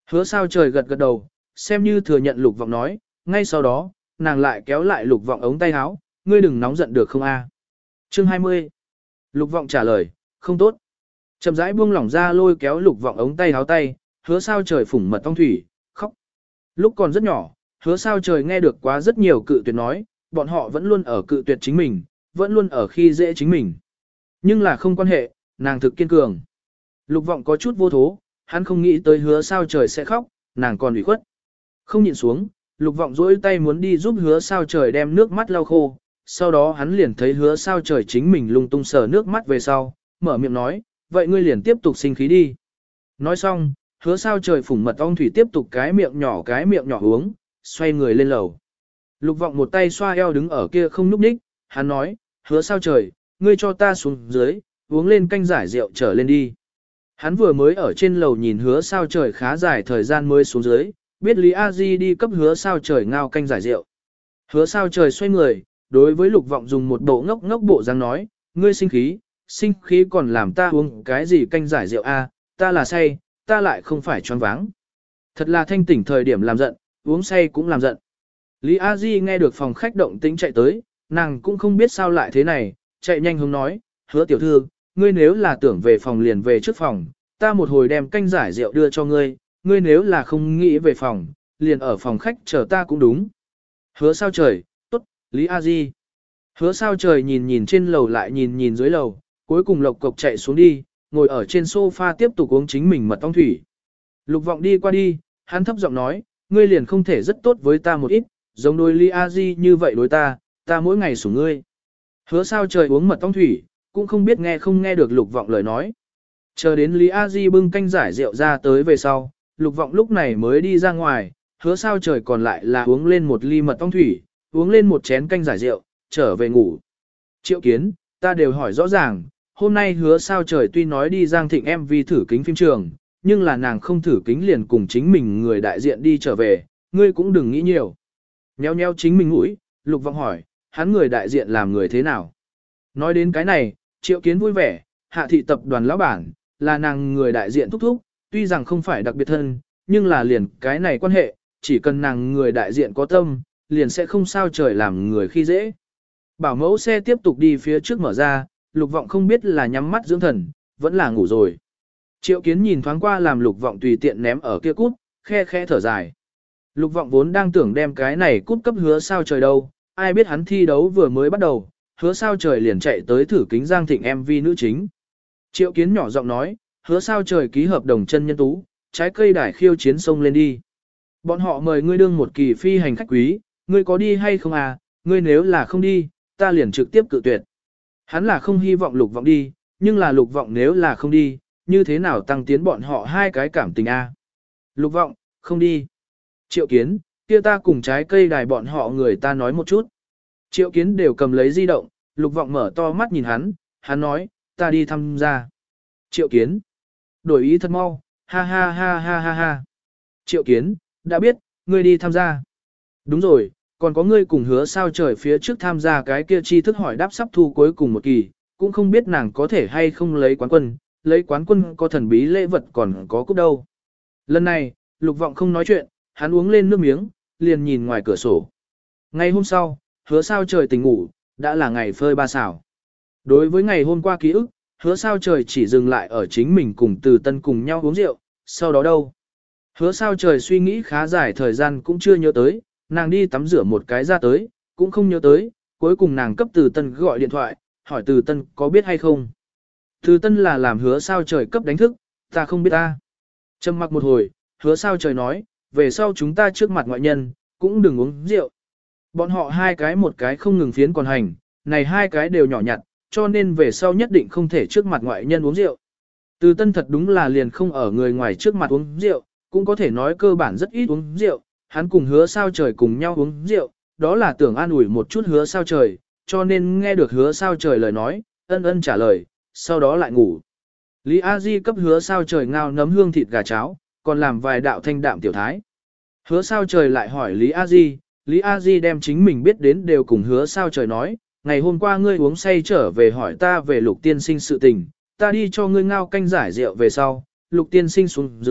Hứa sao trời gật gật đầu, xem như thừa nhận lục vọng nói, ngay sau đó, nàng lại kéo lại lục vọng ống tay áo, ngươi đừng nóng giận được không a? Chương hai mươi. Lục vọng trả lời, không tốt. Chậm rãi buông lỏng ra lôi kéo lục vọng ống tay áo tay, hứa sao trời phủng mật ong thủy, khóc. Lúc còn rất nhỏ, hứa sao trời nghe được quá rất nhiều cự tuyệt nói, bọn họ vẫn luôn ở cự tuyệt chính mình, vẫn luôn ở khi dễ chính mình. Nhưng là không quan hệ, nàng thực kiên cường. Lục vọng có chút vô thố, hắn không nghĩ tới hứa sao trời sẽ khóc, nàng còn ủy khuất. Không nhịn xuống, lục vọng dỗi tay muốn đi giúp hứa sao trời đem nước mắt lau khô, sau đó hắn liền thấy hứa sao trời chính mình lung tung sờ nước mắt về sau, mở miệng nói, vậy ngươi liền tiếp tục sinh khí đi. Nói xong, hứa sao trời phủng mật ong thủy tiếp tục cái miệng nhỏ cái miệng nhỏ uống, xoay người lên lầu. Lục vọng một tay xoa eo đứng ở kia không núp ních, hắn nói, hứa sao trời, ngươi cho ta xuống dưới, uống lên canh giải rượu trở lên đi. Hắn vừa mới ở trên lầu nhìn hứa sao trời khá dài thời gian mới xuống dưới, biết Lý A Di đi cấp hứa sao trời ngao canh giải rượu. Hứa sao trời xoay người, đối với lục vọng dùng một bộ ngốc ngốc bộ dáng nói, ngươi sinh khí, sinh khí còn làm ta uống cái gì canh giải rượu a? Ta là say, ta lại không phải choáng váng. Thật là thanh tỉnh thời điểm làm giận, uống say cũng làm giận. Lý A Di nghe được phòng khách động tĩnh chạy tới, nàng cũng không biết sao lại thế này, chạy nhanh hướng nói, hứa tiểu thư, ngươi nếu là tưởng về phòng liền về trước phòng, ta một hồi đem canh giải rượu đưa cho ngươi, ngươi nếu là không nghĩ về phòng, liền ở phòng khách chờ ta cũng đúng. Hứa sao trời, tốt, Lý A Di. Hứa sao trời nhìn nhìn trên lầu lại nhìn nhìn dưới lầu, cuối cùng lộc cộc chạy xuống đi, ngồi ở trên sofa tiếp tục uống chính mình mật ong thủy. Lục vọng đi qua đi, hắn thấp giọng nói, ngươi liền không thể rất tốt với ta một ít, giống đôi Lý A Di như vậy đối ta, ta mỗi ngày sủng ngươi. Hứa sao trời uống mật ong thủy, cũng không biết nghe không nghe được lục vọng lời nói. Chờ đến Lý A Di bưng canh giải rượu ra tới về sau, lục vọng lúc này mới đi ra ngoài, hứa sao trời còn lại là uống lên một ly mật ong thủy, uống lên một chén canh giải rượu, trở về ngủ. Triệu Kiến, ta đều hỏi rõ ràng, hôm nay hứa sao trời tuy nói đi Giang Thịnh em vê thử kính phim trường, nhưng là nàng không thử kính liền cùng chính mình người đại diện đi trở về, ngươi cũng đừng nghĩ nhiều. Nheo nheo chính mình mũi, lục vọng hỏi, hắn người đại diện làm người thế nào? Nói đến cái này, Triệu Kiến vui vẻ, hạ thị tập đoàn lão bản, là nàng người đại diện thúc thúc, tuy rằng không phải đặc biệt thân, nhưng là liền cái này quan hệ, chỉ cần nàng người đại diện có tâm, liền sẽ không sao trời làm người khi dễ. Bảo mẫu xe tiếp tục đi phía trước mở ra, lục vọng không biết là nhắm mắt dưỡng thần, vẫn là ngủ rồi. Triệu Kiến nhìn thoáng qua làm lục vọng tùy tiện ném ở kia cút, khe khe thở dài. Lục vọng vốn đang tưởng đem cái này cút cấp hứa sao trời đâu, ai biết hắn thi đấu vừa mới bắt đầu, hứa sao trời liền chạy tới thử kính Giang Thịnh em vê nữ chính. Triệu Kiến nhỏ giọng nói, hứa sao trời ký hợp đồng chân nhân tú, trái cây đài khiêu chiến sông lên đi. Bọn họ mời ngươi đương một kỳ phi hành khách quý, ngươi có đi hay không à, ngươi nếu là không đi, ta liền trực tiếp cự tuyệt. Hắn là không hy vọng lục vọng đi, nhưng là lục vọng nếu là không đi, như thế nào tăng tiến bọn họ hai cái cảm tình a? À? Lục vọng, không đi. Triệu Kiến, kia ta cùng trái cây đài bọn họ người ta nói một chút. Triệu Kiến đều cầm lấy di động, lục vọng mở to mắt nhìn hắn, hắn nói, ta đi tham gia. Triệu Kiến, đổi ý thật mau, ha ha ha ha ha ha. Triệu Kiến, đã biết, ngươi đi tham gia. Đúng rồi, còn có ngươi cùng hứa sao trời phía trước tham gia cái kia tri thức hỏi đáp sắp thu cuối cùng một kỳ, cũng không biết nàng có thể hay không lấy quán quân, lấy quán quân có thần bí lễ vật còn có cúp đâu. Lần này, lục vọng không nói chuyện, hắn uống lên nước miếng, liền nhìn ngoài cửa sổ. Ngày hôm sau, hứa sao trời tỉnh ngủ, đã là ngày phơi ba xảo. Đối với ngày hôm qua ký ức, hứa sao trời chỉ dừng lại ở chính mình cùng Từ Tân cùng nhau uống rượu, sau đó đâu. Hứa sao trời suy nghĩ khá dài thời gian cũng chưa nhớ tới, nàng đi tắm rửa một cái ra tới, cũng không nhớ tới, cuối cùng nàng cấp Từ Tân gọi điện thoại, hỏi Từ Tân có biết hay không. Từ Tân là làm hứa sao trời cấp đánh thức, ta không biết ta. Trầm mặc một hồi, hứa sao trời nói, về sau chúng ta trước mặt ngoại nhân, cũng đừng uống rượu. Bọn họ hai cái một cái không ngừng phiến còn hành, này hai cái đều nhỏ nhặt, cho nên về sau nhất định không thể trước mặt ngoại nhân uống rượu. Từ Tân thật đúng là liền không ở người ngoài trước mặt uống rượu, cũng có thể nói cơ bản rất ít uống rượu, hắn cùng hứa sao trời cùng nhau uống rượu, đó là tưởng an ủi một chút hứa sao trời, cho nên nghe được hứa sao trời lời nói, ân ân trả lời, sau đó lại ngủ. Lý A Di cấp hứa sao trời ngao nấm hương thịt gà cháo, còn làm vài đạo thanh đạm tiểu thái. Hứa sao trời lại hỏi Lý A Di, Lý A Di đem chính mình biết đến đều cùng hứa sao trời nói, ngày hôm qua ngươi uống say trở về hỏi ta về lục tiên sinh sự tình, ta đi cho ngươi ngao canh giải rượu về sau, lục tiên sinh xuống dưới,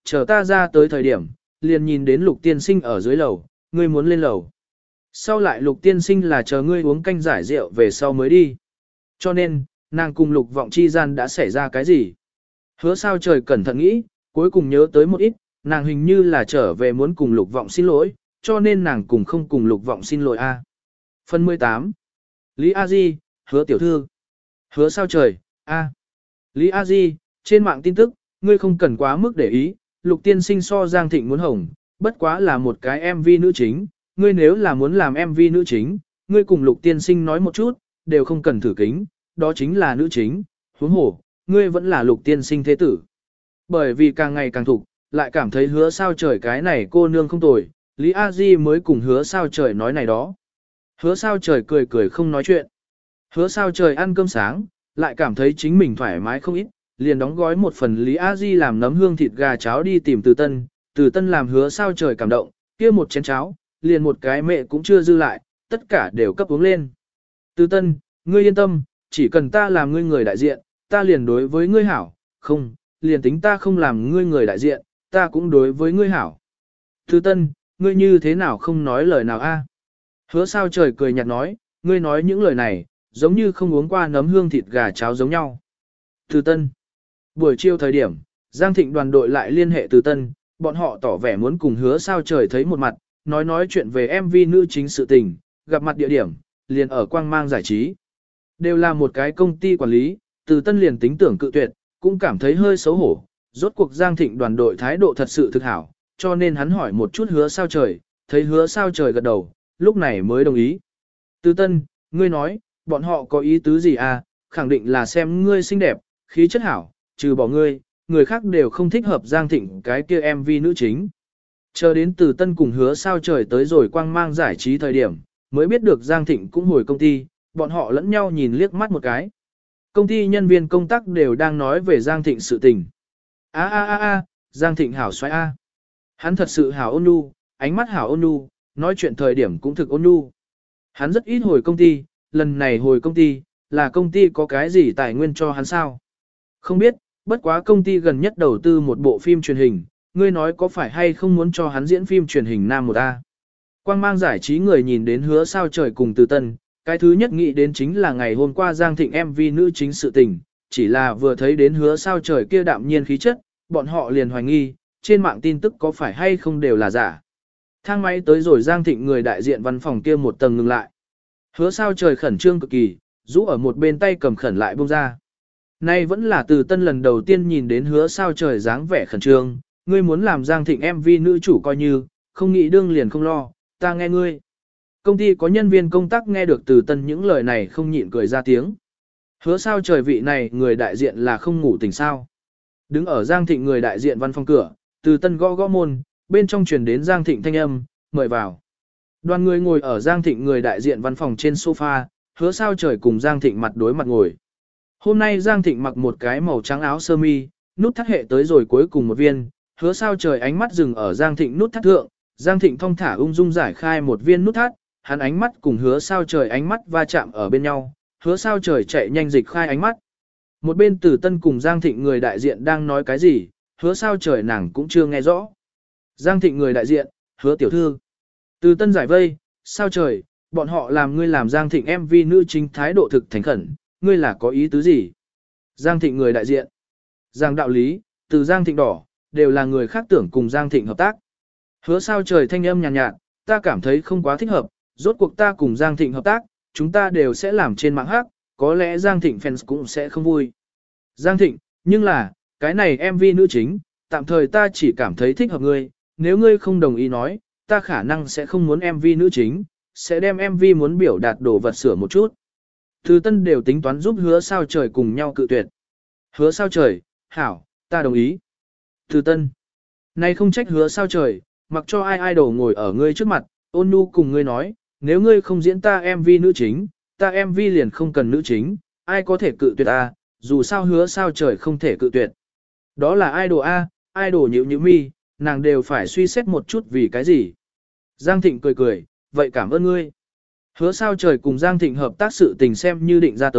chờ ta ra tới thời điểm, liền nhìn đến lục tiên sinh ở dưới lầu, ngươi muốn lên lầu. Sau lại lục tiên sinh là chờ ngươi uống canh giải rượu về sau mới đi. Cho nên, nàng cùng lục vọng chi gian đã xảy ra cái gì? Hứa sao trời cẩn thận nghĩ, cuối cùng nhớ tới một ít, nàng hình như là trở về muốn cùng lục vọng xin lỗi, cho nên nàng cùng không cùng lục vọng xin lỗi a. Phần mười tám. Lý A Di, hứa tiểu thư. Hứa sao trời, a. Lý A Di, trên mạng tin tức, ngươi không cần quá mức để ý, lục tiên sinh so Giang Thịnh muốn hồng, bất quá là một cái em vê nữ chính, ngươi nếu là muốn làm em vê nữ chính, ngươi cùng lục tiên sinh nói một chút, đều không cần thử kính, đó chính là nữ chính, huống hồ, ngươi vẫn là lục tiên sinh thế tử. Bởi vì càng ngày càng thục, lại cảm thấy hứa sao trời cái này cô nương không tồi, Lý A Di mới cùng hứa sao trời nói này đó. Hứa sao trời cười cười không nói chuyện. Hứa sao trời ăn cơm sáng, lại cảm thấy chính mình thoải mái không ít, liền đóng gói một phần Lý A Di làm nấm hương thịt gà cháo đi tìm Từ Tân, Từ Tân làm hứa sao trời cảm động, kia một chén cháo, liền một cái mẹ cũng chưa dư lại, tất cả đều cấp uống lên. Từ Tân, ngươi yên tâm, chỉ cần ta làm ngươi người đại diện, ta liền đối với ngươi hảo, không, liền tính ta không làm ngươi người đại diện, ta cũng đối với ngươi hảo. Từ Tân, ngươi như thế nào không nói lời nào a? Hứa sao trời cười nhạt nói, ngươi nói những lời này, giống như không uống qua nấm hương thịt gà cháo giống nhau. Từ Tân. Buổi chiều thời điểm, Giang Thịnh đoàn đội lại liên hệ Từ Tân, bọn họ tỏ vẻ muốn cùng hứa sao trời thấy một mặt, nói nói chuyện về em vê nữ chính sự tình, gặp mặt địa điểm, liền ở Quang Mang giải trí. Đều là một cái công ty quản lý, Từ Tân liền tính tưởng cự tuyệt, cũng cảm thấy hơi xấu hổ, rốt cuộc Giang Thịnh đoàn đội thái độ thật sự thực hảo, cho nên hắn hỏi một chút hứa sao trời, thấy hứa sao trời gật đầu, lúc này mới đồng ý. Từ Tân, ngươi nói, bọn họ có ý tứ gì à, khẳng định là xem ngươi xinh đẹp, khí chất hảo, trừ bỏ ngươi, người khác đều không thích hợp Giang Thịnh cái kia em vê nữ chính. Chờ đến Từ Tân cùng hứa sao trời tới rồi Quang Mang giải trí thời điểm, mới biết được Giang Thịnh cũng hồi công ty, bọn họ lẫn nhau nhìn liếc mắt một cái. Công ty nhân viên công tác đều đang nói về Giang Thịnh sự tình. A a a a, Giang Thịnh hảo xoay a. Hắn thật sự hảo ôn nhu, ánh mắt hảo ôn nhu, nói chuyện thời điểm cũng thực ôn nhu. Hắn rất ít hồi công ty, lần này hồi công ty, là công ty có cái gì tài nguyên cho hắn sao? Không biết, bất quá công ty gần nhất đầu tư một bộ phim truyền hình, ngươi nói có phải hay không muốn cho hắn diễn phim truyền hình nam một A. Quang Mang giải trí người nhìn đến hứa sao trời cùng Từ Tân, cái thứ nhất nghĩ đến chính là ngày hôm qua Giang Thịnh em vê nữ chính sự tình, chỉ là vừa thấy đến hứa sao trời kia đạm nhiên khí chất, bọn họ liền hoài nghi, trên mạng tin tức có phải hay không đều là giả. Thang máy tới rồi Giang Thịnh người đại diện văn phòng kia một tầng ngừng lại. Hứa sao trời khẩn trương cực kỳ, rũ ở một bên tay cầm khẩn lại buông ra. Nay vẫn là Từ Tân lần đầu tiên nhìn đến hứa sao trời dáng vẻ khẩn trương, ngươi muốn làm Giang Thịnh em vê nữ chủ coi như, không nghĩ đương liền không lo, ta nghe ngươi. Công ty có nhân viên công tác nghe được Từ Tân những lời này không nhịn cười ra tiếng. Hứa sao trời vị này người đại diện là không ngủ tỉnh sao. Đứng ở Giang Thịnh người đại diện văn phòng cửa, Từ Tân gõ gõ môn, bên trong truyền đến Giang Thịnh thanh âm, mời vào. Đoàn người ngồi ở Giang Thịnh người đại diện văn phòng trên sofa, hứa sao trời cùng Giang Thịnh mặt đối mặt ngồi. Hôm nay Giang Thịnh mặc một cái màu trắng áo sơ mi, nút thắt hệ tới rồi cuối cùng một viên, hứa sao trời ánh mắt dừng ở Giang Thịnh nút thắt thượng, Giang Thịnh thong thả ung dung giải khai một viên nút thắt, hắn ánh mắt cùng hứa sao trời ánh mắt va chạm ở bên nhau, hứa sao trời chạy nhanh dịch khai ánh mắt. Một bên Từ Tân cùng Giang Thịnh người đại diện đang nói cái gì, hứa sao trời nàng cũng chưa nghe rõ. Giang Thịnh người đại diện, hứa tiểu thư. Từ Tân giải vây, sao trời, bọn họ làm ngươi làm Giang Thịnh em vê nữ chính thái độ thực thành khẩn, ngươi là có ý tứ gì? Giang Thịnh người đại diện. Giang đạo lý, từ Giang Thịnh đỏ, đều là người khác tưởng cùng Giang Thịnh hợp tác. Hứa sao trời thanh âm nhàn nhạt, nhạt, ta cảm thấy không quá thích hợp, rốt cuộc ta cùng Giang Thịnh hợp tác, chúng ta đều sẽ làm trên mạng hát, có lẽ Giang Thịnh fans cũng sẽ không vui. Giang Thịnh, nhưng là, cái này em vê nữ chính, tạm thời ta chỉ cảm thấy thích hợp ngươi, nếu ngươi không đồng ý nói, ta khả năng sẽ không muốn em vê nữ chính, sẽ đem em vê muốn biểu đạt đồ vật sửa một chút. Từ Tân đều tính toán giúp hứa sao trời cùng nhau cự tuyệt. Hứa sao trời, hảo, ta đồng ý. Từ Tân, này không trách hứa sao trời, mặc cho ai idol ngồi ở ngươi trước mặt, ôn nhu cùng ngươi nói, nếu ngươi không diễn ta em vê nữ chính, ta em vê liền không cần nữ chính, ai có thể cự tuyệt ta, dù sao hứa sao trời không thể cự tuyệt. Đó là idol A, idol nhịu nhịu mi, nàng đều phải suy xét một chút vì cái gì. Giang Thịnh cười cười, vậy cảm ơn ngươi. Hứa sao trời cùng Giang Thịnh hợp tác sự tình xem như định ra tới,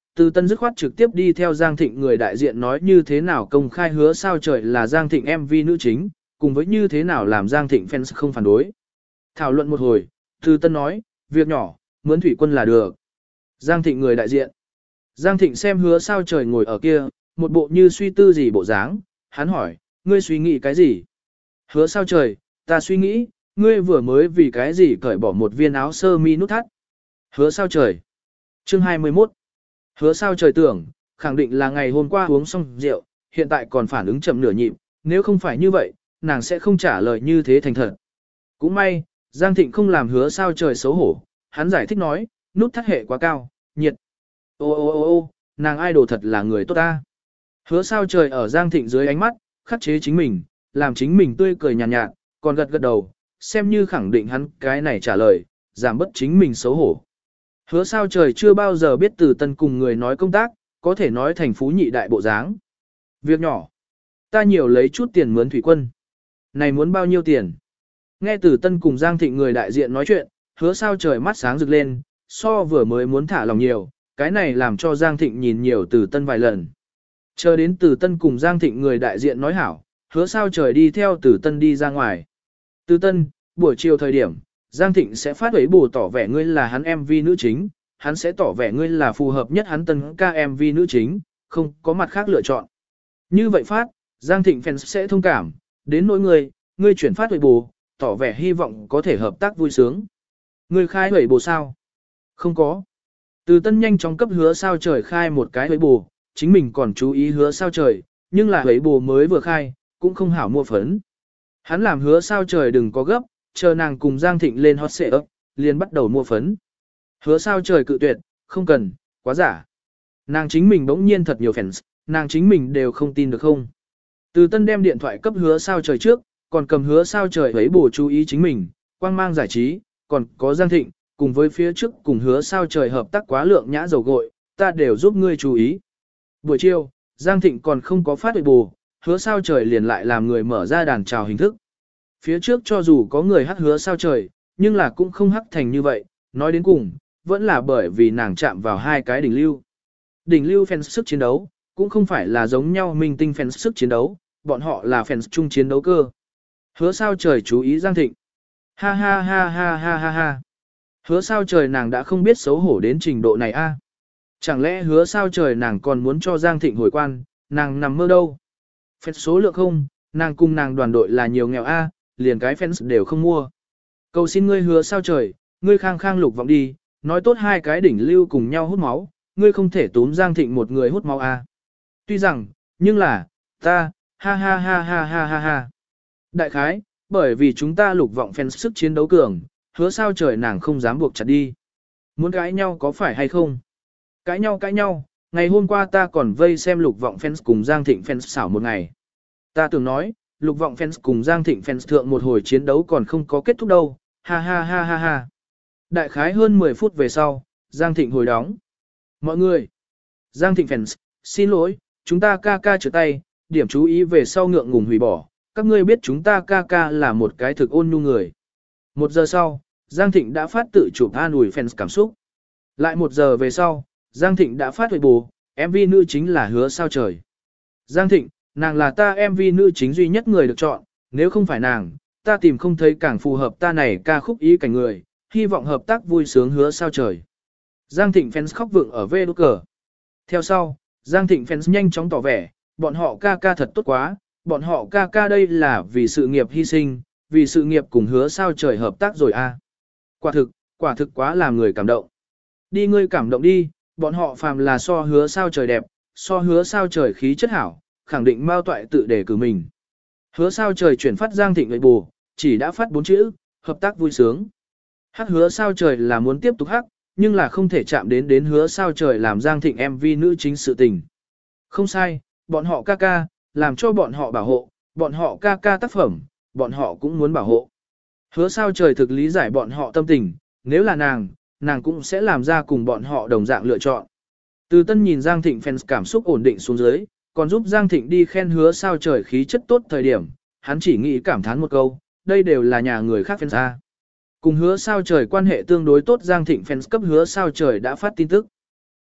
Từ Tân dứt khoát trực tiếp đi theo Giang Thịnh người đại diện nói như thế nào công khai hứa sao trời là Giang Thịnh em vê nữ chính, cùng với như thế nào làm Giang Thịnh fans không phản đối. Thảo luận một hồi, Từ Tân nói, việc nhỏ, mướn thủy quân là được. Giang Thịnh người đại diện. Giang Thịnh xem hứa sao trời ngồi ở kia, một bộ như suy tư gì bộ dáng, hắn hỏi, ngươi suy nghĩ cái gì? Hứa sao trời, ta suy nghĩ, ngươi vừa mới vì cái gì cởi bỏ một viên áo sơ mi nút thắt. Hứa sao trời. Chương hai mươi mốt. Hứa sao trời tưởng, khẳng định là ngày hôm qua uống xong rượu, hiện tại còn phản ứng chậm nửa nhịp, nếu không phải như vậy, nàng sẽ không trả lời như thế thành thật. Cũng may, Giang Thịnh không làm hứa sao trời xấu hổ, hắn giải thích nói, nút thắt hệ quá cao, nhiệt. Ô ô ô ô, nàng idol thật là người tốt ta. Hứa sao trời ở Giang Thịnh dưới ánh mắt, khắc chế chính mình, làm chính mình tươi cười nhàn nhạt, nhạt, còn gật gật đầu, xem như khẳng định hắn cái này trả lời, giảm bất chính mình xấu hổ. Hứa sao trời chưa bao giờ biết Từ Tân cùng người nói công tác, có thể nói thành phú nhị đại bộ dáng. Việc nhỏ, ta nhiều lấy chút tiền mướn thủy quân. Này muốn bao nhiêu tiền? Nghe Từ Tân cùng Giang Thịnh người đại diện nói chuyện, hứa sao trời mắt sáng rực lên, so vừa mới muốn thả lòng nhiều, cái này làm cho Giang Thịnh nhìn nhiều Từ Tân vài lần. Chờ đến Từ Tân cùng Giang Thịnh người đại diện nói hảo, hứa sao trời đi theo Từ Tân đi ra ngoài. Từ Tân, buổi chiều thời điểm, Giang Thịnh sẽ phát ấy bù tỏ vẻ ngươi là hắn em vê nữ chính, hắn sẽ tỏ vẻ ngươi là phù hợp nhất hắn tân ca em vê nữ chính, không có mặt khác lựa chọn. Như vậy phát, Giang Thịnh fans sẽ thông cảm, đến nỗi ngươi, ngươi chuyển phát ấy bù, tỏ vẻ hy vọng có thể hợp tác vui sướng. Ngươi khai ấy bù sao? Không có. Từ Tân nhanh chóng cấp hứa sao trời khai một cái ấy bù, chính mình còn chú ý hứa sao trời, nhưng là ấy bù mới vừa khai, cũng không hảo mua phấn. Hắn làm hứa sao trời đừng có gấp, chờ nàng cùng Giang Thịnh lên hot search, liền bắt đầu mua phấn. Hứa sao trời cự tuyệt, không cần, quá giả. Nàng chính mình bỗng nhiên thật nhiều fans, nàng chính mình đều không tin được không. Từ Tân đem điện thoại cấp hứa sao trời trước, còn cầm hứa sao trời ấy bổ chú ý chính mình, quang mang giải trí, còn có Giang Thịnh, cùng với phía trước cùng hứa sao trời hợp tác quá lượng nhã dầu gội, ta đều giúp ngươi chú ý. Buổi chiều, Giang Thịnh còn không có phát ấy bù, hứa sao trời liền lại làm người mở ra đàn chào hình thức. Phía trước cho dù có người hắc hứa sao trời, nhưng là cũng không hắc thành như vậy, nói đến cùng, vẫn là bởi vì nàng chạm vào hai cái đỉnh lưu. Đỉnh lưu fans sức chiến đấu, cũng không phải là giống nhau minh tinh fans sức chiến đấu, bọn họ là fans chung chiến đấu cơ. Hứa sao trời chú ý Giang Thịnh. Ha ha ha ha ha ha ha. Hứa sao trời nàng đã không biết xấu hổ đến trình độ này a. Chẳng lẽ hứa sao trời nàng còn muốn cho Giang Thịnh hồi quan, nàng nằm mơ đâu. Fans số lượng không, nàng cùng nàng đoàn đội là nhiều nghèo a, liền cái fans đều không mua. Cầu xin ngươi hứa sao trời, ngươi khang khang lục vọng đi, nói tốt hai cái đỉnh lưu cùng nhau hút máu, ngươi không thể túm Giang Thịnh một người hút máu a. Tuy rằng, nhưng là, ta, ha ha ha ha ha ha ha. Đại khái, bởi vì chúng ta lục vọng fans sức chiến đấu cường, hứa sao trời nàng không dám buộc chặt đi. Muốn cãi nhau có phải hay không? Cãi nhau cãi nhau, ngày hôm qua ta còn vây xem lục vọng fans cùng Giang Thịnh fans xảo một ngày. Ta tưởng nói, lục vọng fans cùng Giang Thịnh fans thượng một hồi chiến đấu còn không có kết thúc đâu, ha ha ha ha ha. Đại khái hơn mười phút về sau, Giang Thịnh hồi đóng. Mọi người, Giang Thịnh fans, xin lỗi, chúng ta ca ca trở tay, điểm chú ý về sau ngượng ngùng hủy bỏ, các ngươi biết chúng ta ca ca là một cái thực ôn nhu người. Một giờ sau, Giang Thịnh đã phát tự chụp an ủi fans cảm xúc. Lại một giờ về sau, Giang Thịnh đã phát huệ bù, em vê nữ chính là hứa sao trời. Giang Thịnh, nàng là ta em vê nữ chính duy nhất người được chọn, nếu không phải nàng, ta tìm không thấy càng phù hợp ta này ca khúc ý cảnh người, hy vọng hợp tác vui sướng hứa sao trời. Giang Thịnh fans khóc vượng ở vê đút cờ. Theo sau, Giang Thịnh fans nhanh chóng tỏ vẻ, bọn họ ca ca thật tốt quá, bọn họ ca ca đây là vì sự nghiệp hy sinh, vì sự nghiệp cùng hứa sao trời hợp tác rồi a. À. Quả thực, quả thực quá làm người cảm động. Đi ngươi cảm động đi, bọn họ phàm là so hứa sao trời đẹp, so hứa sao trời khí chất hảo, khẳng định Mao Toại tự đề cử mình. Hứa sao trời chuyển phát Giang Thịnh người bù, chỉ đã phát bốn chữ, hợp tác vui sướng. Hắc hứa sao trời là muốn tiếp tục hắc, nhưng là không thể chạm đến đến hứa sao trời làm Giang Thịnh em vê nữ chính sự tình. Không sai, bọn họ ca ca, làm cho bọn họ bảo hộ, bọn họ ca ca tác phẩm, bọn họ cũng muốn bảo hộ. Hứa sao trời thực lý giải bọn họ tâm tình, nếu là nàng, nàng cũng sẽ làm ra cùng bọn họ đồng dạng lựa chọn. Từ Tân nhìn Giang Thịnh fans cảm xúc ổn định xuống dưới, còn giúp Giang Thịnh đi khen hứa sao trời khí chất tốt thời điểm, hắn chỉ nghĩ cảm thán một câu, đây đều là nhà người khác fans A. Cùng hứa sao trời quan hệ tương đối tốt Giang Thịnh fans cấp hứa sao trời đã phát tin tức.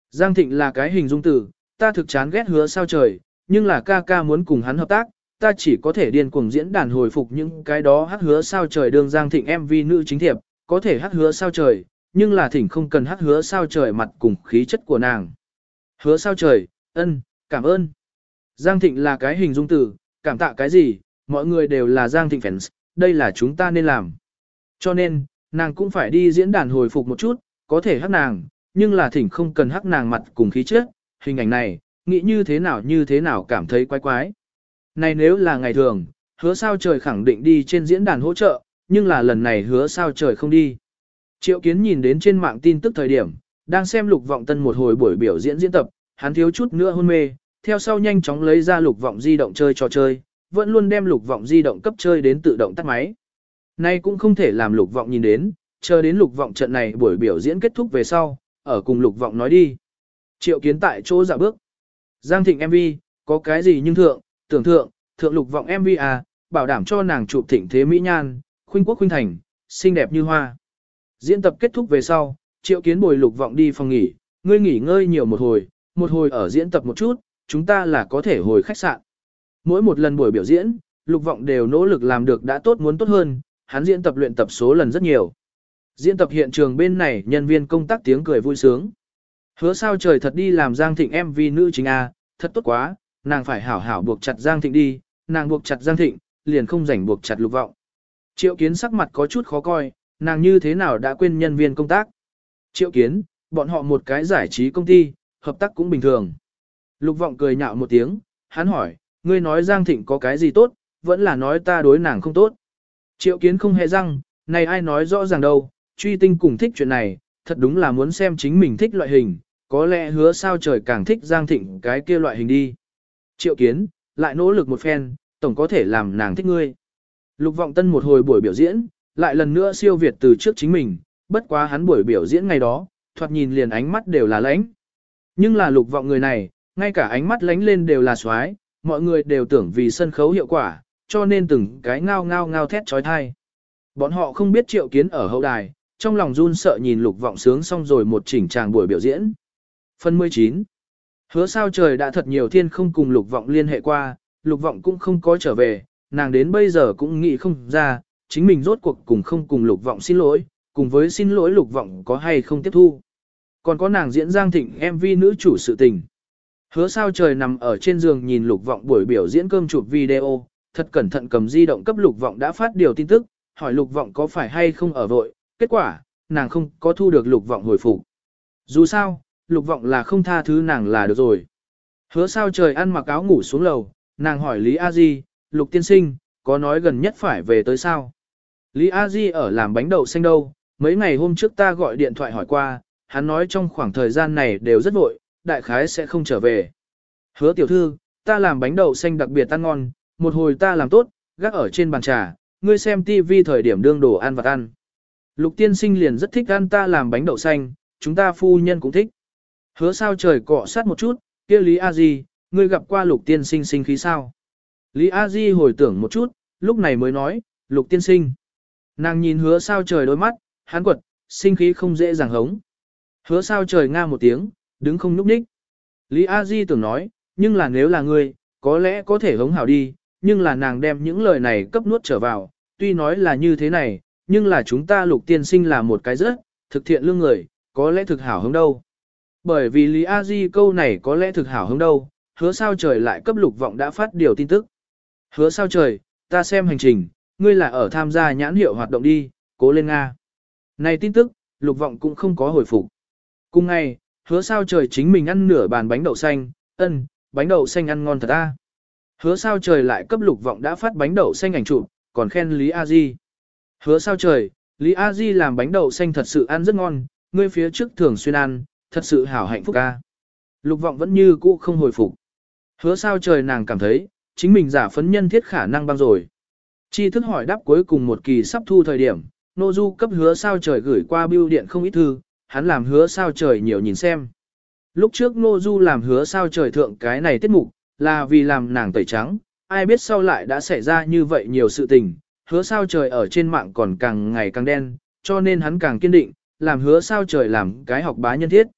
Giang Thịnh là cái hình dung từ, ta thực chán ghét hứa sao trời, nhưng là ca ca muốn cùng hắn hợp tác, ta chỉ có thể điên cuồng diễn đàn hồi phục những cái đó hát hứa sao trời đương Giang Thịnh em vê nữ chính thiệp, có thể hát hứa sao trời, nhưng là thỉnh không cần hát hứa sao trời mặt cùng khí chất của nàng. Hứa sao trời, ân, cảm ơn. Giang Thịnh là cái hình dung từ, cảm tạ cái gì, mọi người đều là Giang Thịnh fans, đây là chúng ta nên làm. Cho nên, nàng cũng phải đi diễn đàn hồi phục một chút, có thể hát nàng, nhưng là thỉnh không cần hát nàng mặt cùng khí chất, hình ảnh này, nghĩ như thế nào như thế nào cảm thấy quái quái. Này nếu là ngày thường, hứa sao trời khẳng định đi trên diễn đàn hỗ trợ, nhưng là lần này hứa sao trời không đi. Triệu Kiến nhìn đến trên mạng tin tức thời điểm, đang xem Lục Vọng Tân một hồi buổi biểu diễn diễn tập, hắn thiếu chút nữa hôn mê, theo sau nhanh chóng lấy ra Lục Vọng di động chơi trò chơi, vẫn luôn đem Lục Vọng di động cấp chơi đến tự động tắt máy. Nay cũng không thể làm Lục Vọng nhìn đến, chờ đến Lục Vọng trận này buổi biểu diễn kết thúc về sau, ở cùng Lục Vọng nói đi. Triệu Kiến tại chỗ dạ bước. Giang Thịnh em vê, có cái gì nhưng thượng, tưởng thượng, thượng Lục Vọng em vê à, bảo đảm cho nàng chụp thịnh thế mỹ nhan, khuynh quốc khuynh thành, xinh đẹp như hoa. Diễn tập kết thúc về sau, Triệu Kiến bồi Lục Vọng đi phòng nghỉ, ngươi nghỉ ngơi nhiều một hồi, một hồi ở diễn tập một chút, chúng ta là có thể hồi khách sạn. Mỗi một lần buổi biểu diễn, Lục Vọng đều nỗ lực làm được đã tốt muốn tốt hơn, hắn diễn tập luyện tập số lần rất nhiều. Diễn tập hiện trường bên này nhân viên công tác tiếng cười vui sướng. Hứa sao trời thật đi làm Giang Thịnh em vê nữ chính A, thật tốt quá, nàng phải hảo hảo buộc chặt Giang Thịnh đi, nàng buộc chặt Giang Thịnh, liền không rảnh buộc chặt Lục Vọng. Triệu Kiến sắc mặt có chút khó coi, nàng như thế nào đã quên nhân viên công tác. Triệu Kiến, bọn họ một cái giải trí công ty, hợp tác cũng bình thường. Lục Vọng cười nhạo một tiếng, hắn hỏi, ngươi nói Giang Thịnh có cái gì tốt, vẫn là nói ta đối nàng không tốt. Triệu Kiến không hề răng, này ai nói rõ ràng đâu, truy tinh cùng thích chuyện này, thật đúng là muốn xem chính mình thích loại hình, có lẽ hứa sao trời càng thích Giang Thịnh cái kia loại hình đi. Triệu Kiến, lại nỗ lực một phen, tổng có thể làm nàng thích ngươi. Lục Vọng Tân một hồi buổi biểu diễn, lại lần nữa siêu việt từ trước chính mình, bất quá hắn buổi biểu diễn ngày đó, thoạt nhìn liền ánh mắt đều là lãnh. Nhưng là Lục Vọng người này, ngay cả ánh mắt lánh lên đều là xoái, mọi người đều tưởng vì sân khấu hiệu quả, cho nên từng cái ngao ngao ngao thét trói thai. Bọn họ không biết Triệu Kiến ở hậu đài, trong lòng run sợ nhìn Lục Vọng sướng xong rồi một chỉnh tràng buổi biểu diễn. Phần mười chín. Hứa sao trời đã thật nhiều thiên không cùng Lục Vọng liên hệ qua, Lục Vọng cũng không có trở về, nàng đến bây giờ cũng nghĩ không ra, chính mình rốt cuộc cùng không cùng Lục Vọng xin lỗi, cùng với xin lỗi Lục Vọng có hay không tiếp thu. Còn có nàng diễn Giang Thịnh em vê nữ chủ sự tình. Hứa sao trời nằm ở trên giường nhìn Lục Vọng buổi biểu diễn cơm chụp video, thật cẩn thận cầm di động cấp Lục Vọng đã phát điều tin tức, hỏi Lục Vọng có phải hay không ở vội, kết quả, nàng không có thu được Lục Vọng hồi phục. Dù sao, Lục Vọng là không tha thứ nàng là được rồi. Hứa sao trời ăn mặc áo ngủ xuống lầu, nàng hỏi Lý A Di, Lục tiên sinh, có nói gần nhất phải về tới sao? Lý A Di ở làm bánh đậu xanh đâu, mấy ngày hôm trước ta gọi điện thoại hỏi qua, hắn nói trong khoảng thời gian này đều rất vội, đại khái sẽ không trở về. Hứa tiểu thư, ta làm bánh đậu xanh đặc biệt ăn ngon, một hồi ta làm tốt, gác ở trên bàn trà, ngươi xem tivi thời điểm đương đồ ăn vặt ăn. Lục tiên sinh liền rất thích ăn ta làm bánh đậu xanh, chúng ta phu nhân cũng thích. Hứa sao trời cọ sát một chút, kia Lý A Di, ngươi gặp qua Lục tiên sinh sinh khí sao? Lý A Di hồi tưởng một chút, lúc này mới nói, Lục tiên sinh. Nàng nhìn hứa sao trời đôi mắt, hắn quật, sinh khí không dễ dàng hống. Hứa sao trời nga một tiếng, đứng không nhúc nhích. Lý A Di tưởng nói, nhưng là nếu là ngươi, có lẽ có thể hống hảo đi, nhưng là nàng đem những lời này cấp nuốt trở vào, tuy nói là như thế này, nhưng là chúng ta Lục tiên sinh là một cái rất, thực thiện lương người, có lẽ thực hảo hống đâu. Bởi vì Lý A Di câu này có lẽ thực hảo hứng đâu, hứa sao trời lại cấp Lục Vọng đã phát điều tin tức. Hứa sao trời, ta xem hành trình, ngươi là ở tham gia nhãn hiệu hoạt động đi, cố lên Nga. Này tin tức, Lục Vọng cũng không có hồi phục. Cùng ngày, hứa sao trời chính mình ăn nửa bàn bánh đậu xanh, ân, bánh đậu xanh ăn ngon thật a. Hứa sao trời lại cấp Lục Vọng đã phát bánh đậu xanh ảnh chụp, còn khen Lý A Di. Hứa sao trời, Lý A Di làm bánh đậu xanh thật sự ăn rất ngon, ngươi phía trước thường xuyên ăn, thật sự hảo hạnh phúc ca. Lục Vọng vẫn như cũ không hồi phục. Hứa sao trời nàng cảm thấy, chính mình giả phấn nhân thiết khả năng băng rồi. Chi thức hỏi đáp cuối cùng một kỳ sắp thu thời điểm, Nô Du cấp hứa sao trời gửi qua bưu điện không ít thư, hắn làm hứa sao trời nhiều nhìn xem. Lúc trước Nô Du làm hứa sao trời thượng cái này tiết mục, là vì làm nàng tẩy trắng, ai biết sau lại đã xảy ra như vậy nhiều sự tình, hứa sao trời ở trên mạng còn càng ngày càng đen, cho nên hắn càng kiên định, làm hứa sao trời làm cái học bá nhân thiết.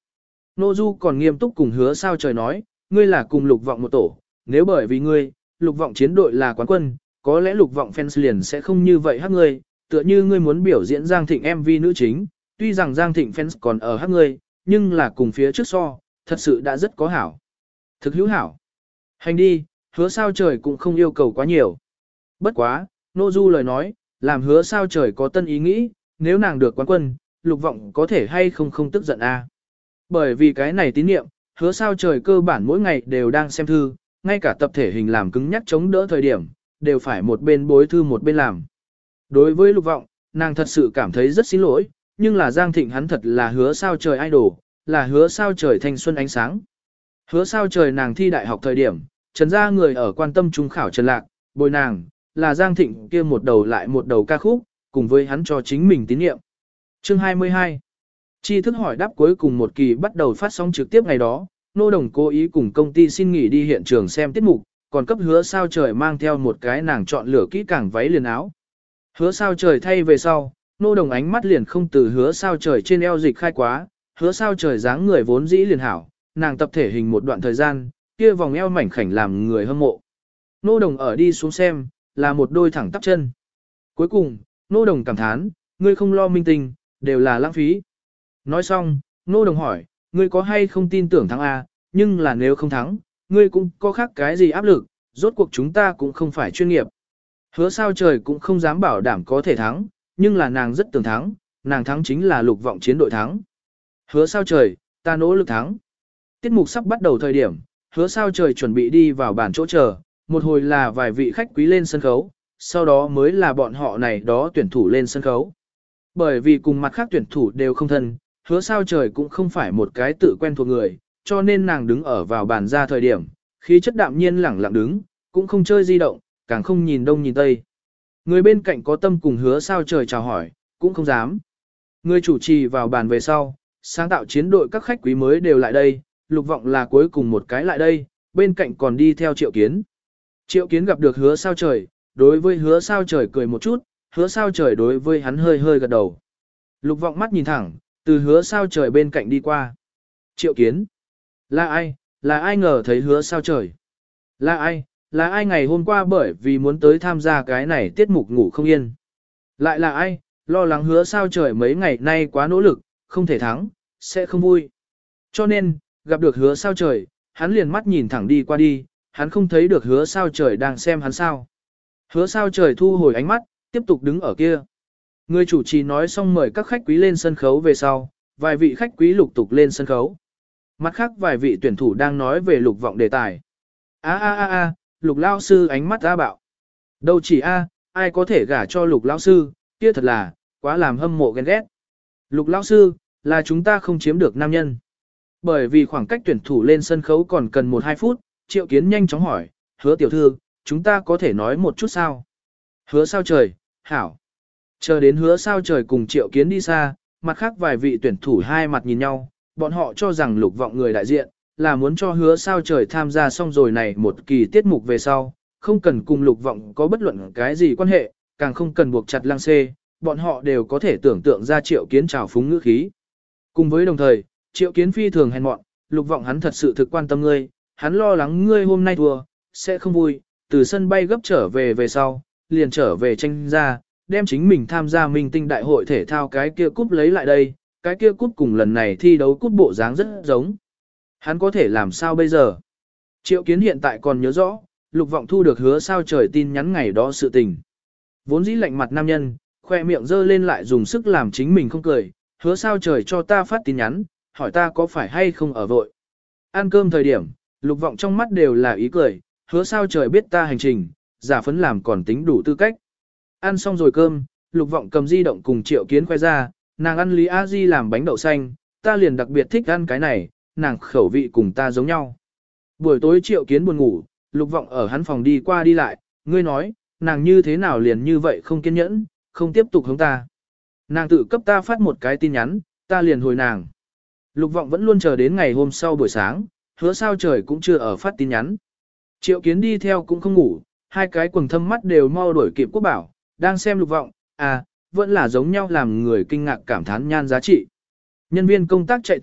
Nô Du còn nghiêm túc cùng hứa sao trời nói, ngươi là cùng lục vọng một tổ, nếu bởi vì ngươi, lục vọng chiến đội là quán quân, có lẽ lục vọng fans liền sẽ không như vậy hát ngươi, tựa như ngươi muốn biểu diễn Giang Thịnh em vê nữ chính, tuy rằng Giang Thịnh fans còn ở hát ngươi, nhưng là cùng phía trước so, thật sự đã rất có hảo. Thực hữu hảo. Hành đi, hứa sao trời cũng không yêu cầu quá nhiều. Bất quá, Nô Du lời nói, làm hứa sao trời có tân ý nghĩ, nếu nàng được quán quân, lục vọng có thể hay không không tức giận a. Bởi vì cái này tín niệm, hứa sao trời cơ bản mỗi ngày đều đang xem thư, ngay cả tập thể hình làm cứng nhắc chống đỡ thời điểm, đều phải một bên bối thư một bên làm. Đối với lục vọng, nàng thật sự cảm thấy rất xin lỗi, nhưng là Giang Thịnh hắn thật là hứa sao trời idol, là hứa sao trời thanh xuân ánh sáng. Hứa sao trời nàng thi đại học thời điểm, Trần gia người ở quan tâm trung khảo Trần Lạc, bồi nàng, là Giang Thịnh kia một đầu lại một đầu ca khúc, cùng với hắn cho chính mình tín nhiệm. Chương hai mươi hai. Tri thức hỏi đáp cuối cùng một kỳ bắt đầu phát sóng trực tiếp ngày đó, Nô Đồng cố ý cùng công ty xin nghỉ đi hiện trường xem tiết mục, còn cấp hứa sao trời mang theo một cái nàng chọn lựa kỹ càng váy liền áo. Hứa sao trời thay về sau, Nô Đồng ánh mắt liền không từ hứa sao trời trên eo dịch khai quá, hứa sao trời dáng người vốn dĩ liền hảo, nàng tập thể hình một đoạn thời gian, kia vòng eo mảnh khảnh làm người hâm mộ. Nô Đồng ở đi xuống xem, là một đôi thẳng tắp chân. Cuối cùng, Nô Đồng cảm thán, ngươi không lo minh tinh, đều là lãng phí. Nói xong, Nô Đồng hỏi, ngươi có hay không tin tưởng thắng A, nhưng là nếu không thắng, ngươi cũng có khác cái gì áp lực, rốt cuộc chúng ta cũng không phải chuyên nghiệp. Hứa sao trời cũng không dám bảo đảm có thể thắng, nhưng là nàng rất tưởng thắng, nàng thắng chính là lục vọng chiến đội thắng. Hứa sao trời, ta nỗ lực thắng. Tiết mục sắp bắt đầu thời điểm, hứa sao trời chuẩn bị đi vào bàn chỗ chờ, một hồi là vài vị khách quý lên sân khấu, sau đó mới là bọn họ này đó tuyển thủ lên sân khấu. Bởi vì cùng mặt khác tuyển thủ đều không thân, hứa sao trời cũng không phải một cái tự quen thuộc người, cho nên nàng đứng ở vào bàn ra thời điểm, khí chất đạm nhiên lẳng lặng đứng, cũng không chơi di động, càng không nhìn đông nhìn tây. Người bên cạnh có tâm cùng hứa sao trời chào hỏi, cũng không dám. Người chủ trì vào bàn về sau, sáng tạo chiến đội các khách quý mới đều lại đây, lục vọng là cuối cùng một cái lại đây, bên cạnh còn đi theo triệu kiến. Triệu kiến gặp được hứa sao trời, đối với hứa sao trời cười một chút, hứa sao trời đối với hắn hơi hơi gật đầu. Lục vọng mắt nhìn thẳng, từ hứa sao trời bên cạnh đi qua. Triệu kiến. Là ai, là ai ngờ thấy hứa sao trời. Là ai, là ai ngày hôm qua bởi vì muốn tới tham gia cái này tiết mục ngủ không yên. Lại là ai, lo lắng hứa sao trời mấy ngày nay quá nỗ lực, không thể thắng, sẽ không vui. Cho nên, gặp được hứa sao trời, hắn liền mắt nhìn thẳng đi qua đi, hắn không thấy được hứa sao trời đang xem hắn sao. Hứa sao trời thu hồi ánh mắt, tiếp tục đứng ở kia. Người chủ trì nói xong mời các khách quý lên sân khấu về sau, vài vị khách quý lục tục lên sân khấu. Mặt khác vài vị tuyển thủ đang nói về lục vọng đề tài. A a a a, lục lao sư ánh mắt ra bạo. Đâu chỉ a, ai có thể gả cho lục lao sư, kia thật là, quá làm hâm mộ ghen ghét. Lục lao sư, là chúng ta không chiếm được nam nhân. Bởi vì khoảng cách tuyển thủ lên sân khấu còn cần một hai phút, Triệu Kiến nhanh chóng hỏi, hứa tiểu thư, chúng ta có thể nói một chút sao? Hứa sao trời, hảo. Chờ đến hứa sao trời cùng Triệu Kiến đi xa, mặt khác vài vị tuyển thủ hai mặt nhìn nhau, bọn họ cho rằng lục vọng người đại diện, là muốn cho hứa sao trời tham gia xong rồi này một kỳ tiết mục về sau, không cần cùng lục vọng có bất luận cái gì quan hệ, càng không cần buộc chặt lăng xê, bọn họ đều có thể tưởng tượng ra Triệu Kiến trào phúng ngữ khí. Cùng với đồng thời, Triệu Kiến phi thường hèn mọn, lục vọng hắn thật sự thực quan tâm ngươi, hắn lo lắng ngươi hôm nay thua, sẽ không vui, từ sân bay gấp trở về về sau, liền trở về tranh ra, đem chính mình tham gia minh tinh đại hội thể thao cái kia cúp lấy lại đây, cái kia cúp cùng lần này thi đấu cúp bộ dáng rất giống. Hắn có thể làm sao bây giờ? Triệu Kiến hiện tại còn nhớ rõ, lục vọng thu được hứa sao trời tin nhắn ngày đó sự tình. Vốn dĩ lạnh mặt nam nhân, khoe miệng dơ lên lại dùng sức làm chính mình không cười, hứa sao trời cho ta phát tin nhắn, hỏi ta có phải hay không ở vội. Ăn cơm thời điểm, lục vọng trong mắt đều là ý cười, hứa sao trời biết ta hành trình, giả phấn làm còn tính đủ tư cách. Ăn xong rồi cơm, lục vọng cầm di động cùng Triệu Kiến khoe ra, nàng ăn Lý A Di làm bánh đậu xanh, ta liền đặc biệt thích ăn cái này, nàng khẩu vị cùng ta giống nhau. Buổi tối Triệu Kiến buồn ngủ, lục vọng ở hắn phòng đi qua đi lại, ngươi nói, nàng như thế nào liền như vậy không kiên nhẫn, không tiếp tục hống ta. Nàng tự cấp ta phát một cái tin nhắn, ta liền hồi nàng. Lục vọng vẫn luôn chờ đến ngày hôm sau buổi sáng, hứa sao trời cũng chưa ở phát tin nhắn. Triệu Kiến đi theo cũng không ngủ, hai cái quầng thâm mắt đều mau đuổi kịp quốc bảo, đang xem lục vọng, à, vẫn là giống nhau làm người kinh ngạc cảm thán nhan giá trị. Nhân viên công tác chạy tới,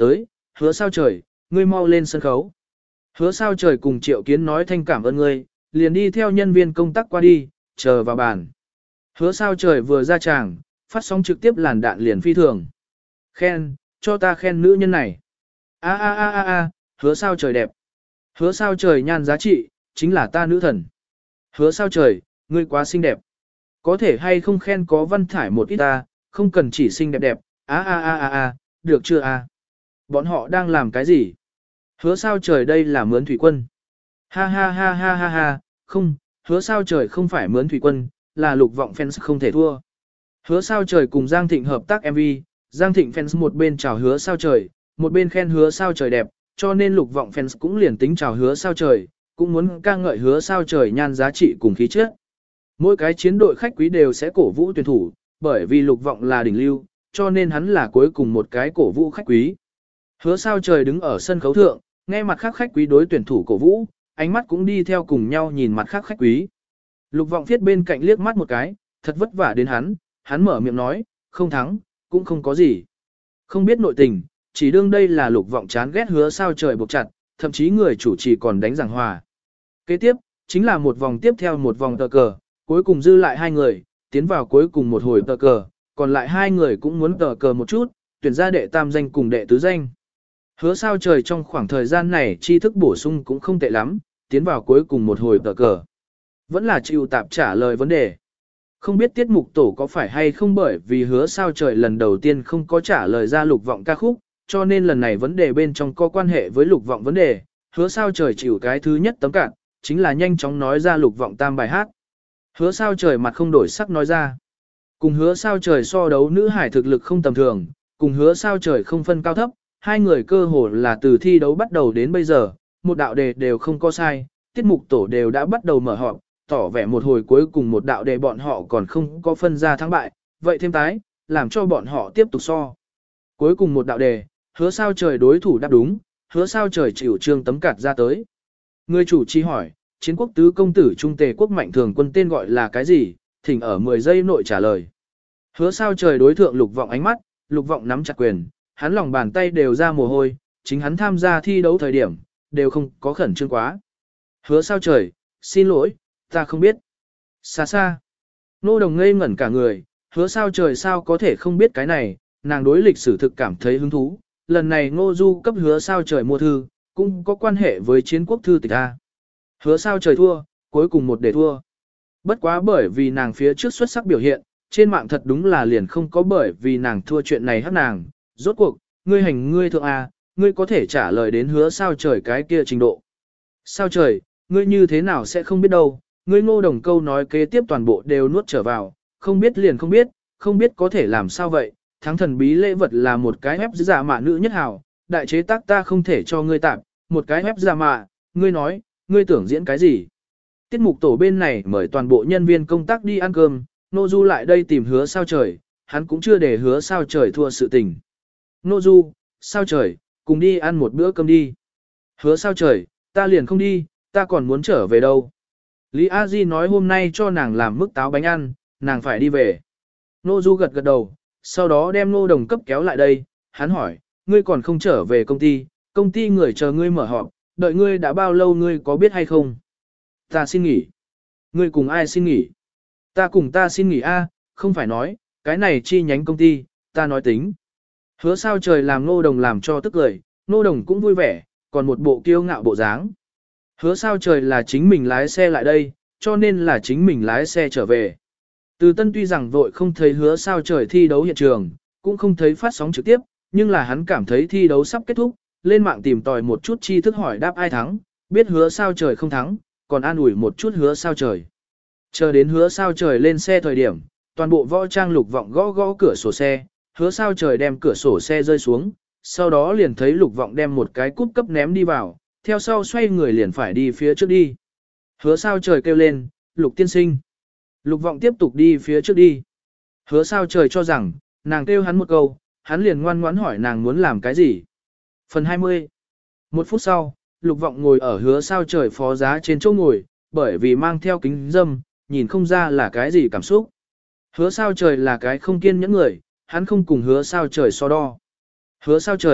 hứa sao trời, ngươi mau lên sân khấu. Hứa sao trời cùng Triệu Kiến nói thanh cảm ơn ngươi, liền đi theo nhân viên công tác qua đi, chờ vào bàn. Hứa sao trời vừa ra tràng, phát sóng trực tiếp làn đạn liền phi thường. Khen, cho ta khen nữ nhân này. A a a a a, hứa sao trời đẹp. Hứa sao trời nhan giá trị, chính là ta nữ thần. Hứa sao trời, ngươi quá xinh đẹp. Có thể hay không khen có văn thải một ít ta, không cần chỉ xinh đẹp đẹp. A a a a a, được chưa a? Bọn họ đang làm cái gì? Hứa sao trời đây là mướn thủy quân. Ha ha ha ha ha ha, không, hứa sao trời không phải mướn thủy quân, là lục vọng fans không thể thua. Hứa sao trời cùng Giang Thịnh hợp tác em vê, Giang Thịnh fans một bên chào hứa sao trời, một bên khen hứa sao trời đẹp, cho nên lục vọng fans cũng liền tính chào hứa sao trời, cũng muốn ca ngợi hứa sao trời nhan giá trị cùng khí chất. Mỗi cái chiến đội khách quý đều sẽ cổ vũ tuyển thủ, bởi vì lục vọng là đỉnh lưu, cho nên hắn là cuối cùng một cái cổ vũ khách quý. Hứa sao trời đứng ở sân khấu thượng, nghe mặt khác khách quý đối tuyển thủ cổ vũ, ánh mắt cũng đi theo cùng nhau nhìn mặt khác khách quý. Lục vọng viết bên cạnh liếc mắt một cái, thật vất vả đến hắn, hắn mở miệng nói, không thắng, cũng không có gì. Không biết nội tình, chỉ đương đây là lục vọng chán ghét hứa sao trời buộc chặt, thậm chí người chủ trì còn đánh giảng hòa. Kế tiếp, chính là một vòng tiếp theo một vòng tờ cờ, cuối cùng dư lại hai người, tiến vào cuối cùng một hồi tờ cờ, còn lại hai người cũng muốn tờ cờ một chút, tuyển ra đệ tam danh cùng đệ tứ danh. Hứa sao trời trong khoảng thời gian này tri thức bổ sung cũng không tệ lắm, tiến vào cuối cùng một hồi tờ cờ. Vẫn là chịu tạp trả lời vấn đề. Không biết tiết mục tổ có phải hay không bởi vì hứa sao trời lần đầu tiên không có trả lời ra lục vọng ca khúc, cho nên lần này vấn đề bên trong có quan hệ với lục vọng vấn đề, hứa sao trời chịu cái thứ nhất tấm cạn, chính là nhanh chóng nói ra lục vọng tam bài hát. Hứa sao trời mặt không đổi sắc nói ra. Cùng hứa sao trời so đấu nữ hải thực lực không tầm thường, cùng hứa sao trời không phân cao thấp, hai người cơ hồ là từ thi đấu bắt đầu đến bây giờ, một đạo đề đều không có sai, tiết mục tổ đều đã bắt đầu mở họp, tỏ vẻ một hồi cuối cùng một đạo đề bọn họ còn không có phân ra thắng bại, vậy thêm tái, làm cho bọn họ tiếp tục so. Cuối cùng một đạo đề, hứa sao trời đối thủ đáp đúng, hứa sao trời chịu trương tấm cạt ra tới. Người chủ trì hỏi, chiến quốc tứ công tử trung tề quốc mạnh thường quân tên gọi là cái gì, thỉnh ở mười giây nội trả lời. Hứa sao trời đối thượng lục vọng ánh mắt, lục vọng nắm chặt quyền, hắn lòng bàn tay đều ra mồ hôi, chính hắn tham gia thi đấu thời điểm, đều không có khẩn trương quá. Hứa sao trời, xin lỗi, ta không biết. Xa xa. Nô đồng ngây ngẩn cả người, hứa sao trời sao có thể không biết cái này, nàng đối lịch sử thực cảm thấy hứng thú. Lần này Ngô Du cấp hứa sao trời mua thư, cũng có quan hệ với chiến quốc thư tịch A. Hứa sao trời thua, cuối cùng một đề thua. Bất quá bởi vì nàng phía trước xuất sắc biểu hiện, trên mạng thật đúng là liền không có bởi vì nàng thua chuyện này hắc nàng. Rốt cuộc, ngươi hành ngươi thượng A, ngươi có thể trả lời đến hứa sao trời cái kia trình độ. Sao trời, ngươi như thế nào sẽ không biết đâu, ngươi Ngô đồng câu nói kế tiếp toàn bộ đều nuốt trở vào, không biết liền không biết, không biết có thể làm sao vậy, thắng thần bí lễ vật là một cái ép giả mạ nữ nhất hảo, đại chế tác ta không thể cho ngươi tạm, một cái ép giả mạ, ngươi nói, ngươi tưởng diễn cái gì. Tiết mục tổ bên này mời toàn bộ nhân viên công tác đi ăn cơm, Nô Du lại đây tìm hứa sao trời, hắn cũng chưa để hứa sao trời thua sự tình. Nô Du, sao trời, cùng đi ăn một bữa cơm đi. Hứa sao trời, ta liền không đi, ta còn muốn trở về đâu. Lý A Di nói hôm nay cho nàng làm mức táo bánh ăn, nàng phải đi về. Nô Du gật gật đầu, sau đó đem Nô Đồng cấp kéo lại đây, hắn hỏi, ngươi còn không trở về công ty, công ty người chờ ngươi mở họp, đợi ngươi đã bao lâu ngươi có biết hay không? Ta xin nghỉ. Ngươi cùng ai xin nghỉ? Ta cùng ta xin nghỉ a, không phải nói, cái này chi nhánh công ty, ta nói tính. Hứa sao trời làm Nô Đồng làm cho tức cười, Nô Đồng cũng vui vẻ, còn một bộ kiêu ngạo bộ dáng. Hứa sao trời là chính mình lái xe lại đây, cho nên là chính mình lái xe trở về. Từ Tân tuy rằng vội không thấy hứa sao trời thi đấu hiện trường, cũng không thấy phát sóng trực tiếp, nhưng là hắn cảm thấy thi đấu sắp kết thúc, lên mạng tìm tòi một chút tri thức hỏi đáp ai thắng, biết hứa sao trời không thắng, còn an ủi một chút hứa sao trời. Chờ đến hứa sao trời lên xe thời điểm, toàn bộ võ trang lục vọng gõ gõ cửa sổ xe, hứa sao trời đem cửa sổ xe rơi xuống, sau đó liền thấy lục vọng đem một cái cúp cấp ném đi vào, theo sau xoay người liền phải đi phía trước đi. Hứa sao trời kêu lên, lục tiên sinh. Lục vọng tiếp tục đi phía trước đi. Hứa sao trời cho rằng, nàng kêu hắn một câu, hắn liền ngoan ngoãn hỏi nàng muốn làm cái gì. Phần hai mươi. Một phút sau, lục vọng ngồi ở hứa sao trời phó giá trên chỗ ngồi, bởi vì mang theo kính dâm, nhìn không ra là cái gì cảm xúc. Hứa sao trời là cái không kiên nhẫn người, hắn không cùng hứa sao trời so đo. Hứa sao trời,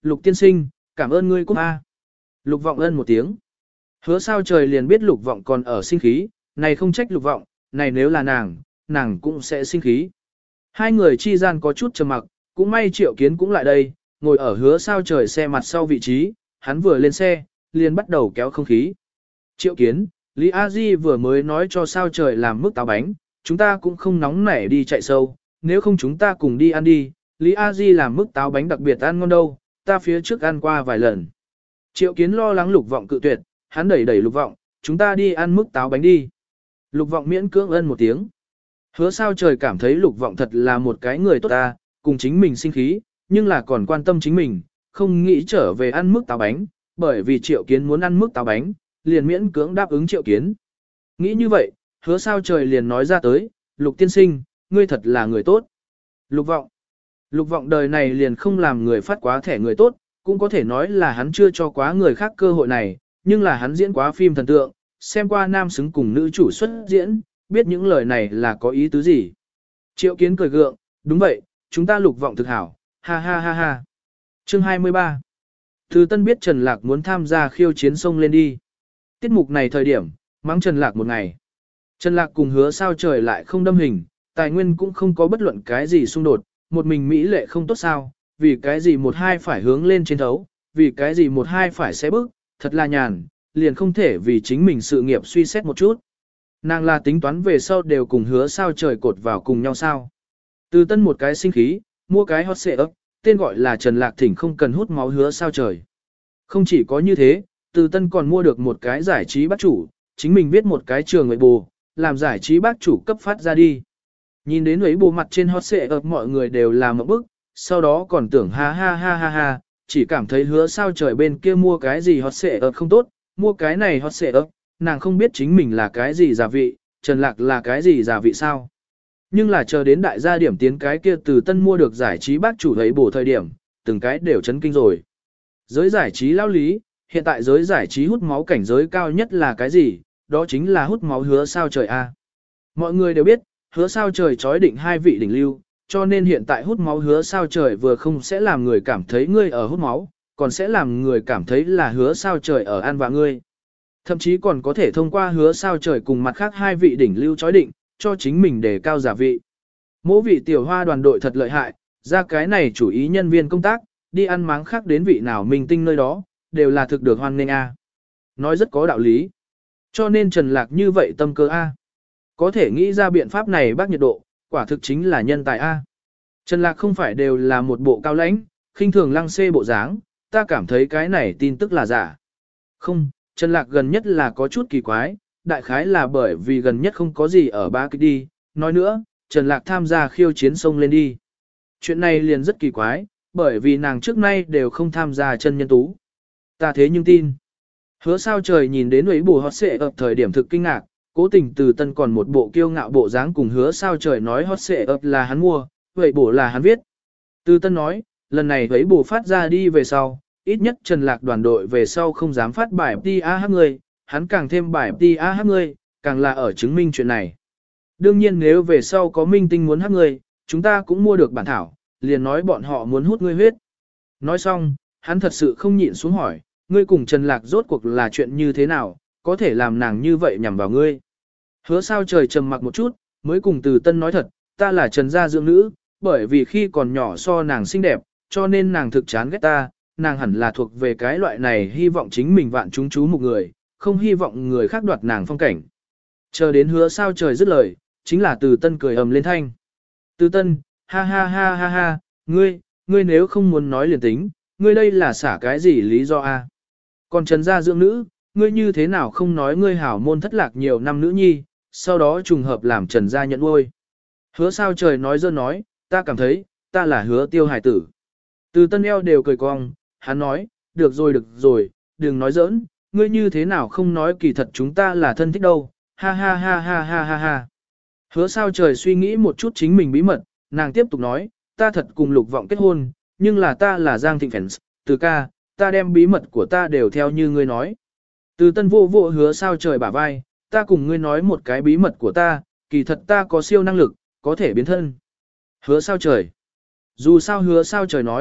Lục tiên sinh, cảm ơn ngươi cúc A. Lục vọng ân một tiếng. Hứa sao trời liền biết lục vọng còn ở sinh khí, này không trách lục vọng, này nếu là nàng, nàng cũng sẽ sinh khí. Hai người chi gian có chút trầm mặc, cũng may triệu kiến cũng lại đây, ngồi ở hứa sao trời xe mặt sau vị trí, hắn vừa lên xe, liền bắt đầu kéo không khí. Triệu kiến, Lý A Di vừa mới nói cho sao trời làm mức táo bánh, chúng ta cũng không nóng nảy đi chạy sâu, nếu không chúng ta cùng đi ăn đi, Lý A Di làm mức táo bánh đặc biệt ăn ngon đâu, ta phía trước ăn qua vài lần. Triệu kiến lo lắng lục vọng cự tuyệt, hắn đẩy đẩy lục vọng, chúng ta đi ăn mức táo bánh đi. Lục vọng miễn cưỡng ân một tiếng. Hứa sao trời cảm thấy lục vọng thật là một cái người tốt ta, cùng chính mình sinh khí, nhưng là còn quan tâm chính mình, không nghĩ trở về ăn mức táo bánh, bởi vì triệu kiến muốn ăn mức táo bánh, liền miễn cưỡng đáp ứng triệu kiến. Nghĩ như vậy, hứa sao trời liền nói ra tới, lục tiên sinh, ngươi thật là người tốt. Lục vọng. Lục vọng đời này liền không làm người phát quá thẻ người tốt, cũng có thể nói là hắn chưa cho quá người khác cơ hội này, nhưng là hắn diễn quá phim thần tượng, xem qua nam xứng cùng nữ chủ xuất diễn, biết những lời này là có ý tứ gì. Triệu kiến cười gượng, đúng vậy, chúng ta lục vọng thực hảo, ha ha ha ha. Chương hai mươi ba. Từ Tân biết Trần Lạc muốn tham gia khiêu chiến sông lên đi. Tiết mục này thời điểm, mắng Trần Lạc một ngày. Trần Lạc cùng hứa sao trời lại không đâm hình, tài nguyên cũng không có bất luận cái gì xung đột, một mình Mỹ lệ không tốt sao, vì cái gì một hai phải hướng lên trên thấu, vì cái gì một hai phải xé bước, thật là nhàn, liền không thể vì chính mình sự nghiệp suy xét một chút. Nàng là tính toán về sau đều cùng hứa sao trời cột vào cùng nhau sao. Từ Tân một cái sinh khí, mua cái hot xệ ấp, tên gọi là Trần Lạc Thỉnh không cần hút máu hứa sao trời. Không chỉ có như thế, Từ Tân còn mua được một cái giải trí bác chủ, chính mình viết một cái trường người bù, làm giải trí bác chủ cấp phát ra đi. Nhìn đến ấy bù mặt trên hot xệ ấp mọi người đều làm một bức, sau đó còn tưởng ha ha ha ha ha, chỉ cảm thấy hứa sao trời bên kia mua cái gì hot xệ ấp không tốt, mua cái này hot xệ ấp, nàng không biết chính mình là cái gì giả vị, Trần Lạc là cái gì giả vị sao. Nhưng là chờ đến đại gia điểm tiến cái kia Từ Tân mua được giải trí bác chủ ấy bổ thời điểm, từng cái đều chấn kinh rồi. Giới giải trí lao lý, hiện tại giới giải trí hút máu cảnh giới cao nhất là cái gì, đó chính là hút máu hứa sao trời A. Mọi người đều biết, hứa sao trời chói định hai vị đỉnh lưu, cho nên hiện tại hút máu hứa sao trời vừa không sẽ làm người cảm thấy ngươi ở hút máu, còn sẽ làm người cảm thấy là hứa sao trời ở an vạ ngươi. Thậm chí còn có thể thông qua hứa sao trời cùng mặt khác hai vị đỉnh lưu chói định, cho chính mình đề cao giả vị. Mỗi vị tiểu hoa đoàn đội thật lợi hại, ra cái này chủ ý nhân viên công tác, đi ăn máng khác đến vị nào minh tinh nơi đó, đều là thực được hoan nghênh A. Nói rất có đạo lý. Cho nên Trần Lạc như vậy tâm cơ A. Có thể nghĩ ra biện pháp này bác nhiệt độ, quả thực chính là nhân tài A. Trần Lạc không phải đều là một bộ cao lãnh, khinh thường lăng xê bộ dáng, ta cảm thấy cái này tin tức là giả. Không, Trần Lạc gần nhất là có chút kỳ quái, đại khái là bởi vì gần nhất không có gì ở ba kích đi. Nói nữa, Trần Lạc tham gia khiêu chiến sông lên đi. Chuyện này liền rất kỳ quái, bởi vì nàng trước nay đều không tham gia chân nhân tú. Ta thế nhưng tin. Hứa sao trời nhìn đến ấy bù hot xệ ập thời điểm thực kinh ngạc, cố tình Từ Tân còn một bộ kiêu ngạo bộ dáng cùng hứa sao trời nói hot xệ ập là hắn mua, vậy bổ là hắn viết. Từ Tân nói, lần này ấy bù phát ra đi về sau, ít nhất Trần Lạc đoàn đội về sau không dám phát bài ti a hát người, hắn càng thêm bài ti a hát người, càng là ở chứng minh chuyện này. Đương nhiên nếu về sau có minh tinh muốn hát người, chúng ta cũng mua được bản thảo, liền nói bọn họ muốn hút ngươi huyết. Nói xong, hắn thật sự không nhịn xuống hỏi, ngươi cùng Trần Lạc rốt cuộc là chuyện như thế nào, có thể làm nàng như vậy nhằm vào ngươi. Hứa sao trời trầm mặc một chút, mới cùng Từ Tân nói thật, ta là Trần gia dưỡng nữ, bởi vì khi còn nhỏ so nàng xinh đẹp, cho nên nàng thực chán ghét ta, nàng hẳn là thuộc về cái loại này hy vọng chính mình vạn chúng chú một người, không hy vọng người khác đoạt nàng phong cảnh. Chờ đến hứa sao trời dứt lời, chính là Từ Tân cười ầm lên thanh. Từ Tân, ha ha ha ha ha, ngươi, ngươi nếu không muốn nói liền tính, ngươi đây là xả cái gì lý do a? Còn Trần gia dưỡng nữ, ngươi như thế nào không nói ngươi hảo môn thất lạc nhiều năm nữ nhi, sau đó trùng hợp làm Trần gia nhận nuôi. Hứa sao trời nói dơ nói, ta cảm thấy, ta là hứa tiêu hải tử. Từ Tân eo đều cười cong, hắn nói, được rồi được rồi, đừng nói giỡn, ngươi như thế nào không nói kỳ thật chúng ta là thân thích đâu, ha ha ha ha ha ha ha. Hứa sao trời suy nghĩ một chút chính mình bí mật, nàng tiếp tục nói, ta thật cùng Lục Vọng kết hôn, nhưng là ta là Giang Thịnh Fans, từ ca, ta đem bí mật của ta đều theo như ngươi nói. Từ Tân vô vô hứa sao trời bả vai, ta cùng ngươi nói một cái bí mật của ta, kỳ thật ta có siêu năng lực, có thể biến thân. Hứa sao trời. Dù sao hứa sao trời nói,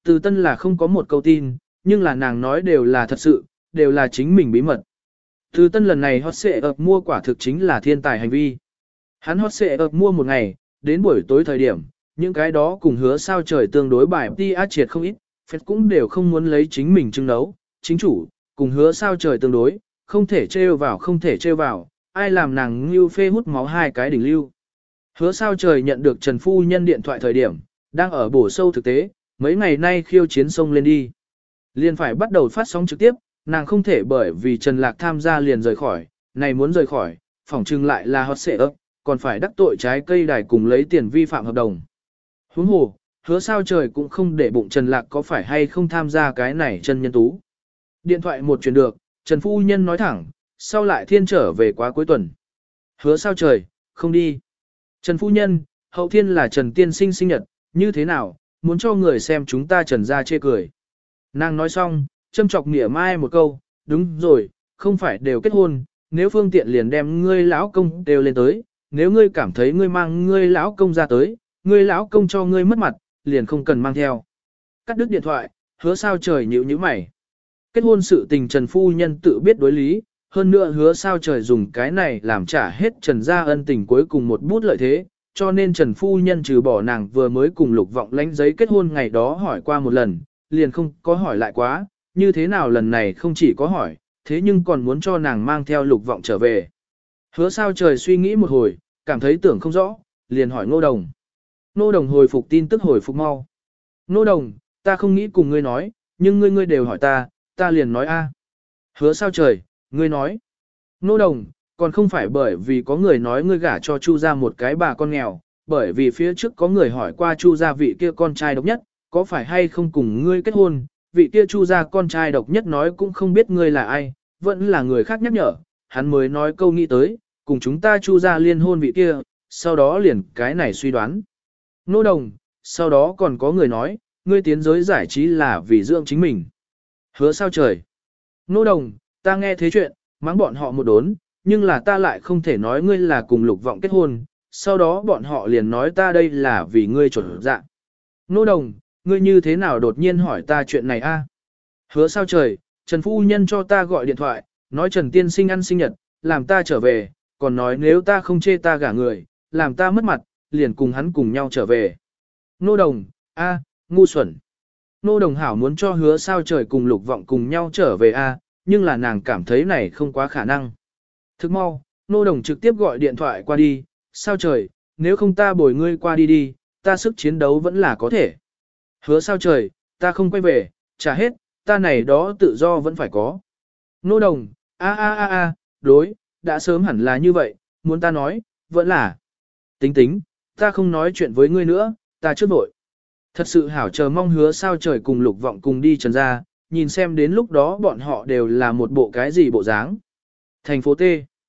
Từ Tân là không có một câu tin, nhưng là nàng nói đều là thật sự, đều là chính mình bí mật. Từ Tân lần này hot xệ ập mua quả thực chính là thiên tài hành vi. Hắn hot xệ ập mua một ngày, đến buổi tối thời điểm, những cái đó cùng hứa sao trời tương đối bài đi á triệt không ít, phép cũng đều không muốn lấy chính mình trưng nấu, chính chủ, cùng hứa sao trời tương đối, không thể trêu vào không thể trêu vào, ai làm nàng lưu phê hút máu hai cái đỉnh lưu. Hứa sao trời nhận được Trần Phu Nhân điện thoại thời điểm, đang ở bổ sâu thực tế, mấy ngày nay khiêu chiến sông lên đi. Liền phải bắt đầu phát sóng trực tiếp, nàng không thể bởi vì Trần Lạc tham gia liền rời khỏi, này muốn rời khỏi, phỏng chừng lại là hot xệ ấp, còn phải đắc tội trái cây đài cùng lấy tiền vi phạm hợp đồng. Huống hồ, hứa sao trời cũng không để bụng Trần Lạc có phải hay không tham gia cái này chân nhân tú. Điện thoại một chuyển được, Trần Phu Nhân nói thẳng, sau lại thiên trở về quá cuối tuần. Hứa sao trời, không đi. Trần Phu Nhân, hậu thiên là Trần Tiên Sinh sinh nhật, như thế nào, muốn cho người xem chúng ta Trần ra chê cười. Nàng nói xong, châm chọc mỉa mai một câu, đúng rồi, không phải đều kết hôn, nếu phương tiện liền đem ngươi lão công đều lên tới, nếu ngươi cảm thấy ngươi mang ngươi lão công ra tới, ngươi lão công cho ngươi mất mặt, liền không cần mang theo. Cắt đứt điện thoại, hứa sao trời nhíu nhíu mày. Kết hôn sự tình Trần Phu Nhân tự biết đối lý, hơn nữa hứa sao trời dùng cái này làm trả hết Trần gia ân tình cuối cùng một bút lợi thế, cho nên Trần Phu Nhân trừ bỏ nàng vừa mới cùng Lục Vọng lãnh giấy kết hôn ngày đó hỏi qua một lần, liền không có hỏi lại quá, như thế nào lần này không chỉ có hỏi, thế nhưng còn muốn cho nàng mang theo Lục Vọng trở về. Hứa sao trời suy nghĩ một hồi, cảm thấy tưởng không rõ, liền hỏi Ngô Đồng. Ngô Đồng hồi phục tin tức hồi phục mau. Ngô Đồng, ta không nghĩ cùng ngươi nói, nhưng ngươi ngươi đều hỏi ta, ta liền nói a. Hứa sao trời, ngươi nói. Ngô Đồng, còn không phải bởi vì có người nói ngươi gả cho Chu gia một cái bà con nghèo, bởi vì phía trước có người hỏi qua Chu gia vị kia con trai độc nhất, có phải hay không cùng ngươi kết hôn, vị kia Chu gia con trai độc nhất nói cũng không biết ngươi là ai, vẫn là người khác nhắc nhở, hắn mới nói câu nghĩ tới, cùng chúng ta Chu gia liên hôn vị kia, sau đó liền cái này suy đoán. Ngô Đồng, sau đó còn có người nói, ngươi tiến giới giải trí là vì dưỡng chính mình. Hứa sao trời. Ngô Đồng, ta nghe thế chuyện, mắng bọn họ một đốn, nhưng là ta lại không thể nói ngươi là cùng Lục Vọng kết hôn, sau đó bọn họ liền nói ta đây là vì ngươi chuẩn dạ. Ngô Đồng, ngươi như thế nào đột nhiên hỏi ta chuyện này a? Hứa sao trời, Trần Phu Nhân cho ta gọi điện thoại, nói Trần Tiên Sinh ăn sinh nhật, làm ta trở về, còn nói nếu ta không chê ta gả người, làm ta mất mặt, liền cùng hắn cùng nhau trở về. Ngô Đồng, a, ngu xuẩn. Ngô Đồng hảo muốn cho hứa sao trời cùng Lục Vọng cùng nhau trở về a, nhưng là nàng cảm thấy này không quá khả năng. Thức mau, Ngô Đồng trực tiếp gọi điện thoại qua đi, sao trời, nếu không ta bồi ngươi qua đi đi, ta sức chiến đấu vẫn là có thể. Hứa sao trời, ta không quay về, trả hết, ta này đó tự do vẫn phải có. Ngô Đồng, a a a a, đối, đã sớm hẳn là như vậy, muốn ta nói, vẫn là. Tính tính, ta không nói chuyện với ngươi nữa, ta trước vội. Thật sự hảo chờ mong hứa sao trời cùng Lục Vọng cùng đi Trần gia, nhìn xem đến lúc đó bọn họ đều là một bộ cái gì bộ dáng. Thành phố T.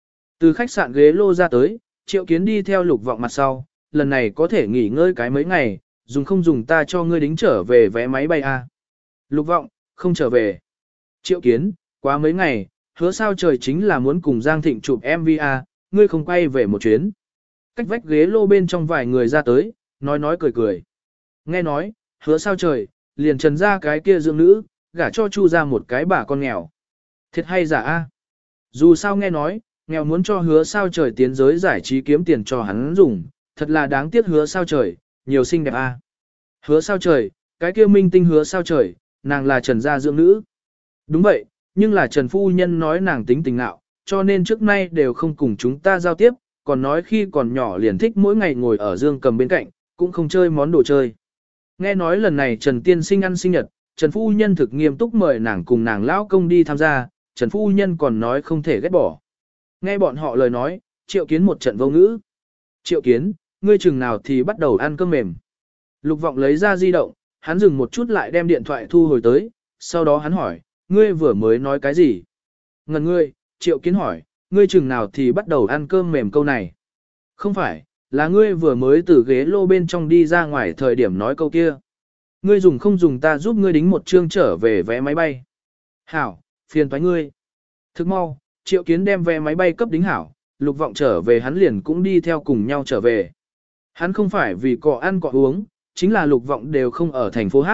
Từ khách sạn ghế lô ra tới, Triệu Kiến đi theo Lục Vọng mặt sau, lần này có thể nghỉ ngơi cái mấy ngày, dùng không dùng ta cho ngươi đính trở về vé máy bay a. Lục Vọng, không trở về. Triệu Kiến, quá mấy ngày, hứa sao trời chính là muốn cùng Giang Thịnh chụp em vê a, ngươi không quay về một chuyến. Cách vách ghế lô bên trong vài người ra tới, nói nói cười cười. Nghe nói, hứa sao trời, liền Trần ra cái kia dưỡng nữ, gả cho Chu ra một cái bà con nghèo. Thiệt hay giả a? Dù sao nghe nói, nghèo muốn cho hứa sao trời tiến giới giải trí kiếm tiền cho hắn dùng, thật là đáng tiếc hứa sao trời, nhiều xinh đẹp a. Hứa sao trời, cái kia minh tinh hứa sao trời, nàng là Trần gia dưỡng nữ. Đúng vậy, nhưng là Trần Phu Nhân nói nàng tính tình nạo, cho nên trước nay đều không cùng chúng ta giao tiếp, còn nói khi còn nhỏ liền thích mỗi ngày ngồi ở dương cầm bên cạnh, cũng không chơi món đồ chơi. Nghe nói lần này Trần Tiên Sinh ăn sinh nhật, Trần Phu Nhân thực nghiêm túc mời nàng cùng nàng lão công đi tham gia, Trần Phu Nhân còn nói không thể ghét bỏ. Nghe bọn họ lời nói, Triệu Kiến một trận vô ngữ. Triệu Kiến, ngươi chừng nào thì bắt đầu ăn cơm mềm. Lục Vọng lấy ra di động, hắn dừng một chút lại đem điện thoại thu hồi tới, sau đó hắn hỏi, ngươi vừa mới nói cái gì? Ngần ngươi, Triệu Kiến hỏi, ngươi chừng nào thì bắt đầu ăn cơm mềm câu này? Không phải, là ngươi vừa mới từ ghế lô bên trong đi ra ngoài thời điểm nói câu kia. Ngươi dùng không dùng ta giúp ngươi đính một chương trở về vé máy bay. Hảo, phiền toái ngươi. Thức mau, Triệu Kiến đem vé máy bay cấp đính hảo, Lục Vọng trở về hắn liền cũng đi theo cùng nhau trở về. Hắn không phải vì cọ ăn cọ uống, chính là Lục Vọng đều không ở thành phố Hát,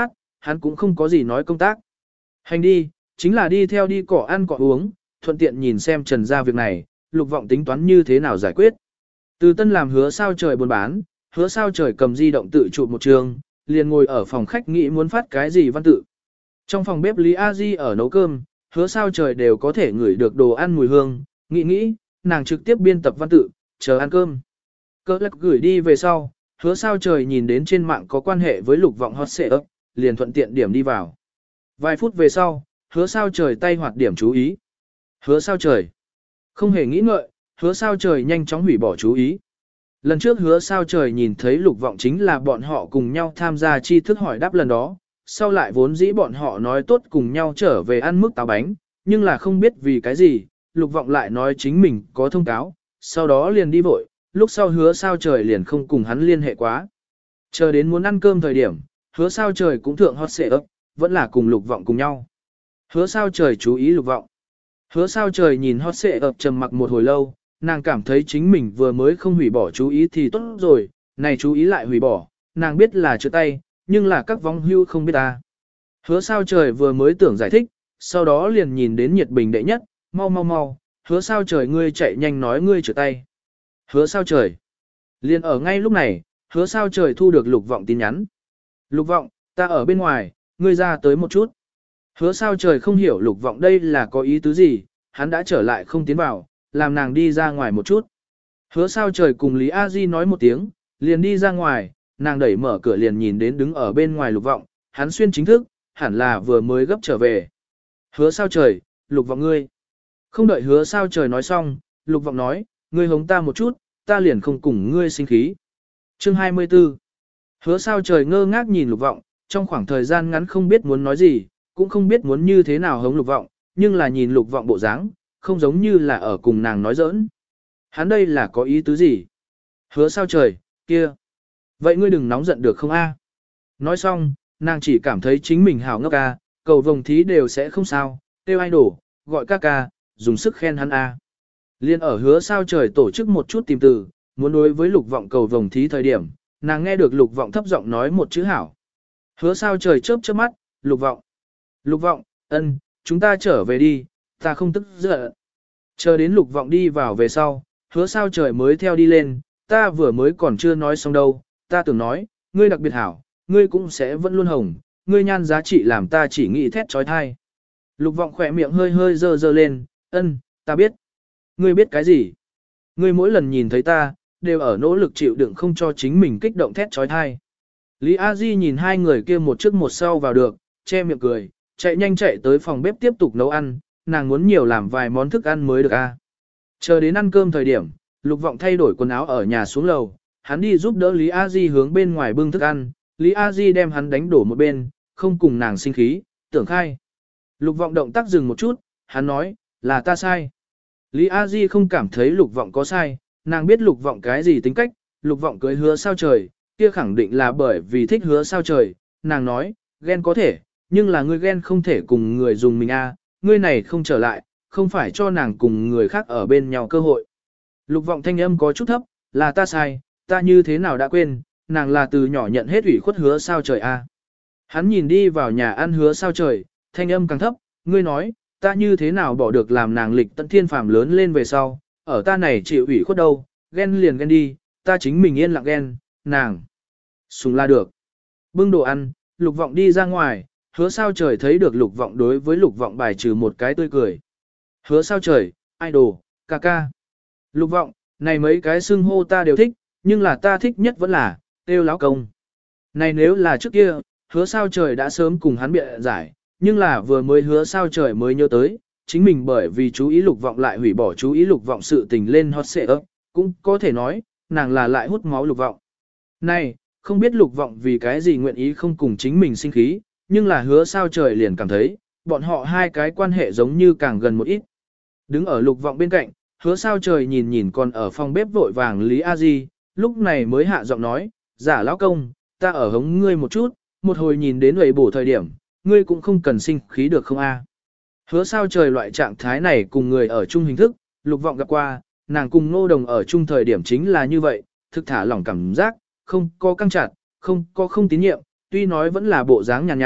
hắn cũng không có gì nói công tác. Hành đi, chính là đi theo đi cỏ ăn cỏ uống, thuận tiện nhìn xem Trần gia việc này, Lục Vọng tính toán như thế nào giải quyết. Từ Tân làm hứa sao trời buôn bán, hứa sao trời cầm di động tự chụp một trường, liền ngồi ở phòng khách nghĩ muốn phát cái gì văn tự. Trong phòng bếp Lý A Di ở nấu cơm, hứa sao trời đều có thể ngửi được đồ ăn mùi hương, nghĩ nghĩ, nàng trực tiếp biên tập văn tự, chờ ăn cơm. Cơ lắc gửi đi về sau, hứa sao trời nhìn đến trên mạng có quan hệ với Lục Vọng hot search, liền thuận tiện điểm đi vào. Vài phút về sau, hứa sao trời tay hoạt điểm chú ý. Hứa sao trời. Không hề nghĩ ngợi, hứa sao trời nhanh chóng hủy bỏ chú ý. Lần trước hứa sao trời nhìn thấy Lục Vọng chính là bọn họ cùng nhau tham gia tri thức hỏi đáp lần đó, sau lại vốn dĩ bọn họ nói tốt cùng nhau trở về ăn mức táo bánh, nhưng là không biết vì cái gì, Lục Vọng lại nói chính mình có thông cáo, sau đó liền đi vội, lúc sau hứa sao trời liền không cùng hắn liên hệ quá. Chờ đến muốn ăn cơm thời điểm, hứa sao trời cũng thượng hot xệ ấp, vẫn là cùng Lục Vọng cùng nhau. Hứa sao trời chú ý Lục Vọng. Hứa sao trời nhìn hot xệ ấp trầm mặc một hồi lâu, nàng cảm thấy chính mình vừa mới không hủy bỏ chú ý thì tốt rồi, này chú ý lại hủy bỏ, nàng biết là chưa tay, nhưng là các vong hưu không biết ta. Hứa sao trời vừa mới tưởng giải thích, sau đó liền nhìn đến nhiệt bình đệ nhất, mau mau mau, hứa sao trời ngươi chạy nhanh nói ngươi trở tay. Hứa sao trời. Liền ở ngay lúc này, hứa sao trời thu được Lục Vọng tin nhắn. Lục Vọng, ta ở bên ngoài, ngươi ra tới một chút. Hứa sao trời không hiểu Lục Vọng đây là có ý tứ gì, hắn đã trở lại không tiến vào, làm nàng đi ra ngoài một chút. Hứa sao trời cùng Lý A Di nói một tiếng, liền đi ra ngoài, nàng đẩy mở cửa liền nhìn đến đứng ở bên ngoài Lục Vọng, hắn xuyên chính thức, hẳn là vừa mới gấp trở về. Hứa sao trời, Lục Vọng ngươi. Không đợi hứa sao trời nói xong, Lục Vọng nói, ngươi hống ta một chút, ta liền không cùng ngươi sinh khí. Chương hai mươi tư. Hứa sao trời ngơ ngác nhìn Lục Vọng, trong khoảng thời gian ngắn không biết muốn nói gì, cũng không biết muốn như thế nào hống Lục Vọng, nhưng là nhìn Lục Vọng bộ dáng, không giống như là ở cùng nàng nói giỡn. Hắn đây là có ý tứ gì? Hứa sao trời, kia. Vậy ngươi đừng nóng giận được không a? Nói xong, nàng chỉ cảm thấy chính mình hảo ngốc a, cầu vồng thí đều sẽ không sao, tiêu idol, gọi ca ca, dùng sức khen hắn a. Liên ở hứa sao trời tổ chức một chút tìm từ, muốn đối với Lục Vọng cầu vồng thí thời điểm, nàng nghe được Lục Vọng thấp giọng nói một chữ hảo. Hứa sao trời chớp chớp mắt, Lục Vọng. Lục Vọng, ân, chúng ta trở về đi, ta không tức giận. Chờ đến Lục Vọng đi vào về sau, hứa sao trời mới theo đi lên, ta vừa mới còn chưa nói xong đâu, ta tưởng nói, ngươi đặc biệt hảo, ngươi cũng sẽ vẫn luôn hồng, ngươi nhan giá trị làm ta chỉ nghĩ thét trói thai. Lục Vọng khỏe miệng hơi hơi dơ dơ lên, ân, ta biết. Ngươi biết cái gì? Ngươi mỗi lần nhìn thấy ta, đều ở nỗ lực chịu đựng không cho chính mình kích động thét trói thai. Lý A Di nhìn hai người kia một trước một sau vào được, che miệng cười, chạy nhanh chạy tới phòng bếp tiếp tục nấu ăn, nàng muốn nhiều làm vài món thức ăn mới được a. Chờ đến ăn cơm thời điểm, Lục Vọng thay đổi quần áo ở nhà xuống lầu, hắn đi giúp đỡ Lý A Di hướng bên ngoài bưng thức ăn, Lý A Di đem hắn đánh đổ một bên, không cùng nàng sinh khí, tưởng khai. Lục Vọng động tác dừng một chút, hắn nói, là ta sai. Lý A Di không cảm thấy Lục Vọng có sai, nàng biết Lục Vọng cái gì tính cách, Lục Vọng cưới hứa sao trời, kia khẳng định là bởi vì thích hứa sao trời, nàng nói, ghen có thể, nhưng là ngươi ghen không thể cùng người dùng mình a, ngươi này không trở lại, không phải cho nàng cùng người khác ở bên nhau cơ hội. Lục Vọng thanh âm có chút thấp, là ta sai, ta như thế nào đã quên, nàng là từ nhỏ nhận hết ủy khuất hứa sao trời a. Hắn nhìn đi vào nhà ăn hứa sao trời, thanh âm càng thấp, ngươi nói, ta như thế nào bỏ được làm nàng lịch tận thiên phàm lớn lên về sau, ở ta này chịu ủy khuất đâu, ghen liền ghen đi, ta chính mình yên lặng ghen, nàng. Sùng la được. Bưng đồ ăn, Lục Vọng đi ra ngoài, hứa sao trời thấy được Lục Vọng đối với Lục Vọng bài trừ một cái tươi cười. Hứa sao trời, idol, ca ca. Lục Vọng, này mấy cái xưng hô ta đều thích, nhưng là ta thích nhất vẫn là, tiêu láo công. Này nếu là trước kia, hứa sao trời đã sớm cùng hắn bịa giải, nhưng là vừa mới hứa sao trời mới nhớ tới, chính mình bởi vì chú ý Lục Vọng lại hủy bỏ chú ý Lục Vọng sự tình lên hot search, cũng có thể nói, nàng là lại hút máu Lục Vọng. Này, không biết Lục Vọng vì cái gì nguyện ý không cùng chính mình sinh khí, nhưng là hứa sao trời liền cảm thấy, bọn họ hai cái quan hệ giống như càng gần một ít. Đứng ở Lục Vọng bên cạnh, hứa sao trời nhìn nhìn còn ở phòng bếp vội vàng Lý A Di, lúc này mới hạ giọng nói, giả lão công, ta ở hống ngươi một chút, một hồi nhìn đến lầy bổ thời điểm, ngươi cũng không cần sinh khí được không a? Hứa sao trời loại trạng thái này cùng người ở chung hình thức, Lục Vọng gặp qua, nàng cùng Ngô Đồng ở chung thời điểm chính là như vậy, thực thả lỏng cảm giác, không có căng chặt, không có không tín nhiệm, tuy nói vẫn là bộ dáng nhàn nhạt, nhạt,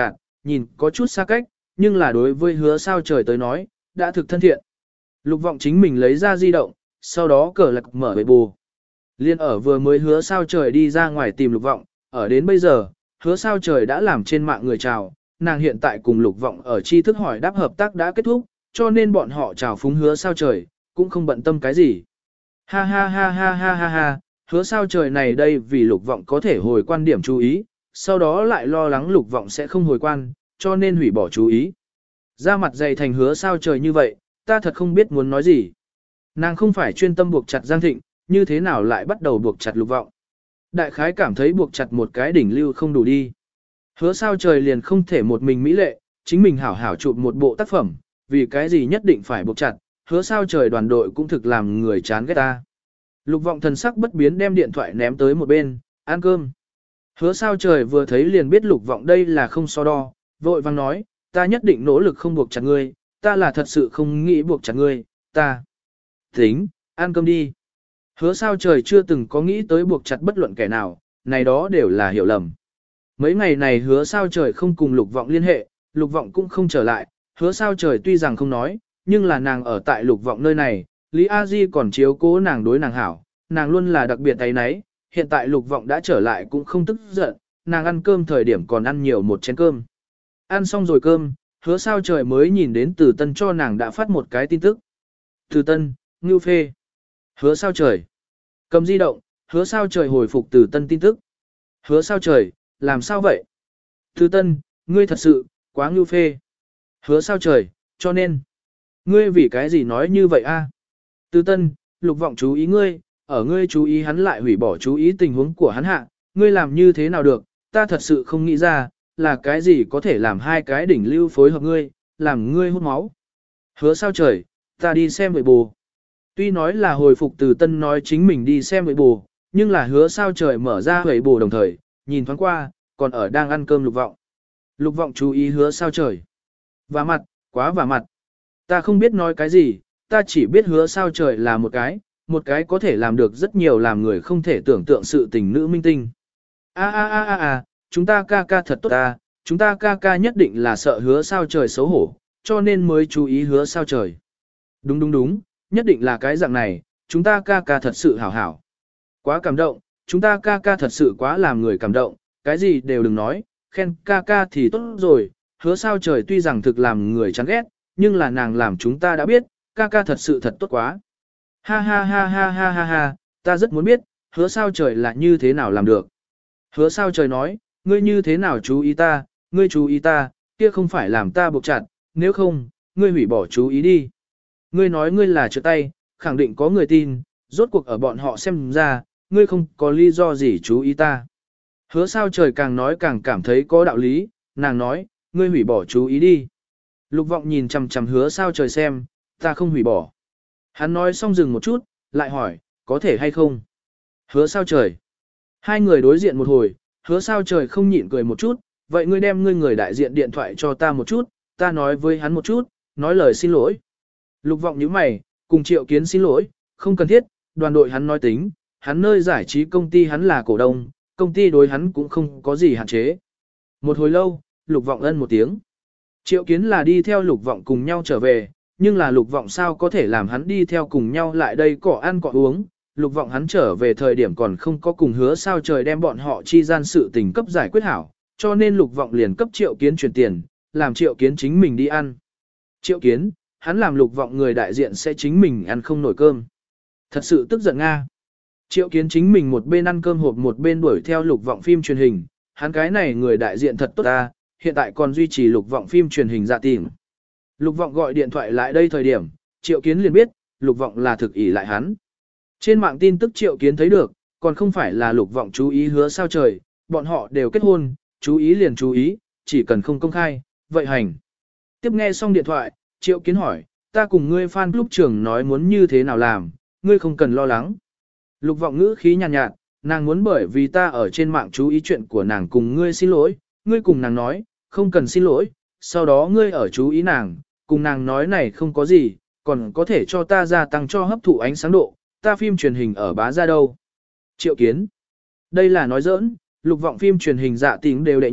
nhìn có chút xa cách, nhưng là đối với hứa sao trời tới nói, đã thực thân thiện. Lục vọng chính mình lấy ra di động, sau đó cờ lạc mở bệ bù. Liên ở vừa mới hứa sao trời đi ra ngoài tìm lục vọng, ở đến bây giờ, hứa sao trời đã làm trên mạng người chào, nàng hiện tại cùng lục vọng ở tri thức hỏi đáp hợp tác đã kết thúc, cho nên bọn họ chào phúng hứa sao trời, cũng không bận tâm cái gì. Ha ha ha ha ha ha ha, hứa sao trời này đây vì lục vọng có thể hồi quan điểm chú ý, sau đó lại lo lắng lục vọng sẽ không hồi quan, cho nên hủy bỏ chú ý. Ra mặt dày thành hứa sao trời như vậy, ta thật không biết muốn nói gì. Nàng không phải chuyên tâm buộc chặt Giang Thịnh, như thế nào lại bắt đầu buộc chặt lục vọng. Đại khái cảm thấy buộc chặt một cái đỉnh lưu không đủ đi. Hứa sao trời liền không thể một mình mỹ lệ, chính mình hảo hảo chụp một bộ tác phẩm, vì cái gì nhất định phải buộc chặt, hứa sao trời đoàn đội cũng thực làm người chán ghét ta. Lục vọng thần sắc bất biến đem điện thoại ném tới một bên, ăn cơm. Hứa sao trời vừa thấy liền biết lục vọng đây là không so đo, vội vang nói, ta nhất định nỗ lực không buộc chặt ngươi, ta là thật sự không nghĩ buộc chặt ngươi, ta. Tính, ăn cơm đi. Hứa sao trời chưa từng có nghĩ tới buộc chặt bất luận kẻ nào, này đó đều là hiểu lầm. Mấy ngày này hứa sao trời không cùng lục vọng liên hệ, lục vọng cũng không trở lại, hứa sao trời tuy rằng không nói, nhưng là nàng ở tại lục vọng nơi này, Lý A Di còn chiếu cố nàng đối nàng hảo, nàng luôn là đặc biệt thấy nấy, hiện tại lục vọng đã trở lại cũng không tức giận, nàng ăn cơm thời điểm còn ăn nhiều một chén cơm. Ăn xong rồi cơm, hứa sao trời mới nhìn đến Từ Tân cho nàng đã phát một cái tin tức. Từ Tân, Ngưu Phê. Hứa sao trời. Cầm di động, hứa sao trời hồi phục Từ Tân tin tức. Hứa sao trời, làm sao vậy? Từ Tân, ngươi thật sự, quá Ngưu Phê. Hứa sao trời, cho nên. Ngươi vì cái gì nói như vậy a? Từ Tân, lục vọng chú ý ngươi, ở ngươi chú ý hắn lại hủy bỏ chú ý tình huống của hắn hạ, ngươi làm như thế nào được, ta thật sự không nghĩ ra, là cái gì có thể làm hai cái đỉnh lưu phối hợp ngươi, làm ngươi hút máu. Hứa sao trời, ta đi xem vậy bù. Tuy nói là hồi phục Từ Tân nói chính mình đi xem vậy bù, nhưng là hứa sao trời mở ra vậy bù đồng thời, nhìn thoáng qua, còn ở đang ăn cơm lục vọng. Lục vọng chú ý hứa sao trời. Vả mặt, quá vả mặt. Ta không biết nói cái gì, ta chỉ biết hứa sao trời là một cái, một cái có thể làm được rất nhiều làm người không thể tưởng tượng sự tình nữ minh tinh. A a a a a, chúng ta ca ca thật tốt ta, chúng ta ca ca nhất định là sợ hứa sao trời xấu hổ, cho nên mới chú ý hứa sao trời. Đúng đúng đúng, nhất định là cái dạng này, chúng ta ca ca thật sự hảo hảo. Quá cảm động, chúng ta ca ca thật sự quá làm người cảm động, cái gì đều đừng nói, khen ca ca thì tốt rồi, hứa sao trời tuy rằng thực làm người chán ghét, nhưng là nàng làm chúng ta đã biết, ca ca thật sự thật tốt quá. Ha ha ha ha ha ha ha, ta rất muốn biết, hứa sao trời là như thế nào làm được. Hứa sao trời nói, ngươi như thế nào chú ý ta, ngươi chú ý ta, kia không phải làm ta buộc chặt, nếu không, ngươi hủy bỏ chú ý đi. Ngươi nói ngươi là trượt tay, khẳng định có người tin, rốt cuộc ở bọn họ xem ra, ngươi không có lý do gì chú ý ta. Hứa sao trời càng nói càng cảm thấy có đạo lý, nàng nói, ngươi hủy bỏ chú ý đi. Lục vọng nhìn chằm chằm hứa sao trời xem, ta không hủy bỏ. Hắn nói xong dừng một chút, lại hỏi, có thể hay không? Hứa sao trời. Hai người đối diện một hồi, hứa sao trời không nhịn cười một chút, vậy ngươi đem ngươi người đại diện điện thoại cho ta một chút, ta nói với hắn một chút, nói lời xin lỗi. Lục vọng nhíu mày, cùng Triệu Kiến xin lỗi, không cần thiết, đoàn đội hắn nói tính, hắn nơi giải trí công ty hắn là cổ đông, công ty đối hắn cũng không có gì hạn chế. Một hồi lâu, Lục vọng ân một tiếng. Triệu Kiến là đi theo Lục vọng cùng nhau trở về, nhưng là Lục vọng sao có thể làm hắn đi theo cùng nhau lại đây cỏ ăn cỏ uống. Lục vọng hắn trở về thời điểm còn không có cùng hứa sao trời đem bọn họ chi gian sự tình cấp giải quyết hảo, cho nên Lục vọng liền cấp Triệu Kiến chuyển tiền, làm Triệu Kiến chính mình đi ăn. Triệu Kiến, hắn làm Lục vọng người đại diện sẽ chính mình ăn không nổi cơm. Thật sự tức giận Nga. Triệu Kiến chính mình một bên ăn cơm hộp một bên đuổi theo Lục vọng phim truyền hình, hắn cái này người đại diện thật tốt ta, hiện tại còn duy trì Lục vọng phim truyền hình dạ tìm. Lục vọng gọi điện thoại lại đây thời điểm, Triệu Kiến liền biết, Lục vọng là thực ỷ lại hắn. Trên mạng tin tức Triệu Kiến thấy được, còn không phải là Lục vọng chú ý hứa sao trời, bọn họ đều kết hôn, chú ý liền chú ý, chỉ cần không công khai, vậy hành. Tiếp nghe xong điện thoại, Triệu Kiến hỏi, ta cùng ngươi fan club trưởng nói muốn như thế nào làm, ngươi không cần lo lắng. Lục vọng ngữ khí nhàn nhạt, nhạt, nàng muốn bởi vì ta ở trên mạng chú ý chuyện của nàng cùng ngươi xin lỗi, ngươi cùng nàng nói, không cần xin lỗi, sau đó ngươi ở chú ý nàng, cùng nàng nói này không có gì, còn có thể cho ta gia tăng cho hấp thụ ánh sáng độ, ta phim truyền hình ở bá ra đâu. Triệu Kiến. Đây là nói giỡn, Lục vọng phim truyền hình dạ tính đều đệ nhất,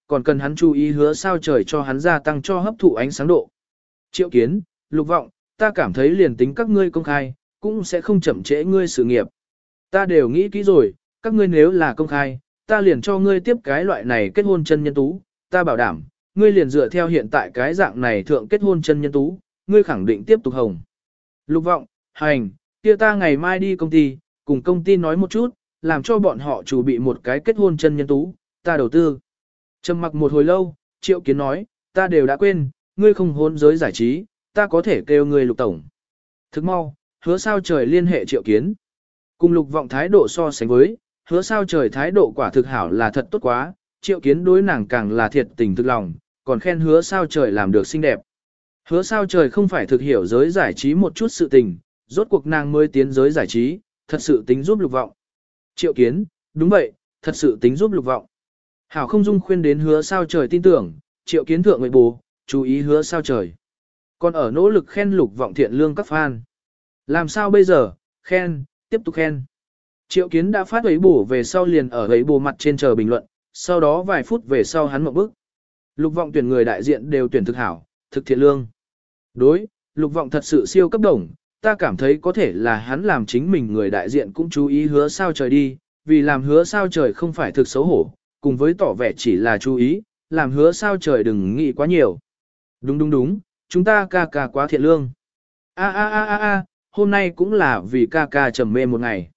còn cần hắn chú ý hứa sao trời cho hắn gia tăng cho hấp thụ ánh sáng độ. Triệu Kiến, Lục Vọng, ta cảm thấy liền tính các ngươi công khai, cũng sẽ không chậm trễ ngươi sự nghiệp. Ta đều nghĩ kỹ rồi, các ngươi nếu là công khai, ta liền cho ngươi tiếp cái loại này kết hôn chân nhân tú, ta bảo đảm, ngươi liền dựa theo hiện tại cái dạng này thượng kết hôn chân nhân tú, ngươi khẳng định tiếp tục hồng. Lục Vọng, hành, kia ta ngày mai đi công ty, cùng công ty nói một chút, làm cho bọn họ chuẩn bị một cái kết hôn chân nhân tú, ta đầu tư. Trầm mặc một hồi lâu, Triệu Kiến nói, ta đều đã quên, ngươi không hôn giới giải trí, ta có thể kêu ngươi Lục Tổng. Thức mau, hứa sao trời liên hệ Triệu Kiến. Cùng Lục Vọng thái độ so sánh với, hứa sao trời thái độ quả thực hảo là thật tốt quá, Triệu Kiến đối nàng càng là thiệt tình thực lòng, còn khen hứa sao trời làm được xinh đẹp. Hứa sao trời không phải thực hiểu giới giải trí một chút sự tình, rốt cuộc nàng mới tiến giới giải trí, thật sự tính giúp Lục Vọng. Triệu Kiến, đúng vậy, thật sự tính giúp Lục Vọng. Hảo không dung khuyên đến hứa sao trời tin tưởng, Triệu Kiến thượng người bù, chú ý hứa sao trời. Còn ở nỗ lực khen Lục Vọng thiện lương các fan. Làm sao bây giờ, khen, tiếp tục khen. Triệu Kiến đã phát ấy bù về sau liền ở ấy bù mặt trên chờ bình luận, sau đó vài phút về sau hắn một bức. Lục Vọng tuyển người đại diện đều tuyển thực hảo, thực thiện lương. Đối, Lục Vọng thật sự siêu cấp đồng, ta cảm thấy có thể là hắn làm chính mình người đại diện cũng chú ý hứa sao trời đi, vì làm hứa sao trời không phải thực xấu hổ, cùng với tỏ vẻ chỉ là chú ý, làm hứa sao trời đừng nghĩ quá nhiều. Đúng đúng đúng, chúng ta ca ca quá thiện lương. A a a a a, hôm nay cũng là vì ca ca trầm mê một ngày.